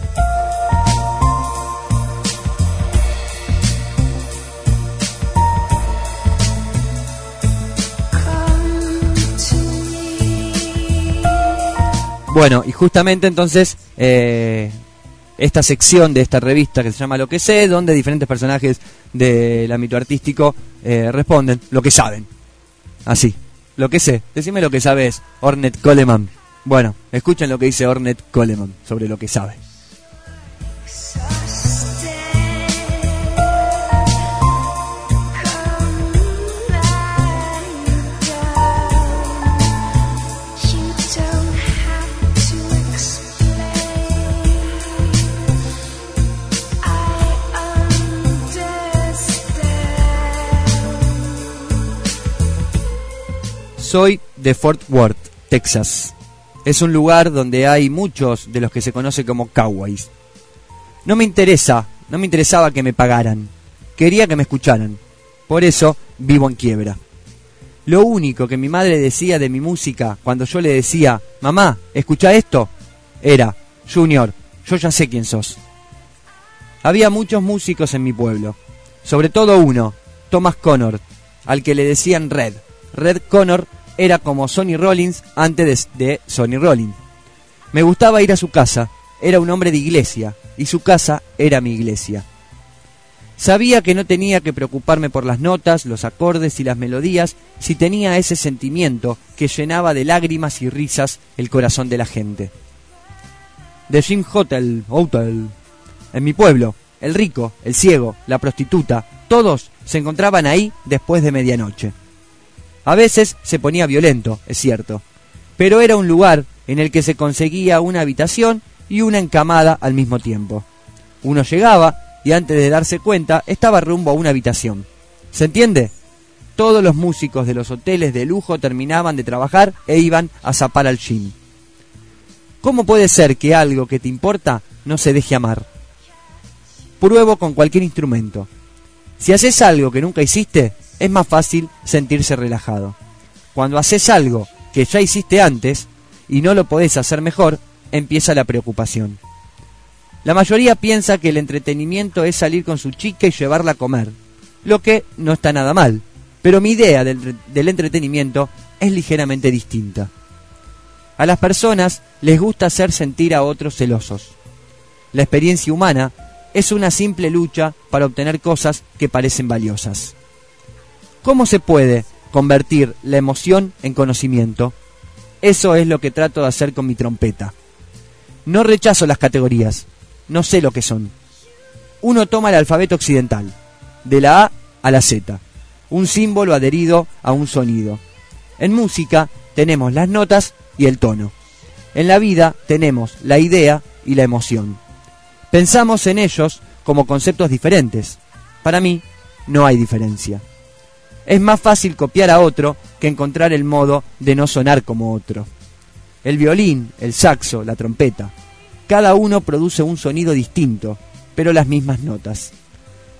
Bueno, y justamente entonces eh, esta sección de esta revista que se llama Lo que sé, donde diferentes personajes del ámbito artístico eh, responden lo que saben. Así, lo que sé. Decime lo que sabes, Ornette Coleman. Bueno, escuchen lo que dice Ornette Coleman sobre lo que sabe. Soy de Fort Worth, Texas. Es un lugar donde hay muchos de los que se conoce como cowboys. No me interesa, no me interesaba que me pagaran. Quería que me escucharan. Por eso vivo en quiebra. Lo único que mi madre decía de mi música cuando yo le decía, mamá, ¿escucha esto?, era, Junior, yo ya sé quién sos. Había muchos músicos en mi pueblo. Sobre todo uno, Thomas Connor, al que le decían Red. Red Connor era como Sonny Rollins antes de, de Sonny Rollins. Me gustaba ir a su casa, era un hombre de iglesia, y su casa era mi iglesia. Sabía que no tenía que preocuparme por las notas, los acordes y las melodías, si tenía ese sentimiento que llenaba de lágrimas y risas el corazón de la gente. The Jim Hotel, Hotel. En mi pueblo, el rico, el ciego, la prostituta, todos se encontraban ahí después de medianoche. A veces se ponía violento, es cierto, pero era un lugar en el que se conseguía una habitación y una encamada al mismo tiempo. Uno llegaba y antes de darse cuenta estaba rumbo a una habitación. ¿Se entiende? Todos los músicos de los hoteles de lujo terminaban de trabajar e iban a zapar al gym. ¿Cómo puede ser que algo que te importa no se deje amar? Pruebo con cualquier instrumento. Si haces algo que nunca hiciste, es más fácil sentirse relajado. Cuando haces algo que ya hiciste antes y no lo podés hacer mejor, empieza la preocupación. La mayoría piensa que el entretenimiento es salir con su chica y llevarla a comer, lo que no está nada mal, pero mi idea del, del entretenimiento es ligeramente distinta. A las personas les gusta hacer sentir a otros celosos. La experiencia humana es una simple lucha para obtener cosas que parecen valiosas. ¿Cómo se puede convertir la emoción en conocimiento? Eso es lo que trato de hacer con mi trompeta. No rechazo las categorías, no sé lo que son. Uno toma el alfabeto occidental, de la A a la Z, un símbolo adherido a un sonido. En música tenemos las notas y el tono. En la vida tenemos la idea y la emoción. Pensamos en ellos como conceptos diferentes. Para mí, no hay diferencia. Es más fácil copiar a otro que encontrar el modo de no sonar como otro. El violín, el saxo, la trompeta, cada uno produce un sonido distinto, pero las mismas notas.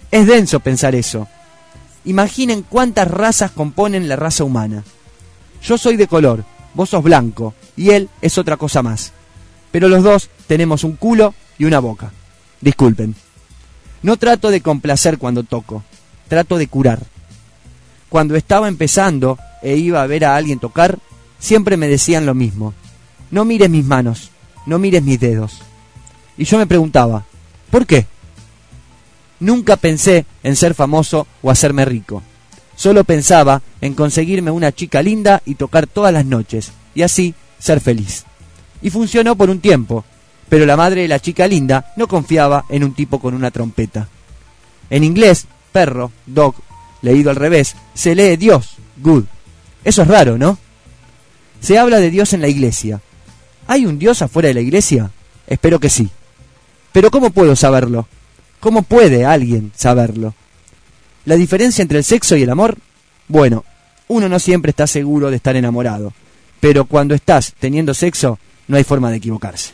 Es denso pensar eso. Imaginen cuántas razas componen la raza humana. Yo soy de color, vos sos blanco, y él es otra cosa más. Pero los dos tenemos un culo y una boca. Disculpen. No trato de complacer cuando toco, trato de curar. Cuando estaba empezando e iba a ver a alguien tocar, siempre me decían lo mismo. No mires mis manos, no mires mis dedos. Y yo me preguntaba, ¿por qué? Nunca pensé en ser famoso o hacerme rico. Solo pensaba en conseguirme una chica linda y tocar todas las noches, y así ser feliz. Y funcionó por un tiempo, pero la madre de la chica linda no confiaba en un tipo con una trompeta. En inglés, perro, dog, leído al revés, se lee Dios, good. Eso es raro, ¿no? Se habla de Dios en la iglesia. ¿Hay un Dios afuera de la iglesia? Espero que sí. Pero ¿cómo puedo saberlo? ¿Cómo puede alguien saberlo? ¿La diferencia entre el sexo y el amor? Bueno, uno no siempre está seguro de estar enamorado, pero cuando estás teniendo sexo, no hay forma de equivocarse.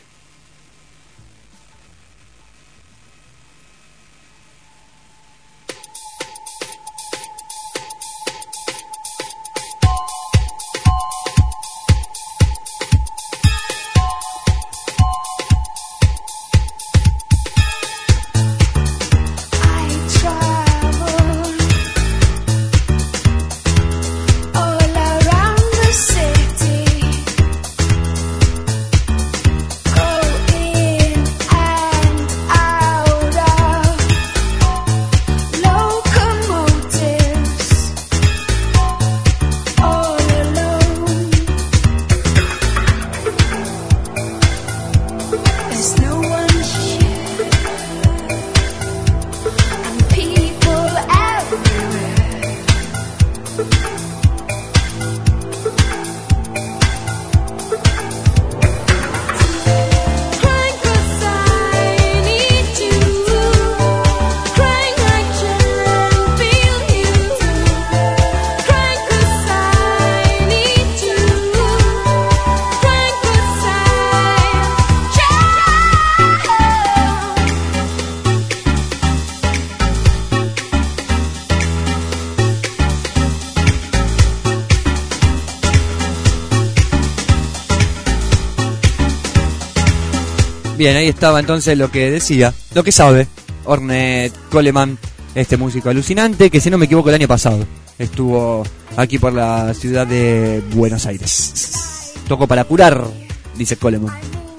Bien, ahí estaba entonces lo que decía, lo que sabe Ornette Coleman, este músico alucinante que, si no me equivoco, el año pasado estuvo aquí por la ciudad de Buenos Aires. Tocó para curar, dice Coleman.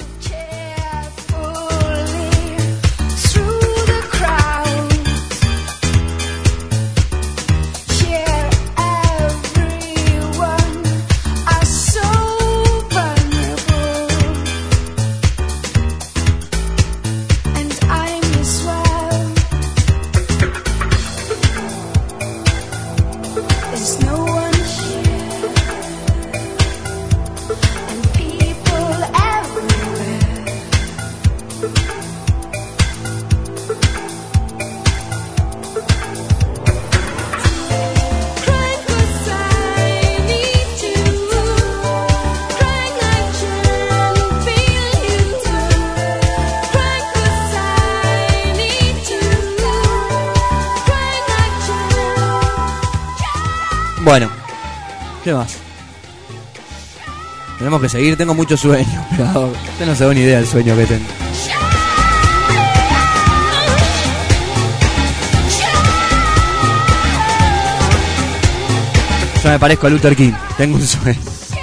Bueno, ¿qué más? Tenemos que seguir, tengo mucho sueño, pero usted no se da ni idea del sueño que tengo. Yo me parezco a Luther King, tengo un sueño.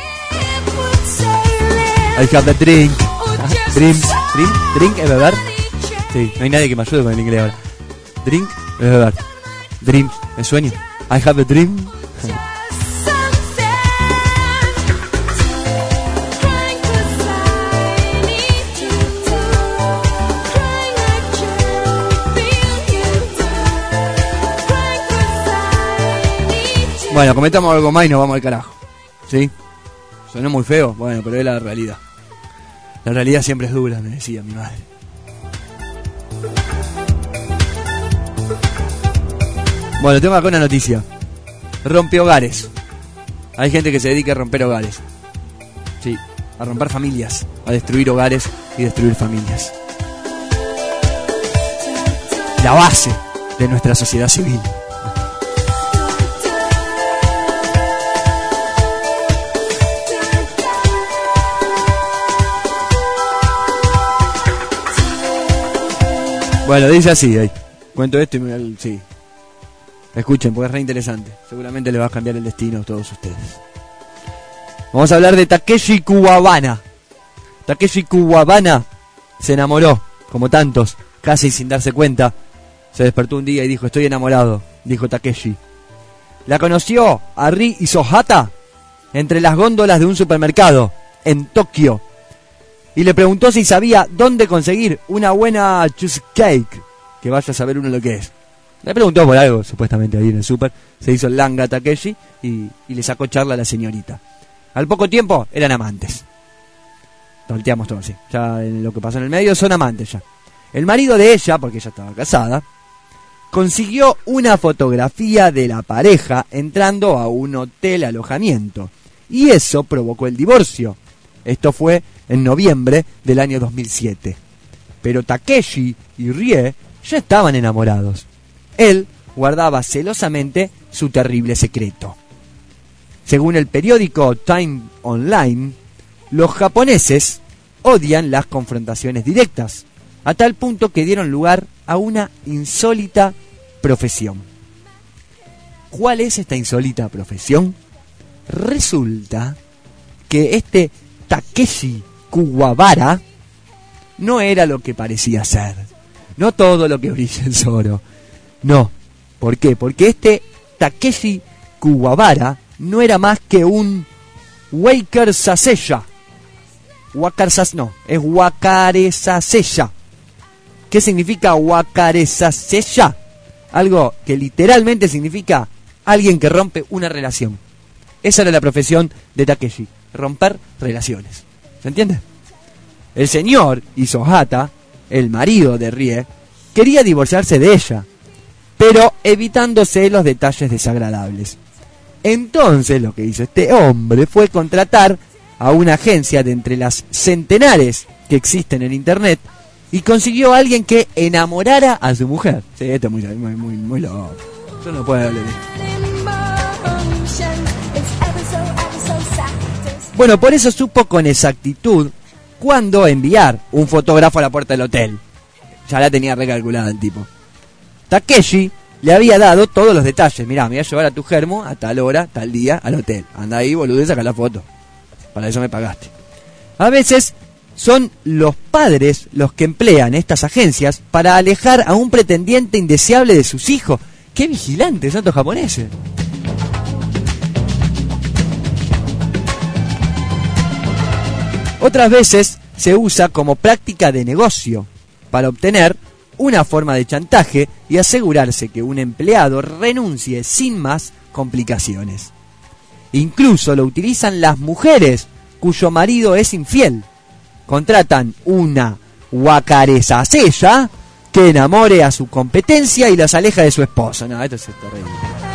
I have a drink. Dream, drink, drink es beber. Sí, no hay nadie que me ayude con el inglés ahora. Drink es beber. Dream es sueño. I have a dream. Bueno, comentamos algo más y nos vamos al carajo. ¿Sí? Sonó muy feo, bueno, pero es la realidad. La realidad siempre es dura, me decía mi madre. Bueno, tengo acá una noticia. Rompe hogares. Hay gente que se dedica a romper hogares. Sí, a romper familias, a destruir hogares y destruir familias. La base, de nuestra sociedad civil. Bueno, dice así, ahí. Cuento esto y me... Sí. Escuchen, porque es re interesante. Seguramente le va a cambiar el destino a todos ustedes. Vamos a hablar de Takeshi Kuwabana. Takeshi Kuwabana se enamoró, como tantos, casi sin darse cuenta. Se despertó un día y dijo, estoy enamorado, dijo Takeshi. La conoció a Ri Isohata entre las góndolas de un supermercado en Tokio y le preguntó si sabía dónde conseguir una buena cheesecake, que vaya a saber uno lo que es. Le preguntó por algo, supuestamente ahí en el super. Se hizo el langa Takeshi y, y le sacó charla a la señorita. Al poco tiempo eran amantes. Volteamos todo así. Ya en lo que pasó en el medio son amantes ya. El marido de ella, porque ella estaba casada, consiguió una fotografía de la pareja entrando a un hotel alojamiento. Y eso provocó el divorcio. Esto fue en noviembre del año dos mil siete. Pero Takeshi y Rie ya estaban enamorados. Él guardaba celosamente su terrible secreto. Según el periódico Time Online, los japoneses odian las confrontaciones directas, a tal punto que dieron lugar a una insólita profesión. ¿Cuál es esta insólita profesión? Resulta que este Takeshi Kuwabara no era lo que parecía ser. No todo lo que brilla es oro. No. ¿Por qué? Porque este Takeshi Kuwabara no era más que un Waker Saseya. Wakar Sas, no, es Wakare Saseya. ¿Qué significa Wakare Saseya? Algo que literalmente significa alguien que rompe una relación. Esa era la profesión de Takeshi, romper relaciones. ¿Se entiende? El señor Isohata, el marido de Rie, quería divorciarse de ella, pero evitándose los detalles desagradables. Entonces lo que hizo este hombre fue contratar a una agencia de entre las centenares que existen en internet y consiguió a alguien que enamorara a su mujer. Sí, esto es muy, muy, muy, muy loco. Yo no puedo hablar de esto. Bueno, por eso supo con exactitud cuándo enviar un fotógrafo a la puerta del hotel. Ya la tenía recalculada el tipo. Takeshi le había dado todos los detalles. Mirá, me voy a llevar a tu germo a tal hora, tal día, al hotel. Anda ahí, boludo, y saca la foto. Para eso me pagaste. A veces son los padres los que emplean estas agencias para alejar a un pretendiente indeseable de sus hijos. ¡Qué vigilantes son estos japoneses! Otras veces se usa como práctica de negocio para obtener una forma de chantaje y asegurarse que un empleado renuncie sin más complicaciones. Incluso lo utilizan las mujeres cuyo marido es infiel. Contratan una Wakare Saseya que enamore a su competencia y las aleja de su esposo. No, esto es terrible.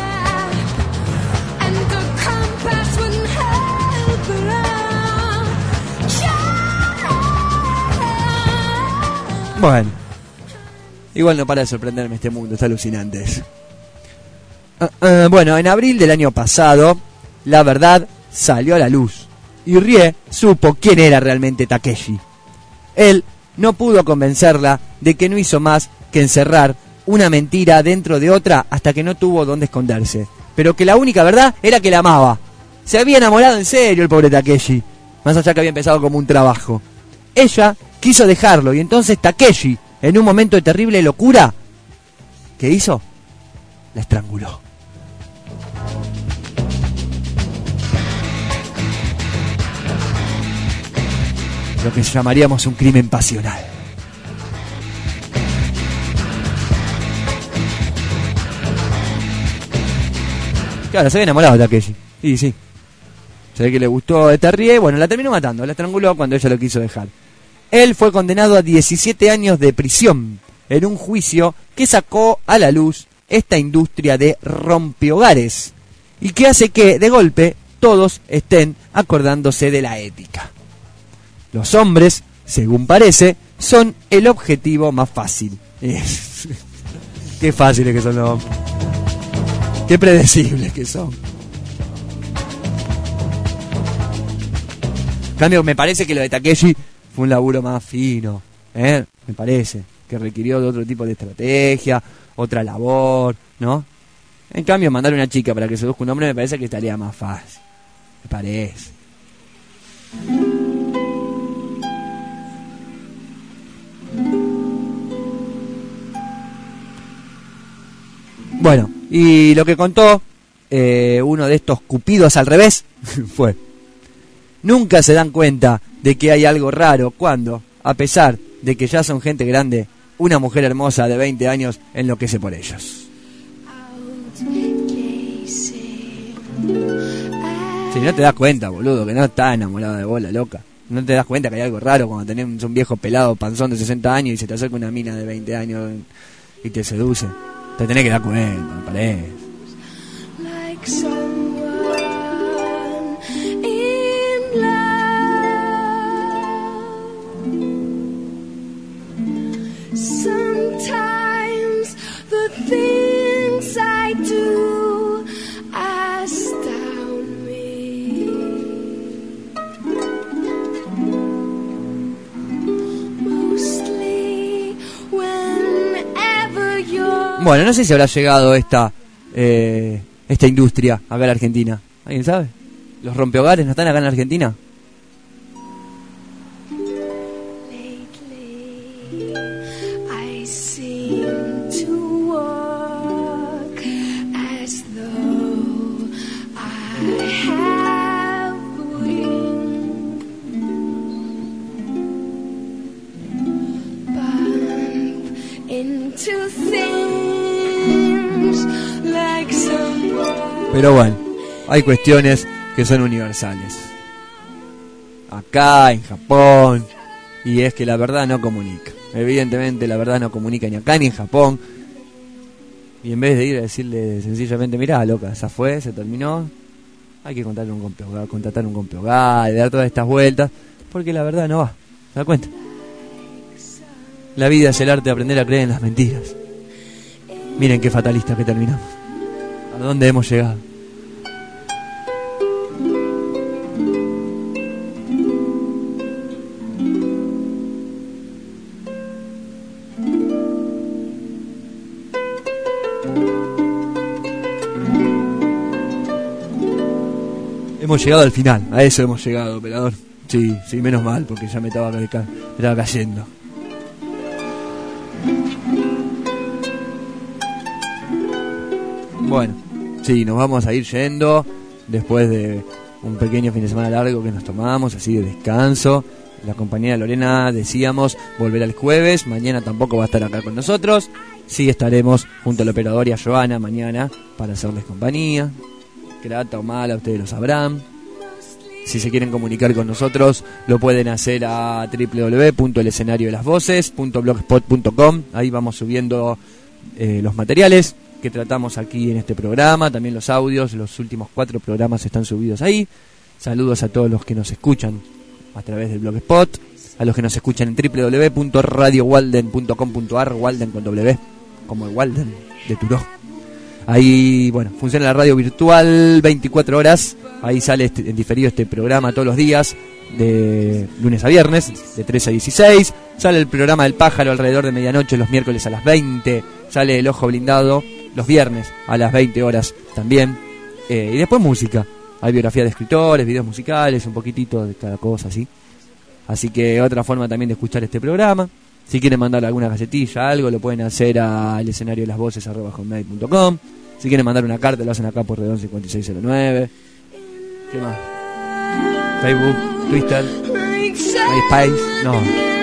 Bueno, igual no para de sorprenderme este mundo, está alucinante eso. Uh, uh, bueno, en abril del año pasado, la verdad salió a la luz y Rie supo quién era realmente Takeshi. Él no pudo convencerla de que no hizo más que encerrar una mentira dentro de otra hasta que no tuvo dónde esconderse, pero que la única verdad era que la amaba. Se había enamorado en serio el pobre Takeshi, más allá que había empezado como un trabajo. Ella quiso dejarlo y entonces Takeshi, en un momento de terrible locura, ¿qué hizo? La estranguló. Lo que llamaríamos un crimen pasional. Claro, se había enamorado de Takeshi. Sí, sí. Se ve que le gustó esta Rie. Bueno, la terminó matando, la estranguló cuando ella lo quiso dejar. Él fue condenado a diecisiete años de prisión en un juicio que sacó a la luz esta industria de rompehogares y que hace que, de golpe, todos estén acordándose de la ética. Los hombres, según parece, son el objetivo más fácil. Qué fáciles que son los hombres. Qué predecibles que son. En cambio, me parece que lo de Takeshi fue un laburo más fino, ¿eh? Me parece que requirió de otro tipo de estrategia, otra labor, ¿no? En cambio, mandar a una chica para que seduzca un hombre me parece que estaría más fácil. Me parece. Bueno, y lo que contó eh, uno de estos cupidos al revés fue: nunca se dan cuenta de que hay algo raro cuando, a pesar de que ya son gente grande, una mujer hermosa de veinte años enloquece por ellos. Si no te das cuenta, boludo, que no estás enamorado de bola, loca. No te das cuenta que hay algo raro cuando tenés un viejo pelado panzón de sesenta años y se te acerca una mina de veinte años y te seduce. Te tenés que dar cuenta, me parece. Sometimes the things I do astound me. Mostly whenever you're... Bueno, no sé si habrá llegado esta eh, esta industria acá en la Argentina. ¿Alguien sabe? ¿Los rompehogares no están acá en la Argentina? Pero bueno, hay cuestiones que son universales. Acá, en Japón, y es que la verdad no comunica. Evidentemente la verdad no comunica ni acá ni en Japón. Y en vez de ir a decirle sencillamente, mirá, loca, esa fue, se terminó, hay que contratar un complehogar, contratar un complehogar, dar todas estas vueltas, porque la verdad no va. ¿Se da cuenta? La vida es el arte de aprender a creer en las mentiras. Miren qué fatalista que terminamos. ¿A dónde hemos llegado? Hemos llegado al final, a eso hemos llegado, operador. Sí, sí, menos mal, porque ya me estaba, me estaba cayendo. Bueno, sí, nos vamos a ir yendo después de un pequeño fin de semana largo que nos tomamos, así de descanso. La compañera Lorena, decíamos, volverá el jueves. Mañana tampoco va a estar acá con nosotros. Sí estaremos junto a la operadora y a Joana mañana para hacerles compañía. Grata o mala, ustedes lo sabrán. Si se quieren comunicar con nosotros, lo pueden hacer a doble u doble u doble u punto el escenario de las voces punto blogspot punto com. Ahí vamos subiendo eh, los materiales que tratamos aquí en este programa, también los audios. Los últimos cuatro programas están subidos ahí. Saludos a todos los que nos escuchan a través del Blogspot, a los que nos escuchan en doble u doble u doble u punto radio walden punto com punto ar, Walden con W, como el Walden de Turó. Ahí, bueno, funciona la radio virtual veinticuatro horas. Ahí sale este, en diferido este programa todos los días, de lunes a viernes, de trece a dieciséis. Sale el programa del pájaro alrededor de medianoche, los miércoles a las veinte. Sale el ojo blindado los viernes a las veinte horas también. Eh, y después música. Hay biografía de escritores, videos musicales, un poquitito de cada cosa así. Así que otra forma también de escuchar este programa. Si quieren mandar alguna galletilla, algo, lo pueden hacer al escenario de las voces arroba hotmail punto com. Si quieren mandar una carta, lo hacen acá por Redón cincuenta y seis cero nueve. ¿Qué más? Facebook, Twitter, MySpace, no.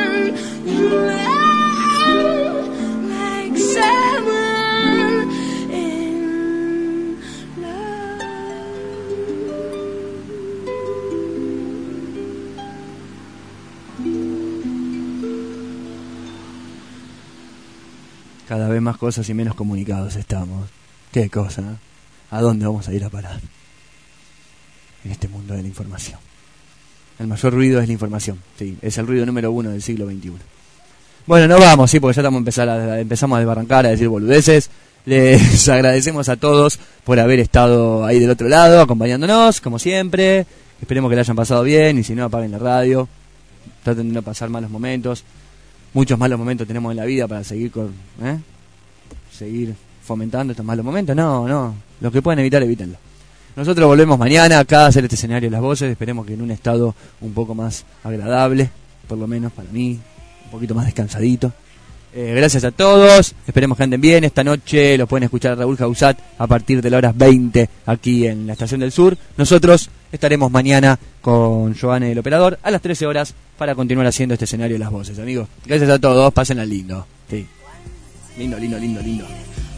Cada vez más cosas y menos comunicados estamos. Qué cosa, ¿no? ¿A dónde vamos a ir a parar? En este mundo de la información. El mayor ruido es la información, sí, es el ruido número uno del siglo veintiuno. Bueno, nos vamos, sí, porque ya estamos empezar a, empezamos a desbarrancar, a decir boludeces. Les agradecemos a todos por haber estado ahí del otro lado, acompañándonos, como siempre. Esperemos que la hayan pasado bien, y si no, apaguen la radio. Traten de no pasar malos momentos. Muchos malos momentos tenemos en la vida para seguir con, ¿eh? seguir fomentando estos malos momentos. No, no, los que pueden evitar, evítenlo. Nosotros volvemos mañana acá a hacer este escenario de las voces. Esperemos que en un estado un poco más agradable, por lo menos para mí, un poquito más descansadito. Eh, gracias a todos, esperemos que anden bien. Esta noche los pueden escuchar a Raúl Jausat a partir de las horas veinte aquí en la Estación del Sur. Nosotros estaremos mañana con Joanne, el operador, a las trece horas para continuar haciendo este escenario de las voces, amigos. Gracias a todos, pásenla lindo. Sí. Lindo, lindo, lindo, lindo.